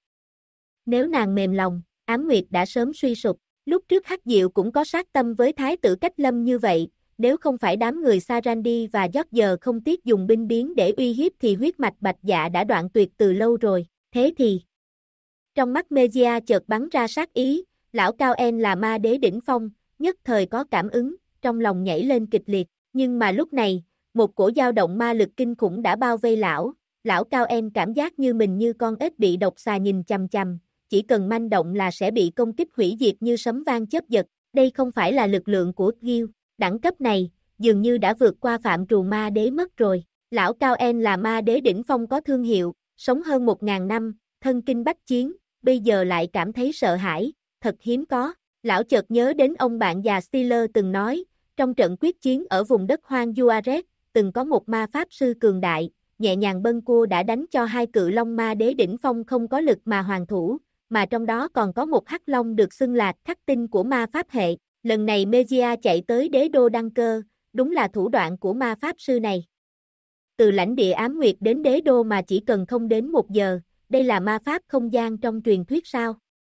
Nếu nàng mềm lòng, Ám Nguyệt đã sớm suy sụp. Lúc trước Hắc Diệu cũng có sát tâm với Thái tử Cách Lâm như vậy, nếu không phải đám người Sarandi và George không tiếc dùng binh biến để uy hiếp thì huyết mạch Bạch Dạ đã đoạn tuyệt từ lâu rồi. Thế thì, trong mắt Mejia chợt bắn ra sát ý, lão Cao En là ma đế đỉnh phong, nhất thời có cảm ứng, trong lòng nhảy lên kịch liệt, nhưng mà lúc này, một cổ dao động ma lực kinh khủng đã bao vây lão Cao En cảm giác như mình như con ếch bị độc xà nhìn chằm chằm, chỉ cần manh động là sẽ bị công kích hủy diệt như sấm vang chớp giật, đây không phải là lực lượng của Gil, đẳng cấp này, dường như đã vượt qua phạm trù ma đế mất rồi, lão Cao En là ma đế đỉnh phong có thương hiệu, sống hơn 1000 năm, thân kinh bách chiến, bây giờ lại cảm thấy sợ hãi, thật hiếm có, lão chợt nhớ đến ông bạn già Steeler từng nói, trong trận quyết chiến ở vùng đất hoang Juarez, từng có một ma pháp sư cường đại, nhẹ nhàng bâng cua đã đánh cho hai cự long ma đế đỉnh phong không có lực mà hoàn thủ, mà trong đó còn có một hắc long được xưng là khắc tinh của ma pháp hệ. Lần này Mejia chạy tới đế đô đăng cơ, đúng là thủ đoạn của ma pháp sư này. Từ lãnh địa Ám Nguyệt đến đế đô mà chỉ cần không đến 1 giờ, đây là ma pháp không gian trong truyền thuyết sao?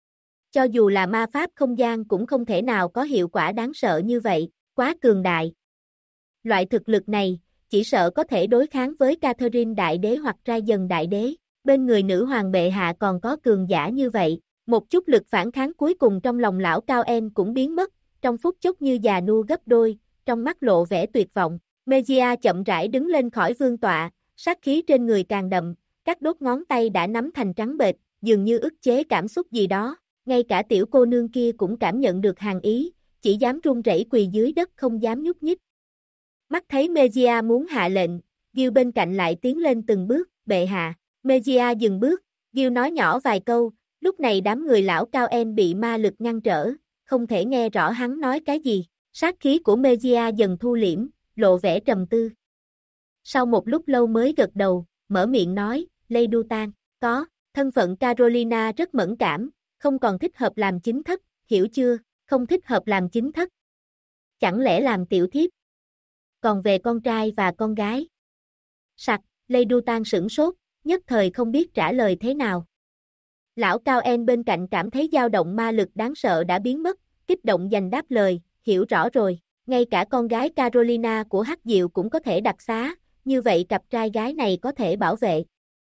Cho dù là ma pháp không gian cũng không thể nào có hiệu quả đáng sợ như vậy, quá cường đại. Loại thực lực này, chỉ sợ có thể đối kháng với Catherine Đại Đế hoặc Trai Dần Đại Đế. Bên người nữ hoàng bệ hạ còn có cường giả như vậy, một chút lực phản kháng cuối cùng trong lòng lão Cao En cũng biến mất, trong phút chốc như già nua gấp đôi, trong mắt lộ vẻ tuyệt vọng. Mejia chậm rãi đứng lên khỏi vương tọa, sát khí trên người càng đậm, các đốt ngón tay đã nắm thành trắng bệch, dường như ức chế cảm xúc gì đó, ngay cả tiểu cô nương kia cũng cảm nhận được hàn ý, chỉ dám run rẩy quỳ dưới đất không dám nhúc nhích. Mắt thấy Mejia muốn hạ lệnh, Gil bên cạnh lại tiến lên từng bước, bệ hạ. Mejia dừng bước, Gil nói nhỏ vài câu, lúc này đám người lão Cao En bị ma lực ngăn trở, không thể nghe rõ hắn nói cái gì. Sát khí của Mejia dần thu liễm, lộ vẻ trầm tư. Sau một lúc lâu mới gật đầu, mở miệng nói, Lady Dutan, có, thân phận Carolina rất mẫn cảm, không còn thích hợp làm chính thất, hiểu chưa, không thích hợp làm chính thất. Chẳng lẽ làm tiểu thiếp? Còn về con trai và con gái? Sặc, Lady Dutan sửng sốt, nhất thời không biết trả lời thế nào. Lão Cao En bên cạnh cảm thấy dao động ma lực đáng sợ đã biến mất, kích động giành đáp lời, hiểu rõ rồi, ngay cả con gái Carolina của Hắc Diệu cũng có thể đặc xá, như vậy cặp trai gái này có thể bảo vệ.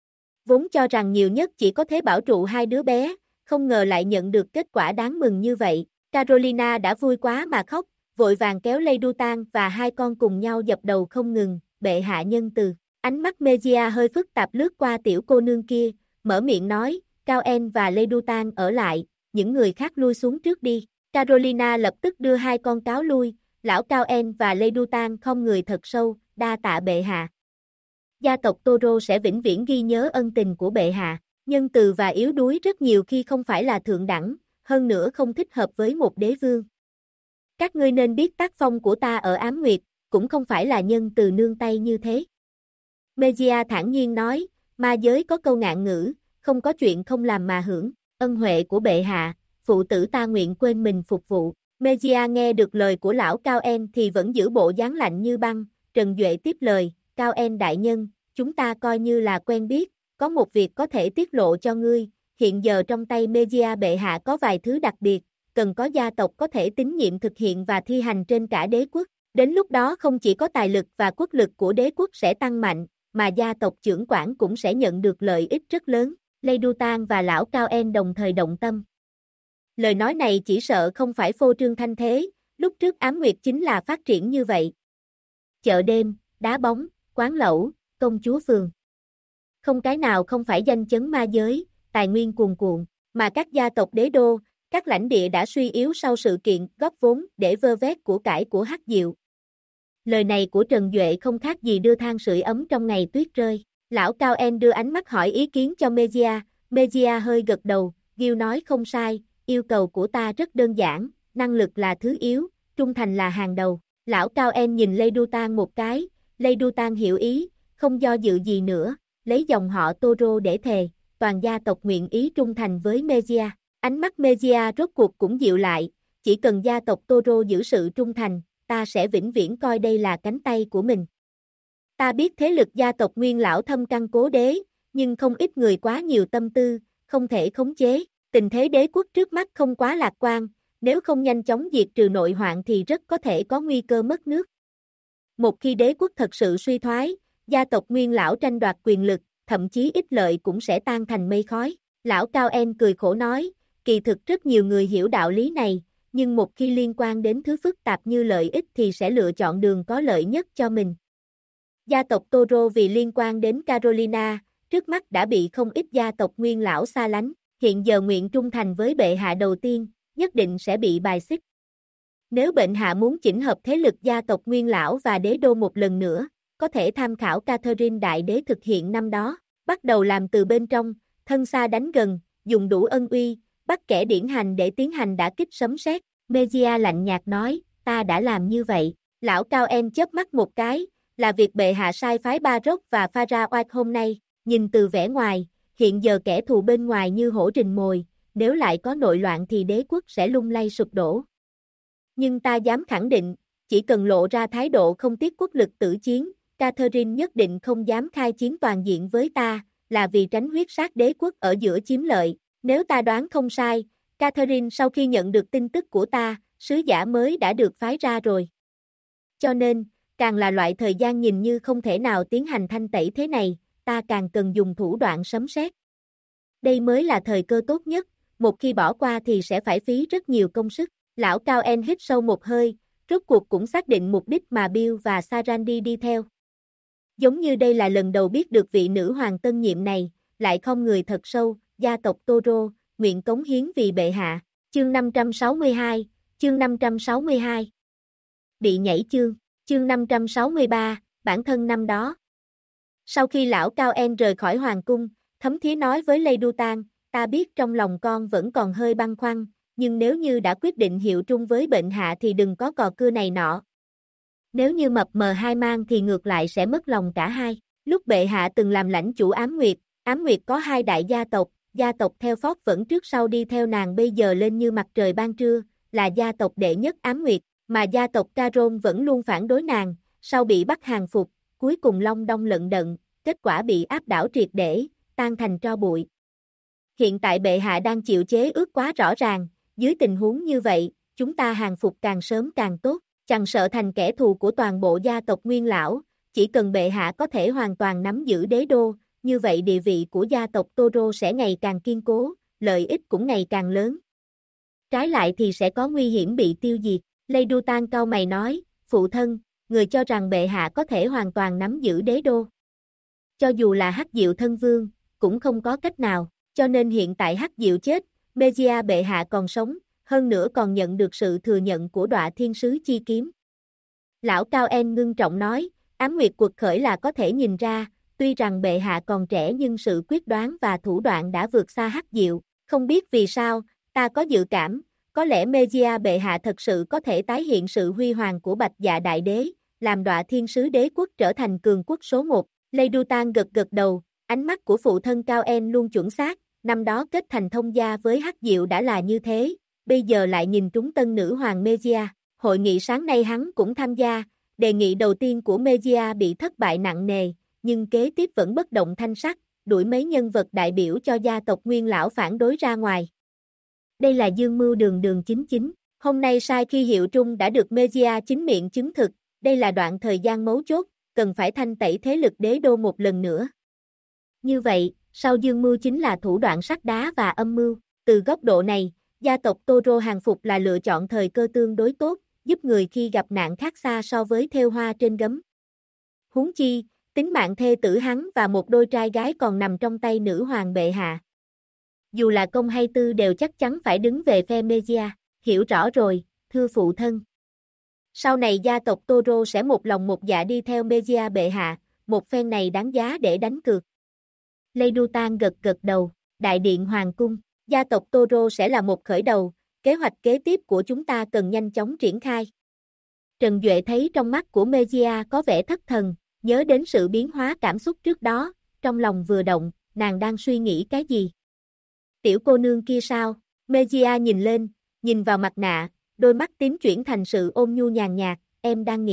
Vốn cho rằng nhiều nhất chỉ có thể bảo trụ 2 đứa bé, không ngờ lại nhận được kết quả đáng mừng như vậy. Carolina đã vui quá mà khóc, vội vàng kéo Lady Dutan và hai con cùng nhau dập đầu không ngừng, bệ hạ nhân từ. Ánh mắt Mejia hơi phức tạp lướt qua tiểu cô nương kia, mở miệng nói, Cao En và Lady Dutan ở lại, những người khác lui xuống trước đi. Carolina lập tức đưa hai con cáo lui, lão Cao En và Lady Dutan không người thật sâu, đa tạ bệ hạ. Gia tộc Toro sẽ vĩnh viễn ghi nhớ ân tình của bệ hạ, nhân từ và yếu đuối rất nhiều khi không phải là thượng đẳng, hơn nữa không thích hợp với một đế vương. Các ngươi nên biết tác phong của ta ở Ám Nguyệt, cũng không phải là nhân từ nương tay như thế. Mejia thản nhiên nói, ma giới có câu ngạn ngữ, không có chuyện không làm mà hưởng, ân huệ của bệ hạ, phụ tử ta nguyện quên mình phục vụ. Mejia nghe được lời của lão Cao En thì vẫn giữ bộ dáng lạnh như băng, Trần Duệ tiếp lời, Cao En đại nhân, chúng ta coi như là quen biết, có một việc có thể tiết lộ cho ngươi, hiện giờ trong tay Mejia bệ hạ có vài thứ đặc biệt, cần có gia tộc có thể tín nhiệm thực hiện và thi hành trên cả đế quốc. Đến lúc đó không chỉ có tài lực và quốc lực của đế quốc sẽ tăng mạnh, mà gia tộc trưởng quản cũng sẽ nhận được lợi ích rất lớn. Lady Dutan và lão Cao En đồng thời động tâm. Lời nói này chỉ sợ không phải phô trương thanh thế, lúc trước Ám Nguyệt chính là phát triển như vậy. Chợ đêm, đá bóng, quán lẩu, công chúa phường. Không cái nào không phải danh chấn ma giới, tài nguyên cuồn cuộn, mà các gia tộc đế đô, các lãnh địa đã suy yếu sau sự kiện góp vốn để vơ vét của cải của Hắc Diệu. Lời này của Trần Duệ không khác gì đưa than sưởi ấm trong ngày tuyết rơi. Lão Cao En đưa ánh mắt hỏi ý kiến cho Mejia, Mejia hơi gật đầu, Gil nói không sai, yêu cầu của ta rất đơn giản, năng lực là thứ yếu, trung thành là hàng đầu. Lão Cao En nhìn Lady Dutan một cái, Lady Dutan hiểu ý, không do dự gì nữa, lấy dòng họ Toro để thề, toàn gia tộc nguyện ý trung thành với Mejia. Ánh mắt Mejia rốt cuộc cũng dịu lại, chỉ cần gia tộc Toro giữ sự trung thành, ta sẽ vĩnh viễn coi đây là cánh tay của mình. Ta biết thế lực gia tộc Nguyên lão thâm căn cố đế, nhưng không ít người quá nhiều tâm tư, không thể khống chế. Tình thế đế quốc trước mắt không quá lạc quan, nếu không nhanh chóng diệt trừ nội hoạn thì rất có thể có nguy cơ mất nước. Một khi đế quốc thật sự suy thoái, gia tộc Nguyên lão tranh đoạt quyền lực, thậm chí ích lợi cũng sẽ tan thành mây khói. Lão Cao En cười khổ nói, kỳ thực rất nhiều người hiểu đạo lý này, nhưng một khi liên quan đến thứ phức tạp như lợi ích thì sẽ lựa chọn đường có lợi nhất cho mình. Gia tộc Toro vì liên quan đến Carolina, trước mắt đã bị không ít gia tộc Nguyên lão xa lánh, hiện giờ nguyện trung thành với bệ hạ đầu tiên, nhất định sẽ bị bài xích. Nếu bệ hạ muốn chỉnh hợp thế lực gia tộc Nguyên lão và đế đô một lần nữa, có thể tham khảo Catherine Đại Đế thực hiện năm đó, bắt đầu làm từ bên trong, thân xa đánh gần, dùng đủ ân uy, bắt kẻ điển hành để tiến hành đả kích sấm sét. Mejia lạnh nhạt nói, ta đã làm như vậy. Lão Cao En chớp mắt một cái, là việc bệ hạ sai phái Baroque và Pharaoh hôm nay, nhìn từ vẻ ngoài, hiện giờ kẻ thù bên ngoài như hổ rình mồi, nếu lại có nội loạn thì đế quốc sẽ lung lay sụp đổ. Nhưng ta dám khẳng định, chỉ cần lộ ra thái độ không tiếc quốc lực tử chiến, Catherine nhất định không dám khai chiến toàn diện với ta, là vì tránh huyết sát đế quốc ở giữa chiếm lợi. Nếu ta đoán không sai, Catherine sau khi nhận được tin tức của ta, sứ giả mới đã được phái ra rồi. Cho nên, càng là loại thời gian nhìn như không thể nào tiến hành thanh tẩy thế này, ta càng cần dùng thủ đoạn sấm sét. Đây mới là thời cơ tốt nhất, một khi bỏ qua thì sẽ phải phí rất nhiều công sức. Lão Cao En hít sâu một hơi, rốt cuộc cũng xác định mục đích mà Bill và Sarandi đi theo. Giống như đây là lần đầu biết được vị nữ hoàng tân nhiệm này, lại không người thật sâu, gia tộc Toro, nguyện cống hiến vì bệ hạ. Chương 562, chương 562. Bị nhảy chương 563, bản thân năm đó. Sau khi lão Cao En rời khỏi hoàng cung, thấm thía nói với Lê Du Tan, ta biết trong lòng con vẫn còn hơi băn khoăn, nhưng nếu như đã quyết định hiệu trung với bệ hạ thì đừng có cò cưa này nọ. Nếu như mập mờ hai mang thì ngược lại sẽ mất lòng cả hai. Lúc bệ hạ từng làm lãnh chủ Ám Nguyệt có hai đại gia tộc theo Phót vẫn trước sau đi theo nàng bây giờ lên như mặt trời ban trưa, là gia tộc đệ nhất Ám Nguyệt, mà gia tộc Caron vẫn luôn phản đối nàng, sau bị bắt hàng phục, cuối cùng long đong lận đận, kết quả bị áp đảo triệt để, tan thành tro bụi. Hiện tại bệ hạ đang chịu chế ước quá rõ ràng, dưới tình huống như vậy, chúng ta hàng phục càng sớm càng tốt, chẳng sợ thành kẻ thù của toàn bộ gia tộc Nguyên lão, chỉ cần bệ hạ có thể hoàn toàn nắm giữ đế đô, như vậy địa vị của gia tộc Toro sẽ ngày càng kiên cố, lợi ích cũng ngày càng lớn. Trái lại thì sẽ có nguy hiểm bị tiêu diệt. Lê Du Tan cau mày nói, phụ thân, người cho rằng bệ hạ có thể hoàn toàn nắm giữ đế đô. Cho dù là Hắc Diệu thân vương, cũng không có cách nào, cho nên hiện tại Hắc Diệu chết, Mejia bệ hạ còn sống, hơn nữa còn nhận được sự thừa nhận của Đọa Thiên Sứ Chi Kiếm. Lão Cao En ngưng trọng nói, Ám Nguyệt quật khởi là có thể nhìn ra, tuy rằng bệ hạ còn trẻ nhưng sự quyết đoán và thủ đoạn đã vượt xa Hắc Diệu, không biết vì sao, ta có dự cảm, có lẽ Mejia bệ hạ thật sự có thể tái hiện sự huy hoàng của Bạch Dạ Đại Đế, làm Đọa Thiên Sứ Đế quốc trở thành cường quốc số 1. Lê Du Tan gật gật đầu, ánh mắt của phụ thân Cao En luôn chuẩn xác, năm đó kết thành thông gia với Hắc Diệu đã là như thế, bây giờ lại nhìn trúng tân nữ hoàng Mejia. Hội nghị sáng nay hắn cũng tham gia, đề nghị đầu tiên của Mejia bị thất bại nặng nề, nhưng kế tiếp vẫn bất động thanh sắc, đuổi mấy nhân vật đại biểu cho gia tộc Nguyên lão phản đối ra ngoài. Đây là dương mưu đường đường chính chính, hôm nay sai khi hiệu trung đã được Mejia chính miệng chứng thực, đây là đoạn thời gian mấu chốt, cần phải thanh tẩy thế lực đế đô một lần nữa. Như vậy, sau dương mưu chính là thủ đoạn sắt đá và âm mưu, từ góc độ này, gia tộc Toro hàng phục là lựa chọn thời cơ tương đối tốt, giúp người khi gặp nạn khác xa so với thêu hoa trên gấm. Huống chi, tính mạng thê tử hắn và một đôi trai gái còn nằm trong tay nữ hoàng bệ hạ. Dù là công hay tư đều chắc chắn phải đứng về phe Mejia, hiểu rõ rồi, thưa phụ thân. Sau này gia tộc Toro sẽ một lòng một dạ đi theo Mejia bệ hạ, một phen này đáng giá để đánh cược. Lê Du Tan gật gật đầu, đại điện hoàng cung, gia tộc Toro sẽ là một khởi đầu, kế hoạch kế tiếp của chúng ta cần nhanh chóng triển khai. Trần Duệ thấy trong mắt của Mejia có vẻ thất thần, nhớ đến sự biến hóa cảm xúc trước đó, trong lòng vừa động, nàng đang suy nghĩ cái gì? Tiểu cô nương kia sao? Mejia nhìn lên, nhìn vào mặt nạ, đôi mắt tím chuyển thành sự ôn nhu nhàn nhạt, em đang nghĩ,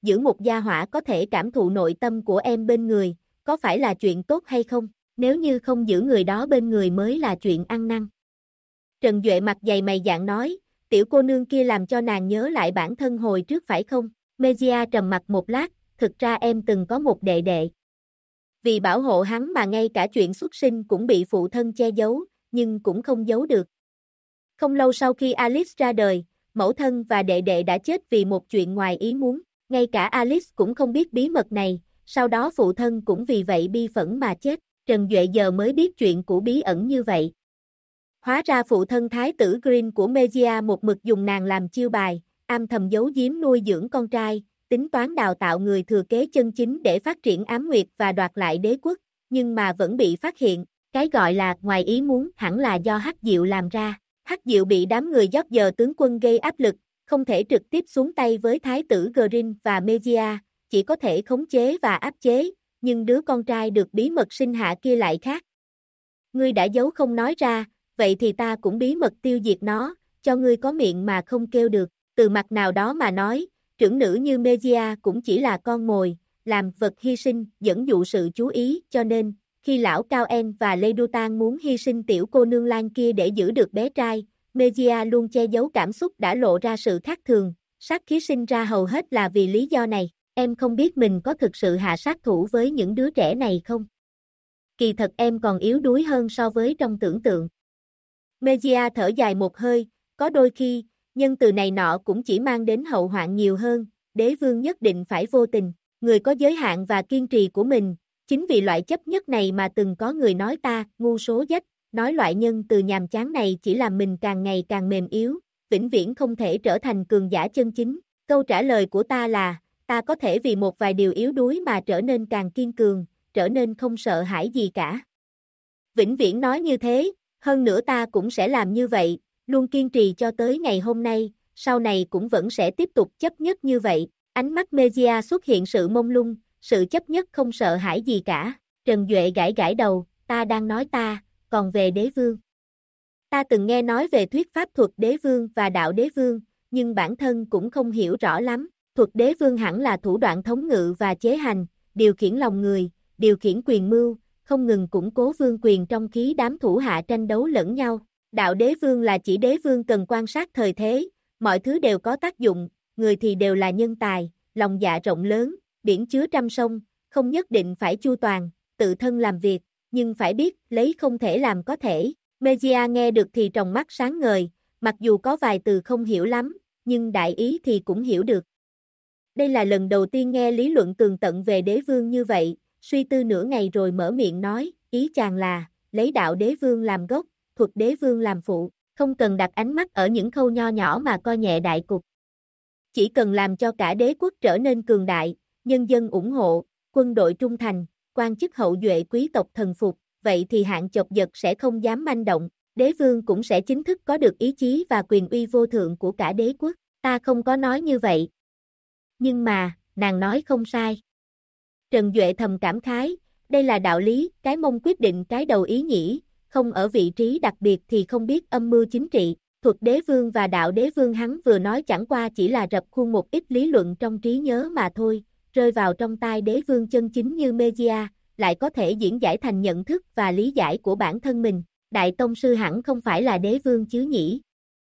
giữ một gia hỏa có thể cảm thụ nội tâm của em bên người, có phải là chuyện tốt hay không? Nếu như không giữ người đó bên người mới là chuyện ăn năn. Trần Duệ mặt dày mày dạn nói, tiểu cô nương kia làm cho nàng nhớ lại bản thân hồi trước phải không? Mejia trầm mặt một lát, thực ra em từng có một đệ đệ. Vì bảo hộ hắn mà ngay cả chuyện xuất sinh cũng bị phụ thân che giấu, nhưng cũng không giấu được. Không lâu sau khi Alice ra đời, mẫu thân và đệ đệ đã chết vì một chuyện ngoài ý muốn. Ngay cả Alice cũng không biết bí mật này, sau đó phụ thân cũng vì vậy bi phẫn mà chết. Trần Duệ giờ mới biết chuyện của bí ẩn như vậy. Hóa ra phụ thân thái tử Green của Mejia một mực dùng nàng làm chiêu bài, âm thầm giấu giếm nuôi dưỡng con trai, tính toán đào tạo người thừa kế chân chính để phát triển ám nguyệt và đoạt lại đế quốc, nhưng mà vẫn bị phát hiện. Cái gọi là ngoài ý muốn hẳn là do Hắc Diệu làm ra. Hắc Diệu bị đám người dót giờ tướng quân gây áp lực, không thể trực tiếp xuống tay với thái tử Green và Mejia, chỉ có thể khống chế và áp chế, nhưng đứa con trai được bí mật sinh hạ kia lại khác. Ngươi đã giấu không nói ra, vậy thì ta cũng bí mật tiêu diệt nó, cho ngươi có miệng mà không kêu được. Từ mặt nào đó mà nói, trưởng nữ như Mejia cũng chỉ là con mồi, làm vật hy sinh, dẫn dụ sự chú ý, cho nên, khi lão Cao En và Lê Đu Tan muốn hy sinh tiểu cô nương Lan kia để giữ được bé trai, Mejia luôn che giấu cảm xúc đã lộ ra sự khác thường, sát khí sinh ra hầu hết là vì lý do này. Em không biết mình có thực sự hạ sát thủ với những đứa trẻ này không? Kỳ thật em còn yếu đuối hơn so với trong tưởng tượng. Mejia thở dài một hơi, có đôi khi, nhân từ này nọ cũng chỉ mang đến hậu hoạn nhiều hơn, đế vương nhất định phải vô tình, người có giới hạn và kiên trì của mình, chính vì loại chấp nhất này mà từng có người nói ta, ngu số dách, nói loại nhân từ nhàm chán này chỉ làm mình càng ngày càng mềm yếu, vĩnh viễn không thể trở thành cường giả chân chính. Câu trả lời của ta là, ta có thể vì một vài điều yếu đuối mà trở nên càng kiên cường, trở nên không sợ hãi gì cả. Vĩnh viễn nói như thế, hơn nữa ta cũng sẽ làm như vậy, luôn kiên trì cho tới ngày hôm nay, sau này cũng vẫn sẽ tiếp tục chấp nhất như vậy. Ánh mắt Mejia xuất hiện sự mông lung, sự chấp nhất không sợ hãi gì cả. Trần Duệ gãi gãi đầu, ta đang nói ta, còn về đế vương. Ta từng nghe nói về thuyết pháp thuật đế vương và đạo đế vương, nhưng bản thân cũng không hiểu rõ lắm. Thuật đế vương hẳn là thủ đoạn thống ngự và chế hành, điều khiển lòng người, điều khiển quyền mưu, không ngừng củng cố vương quyền trong khi đám thủ hạ tranh đấu lẫn nhau. Đạo đế vương là chỉ đế vương cần quan sát thời thế, mọi thứ đều có tác dụng, người thì đều là nhân tài, lòng dạ rộng lớn, biển chứa trăm sông, không nhất định phải chu toàn, tự thân làm việc, nhưng phải biết lấy không thể làm có thể. Mejia nghe được thì tròng mắt sáng ngời, mặc dù có vài từ không hiểu lắm, nhưng đại ý thì cũng hiểu được. Đây là lần đầu tiên nghe lý luận tường tận về đế vương như vậy, suy tư nửa ngày rồi mở miệng nói, ý chàng là, lấy đạo đế vương làm gốc, thuật đế vương làm phụ, không cần đặt ánh mắt ở những khâu nho nhỏ mà coi nhẹ đại cục. Chỉ cần làm cho cả đế quốc trở nên cường đại, nhân dân ủng hộ, quân đội trung thành, quan chức hậu duệ quý tộc thần phục, vậy thì hạng chộp giật sẽ không dám manh động, đế vương cũng sẽ chính thức có được ý chí và quyền uy vô thượng của cả đế quốc. Ta không có nói như vậy. Nhưng mà, nàng nói không sai. Trần Duệ thầm cảm khái, đây là đạo lý, cái mông quyết định cái đầu ý nhỉ, không ở vị trí đặc biệt thì không biết âm mưu chính trị. Thuật đế vương và đạo đế vương hắn vừa nói chẳng qua chỉ là rập khuôn một ít lý luận trong trí nhớ mà thôi, rơi vào trong tai đế vương chân chính như Mejia, lại có thể diễn giải thành nhận thức và lý giải của bản thân mình. Đại tông sư hẳn không phải là đế vương chứ nhỉ?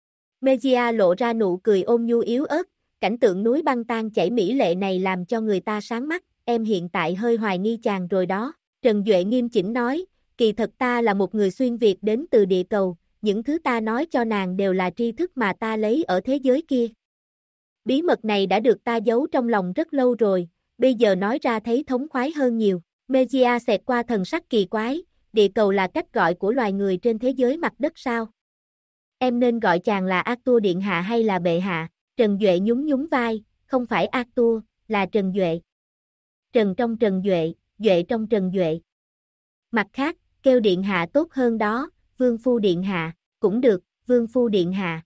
Mejia lộ ra nụ cười ôn nhu yếu ớt, cảnh tượng núi băng tan chảy mỹ lệ này làm cho người ta sáng mắt, em hiện tại hơi hoài nghi chàng rồi đó. Trần Duệ nghiêm chỉnh nói, kỳ thật ta là một người xuyên Việt đến từ địa cầu, những thứ ta nói cho nàng đều là tri thức mà ta lấy ở thế giới kia. Bí mật này đã được ta giấu trong lòng rất lâu rồi, bây giờ nói ra thấy thống khoái hơn nhiều. Mejia xẹt qua thần sắc kỳ quái, địa cầu là cách gọi của loài người trên thế giới mặt đất sao? Em nên gọi chàng là Arthur điện hạ hay là bệ hạ? Trần Duệ nhún nhún vai, không phải Arthur, là Trần Duệ. Trần trong Trần Duệ, Duệ trong Trần Duệ. Mặt khác, kêu điện hạ tốt hơn đó, vương phu điện hạ, cũng được, vương phu điện hạ.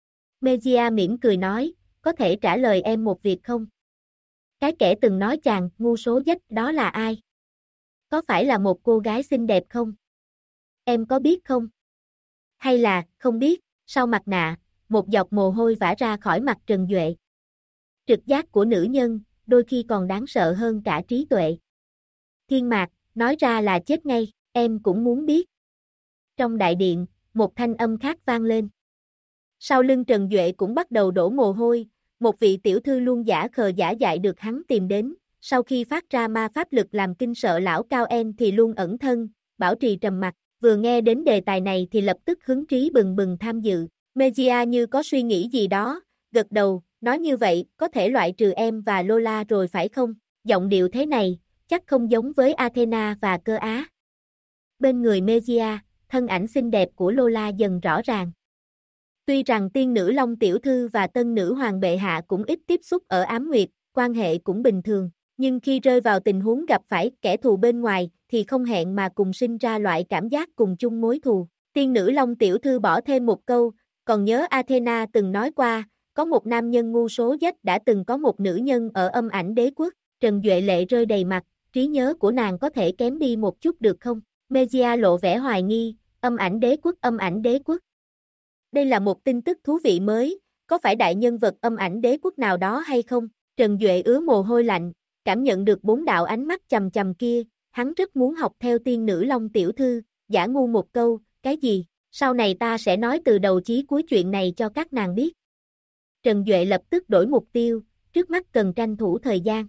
Mejia mỉm cười nói, có thể trả lời em một việc không? Cái kẻ từng nói chàng ngu số dách đó là ai? Có phải là một cô gái xinh đẹp không? Em có biết không? Hay là, không biết, sau mặt nạ, một giọt mồ hôi vã ra khỏi mặt Trần Duệ. Trực giác của nữ nhân, đôi khi còn đáng sợ hơn cả trí tuệ. Thiên Mạc, nói ra là chết ngay, em cũng muốn biết. Trong đại điện, một thanh âm khác vang lên. Sau lưng Trần Duệ cũng bắt đầu đổ mồ hôi, một vị tiểu thư luôn giả khờ giả dại được hắn tìm đến, sau khi phát ra ma pháp lực làm kinh sợ lão cao en thì luôn ẩn thân, bảo trì trầm mặc, vừa nghe đến đề tài này thì lập tức hứng trí bừng bừng tham dự. Mejia như có suy nghĩ gì đó, gật đầu, nói như vậy, có thể loại trừ em và Lola rồi phải không? Giọng điệu thế này, chắc không giống với Athena và Cơ Á. Bên người Mejia, thân ảnh xinh đẹp của Lola dần rõ ràng. Tuy rằng tiên nữ Long tiểu thư và tân nữ hoàng bệ hạ cũng ít tiếp xúc ở Ám Nguyệt, quan hệ cũng bình thường, nhưng khi rơi vào tình huống gặp phải kẻ thù bên ngoài thì không hẹn mà cùng sinh ra loại cảm giác cùng chung mối thù. Tiên nữ Long tiểu thư bỏ thêm một câu, còn nhớ Athena từng nói qua, có một nam nhân ngu số dách đã từng có một nữ nhân ở Âm Ảnh Đế Quốc. Trần Duệ lệ rơi đầy mặt, trí nhớ của nàng có thể kém đi một chút được không? Mejia lộ vẻ hoài nghi, Âm Ảnh Đế Quốc, Âm Ảnh Đế Quốc. Đây là một tin tức thú vị mới, có phải đại nhân vật Âm Ảnh Đế Quốc nào đó hay không? Trần Duệ ứa mồ hôi lạnh, cảm nhận được 4 đạo ánh mắt chằm chằm kia, hắn rất muốn học theo tiên nữ Long tiểu thư, giả ngu một câu, cái gì? Sau này ta sẽ nói từ đầu chí cuối chuyện này cho các nàng biết. Trần Duệ lập tức đổi mục tiêu, trước mắt cần tranh thủ thời gian.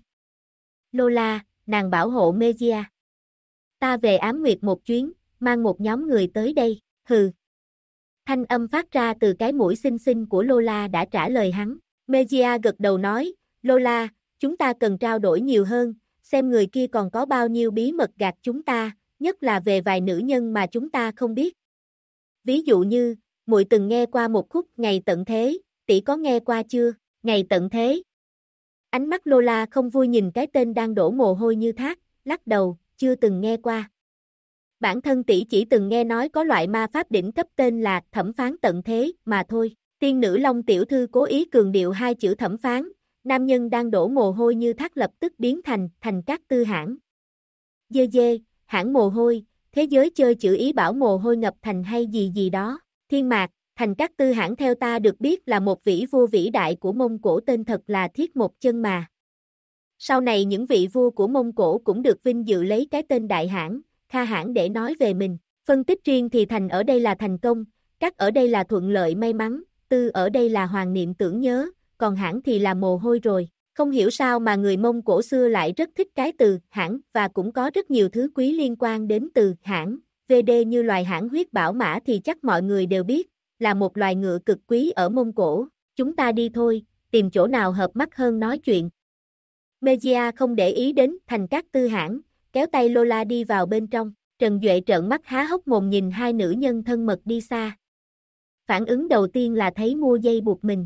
Lola, nàng bảo hộ Mejia. Ta về Ám Nguyệt một chuyến, mang một nhóm người tới đây, hừ. Thanh âm phát ra từ cái mũi xinh xinh của Lola đã trả lời hắn. Mejia gật đầu nói, Lola, chúng ta cần trao đổi nhiều hơn, xem người kia còn có bao nhiêu bí mật gạt chúng ta, nhất là về vài nữ nhân mà chúng ta không biết. Ví dụ như, muội từng nghe qua một khúc Ngày Tận Thế, tỷ có nghe qua chưa? Ngày Tận Thế. Ánh mắt Lola không vui nhìn cái tên đang đổ mồ hôi như thác, lắc đầu, chưa từng nghe qua. Bản thân tỷ chỉ từng nghe nói có loại ma pháp đỉnh cấp tên là Thẩm Phán Tận Thế mà thôi. Tiên nữ Long tiểu thư cố ý cường điệu hai chữ thẩm phán, nam nhân đang đổ mồ hôi như thác lập tức biến thành các tư hãn. Dê dê, hãn mồ hôi, thế giới chơi chữ ý bảo mồ hôi ngập thành hay gì gì đó. Thiên Mạc, thành các tư hãn theo ta được biết là một vĩ vua vĩ đại của Mông Cổ tên thật là Thiết Một Chân mà. Sau này những vị vua của Mông Cổ cũng được vinh dự lấy cái tên đại hãn, Kha hãn để nói về mình. Phân tích riêng thì thành ở đây là thành công, các ở đây là thuận lợi may mắn, tư ở đây là hoàng niệm tưởng nhớ, còn hãn thì là mồ hôi rồi. Không hiểu sao mà người Mông Cổ xưa lại rất thích cái từ hãn và cũng có rất nhiều thứ quý liên quan đến từ hãn. VD như loài hãn huyết bảo mã thì chắc mọi người đều biết, là một loài ngựa cực quý ở Mông Cổ. Chúng ta đi thôi, tìm chỗ nào hợp mắt hơn nói chuyện. Mejia không để ý đến thành các tư hãn, kéo tay Lola đi vào bên trong. Trần Duệ trợn mắt há hốc mồm nhìn hai nữ nhân thân mật đi xa. Phản ứng đầu tiên là thấy mua dây buộc mình.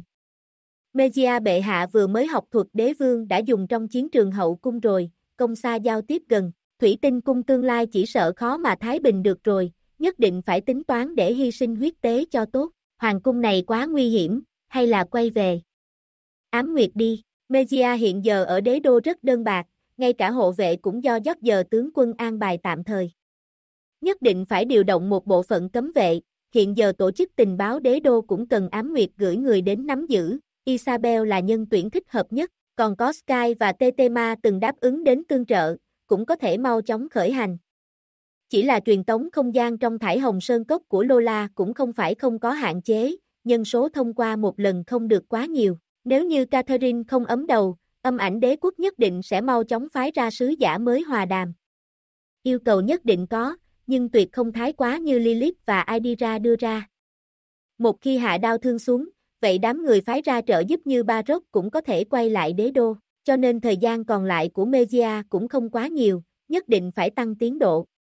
Mejia bệ hạ vừa mới học thuật đế vương đã dùng trong chiến trường hậu cung rồi, công xa giao tiếp gần, thủy tinh cung tương lai chỉ sợ khó mà thái bình được rồi, nhất định phải tính toán để hy sinh huyết tế cho tốt, hoàng cung này quá nguy hiểm, hay là quay về Ám Nguyệt đi. Mejia hiện giờ ở đế đô rất đơn bạc, ngay cả hộ vệ cũng do giấc giờ tướng quân an bài tạm thời. Nhất định phải điều động một bộ phận cấm vệ, hiện giờ tổ chức tình báo đế đô cũng cần Ám Nguyệt gửi người đến nắm giữ, Isabel là nhân tuyển thích hợp nhất, còn có Sky và Tetema từng đáp ứng đến tương trợ, cũng có thể mau chóng khởi hành. Chỉ là truyền tống không gian trong thải hồng sơn cốc của Lola cũng không phải không có hạn chế, nhân số thông qua một lần không được quá nhiều. Nếu như Catherine không ấm đầu, Âm Ảnh Đế Quốc nhất định sẽ mau chóng phái ra sứ giả mới hòa đàm. Yêu cầu nhất định có, nhưng tuyệt không thái quá như Lilith và Aidira đưa ra. Một khi hạ đao thương xuống, vậy đám người phái ra trợ giúp như Baroque cũng có thể quay lại đế đô, cho nên thời gian còn lại của Mejia cũng không quá nhiều, nhất định phải tăng tiến độ.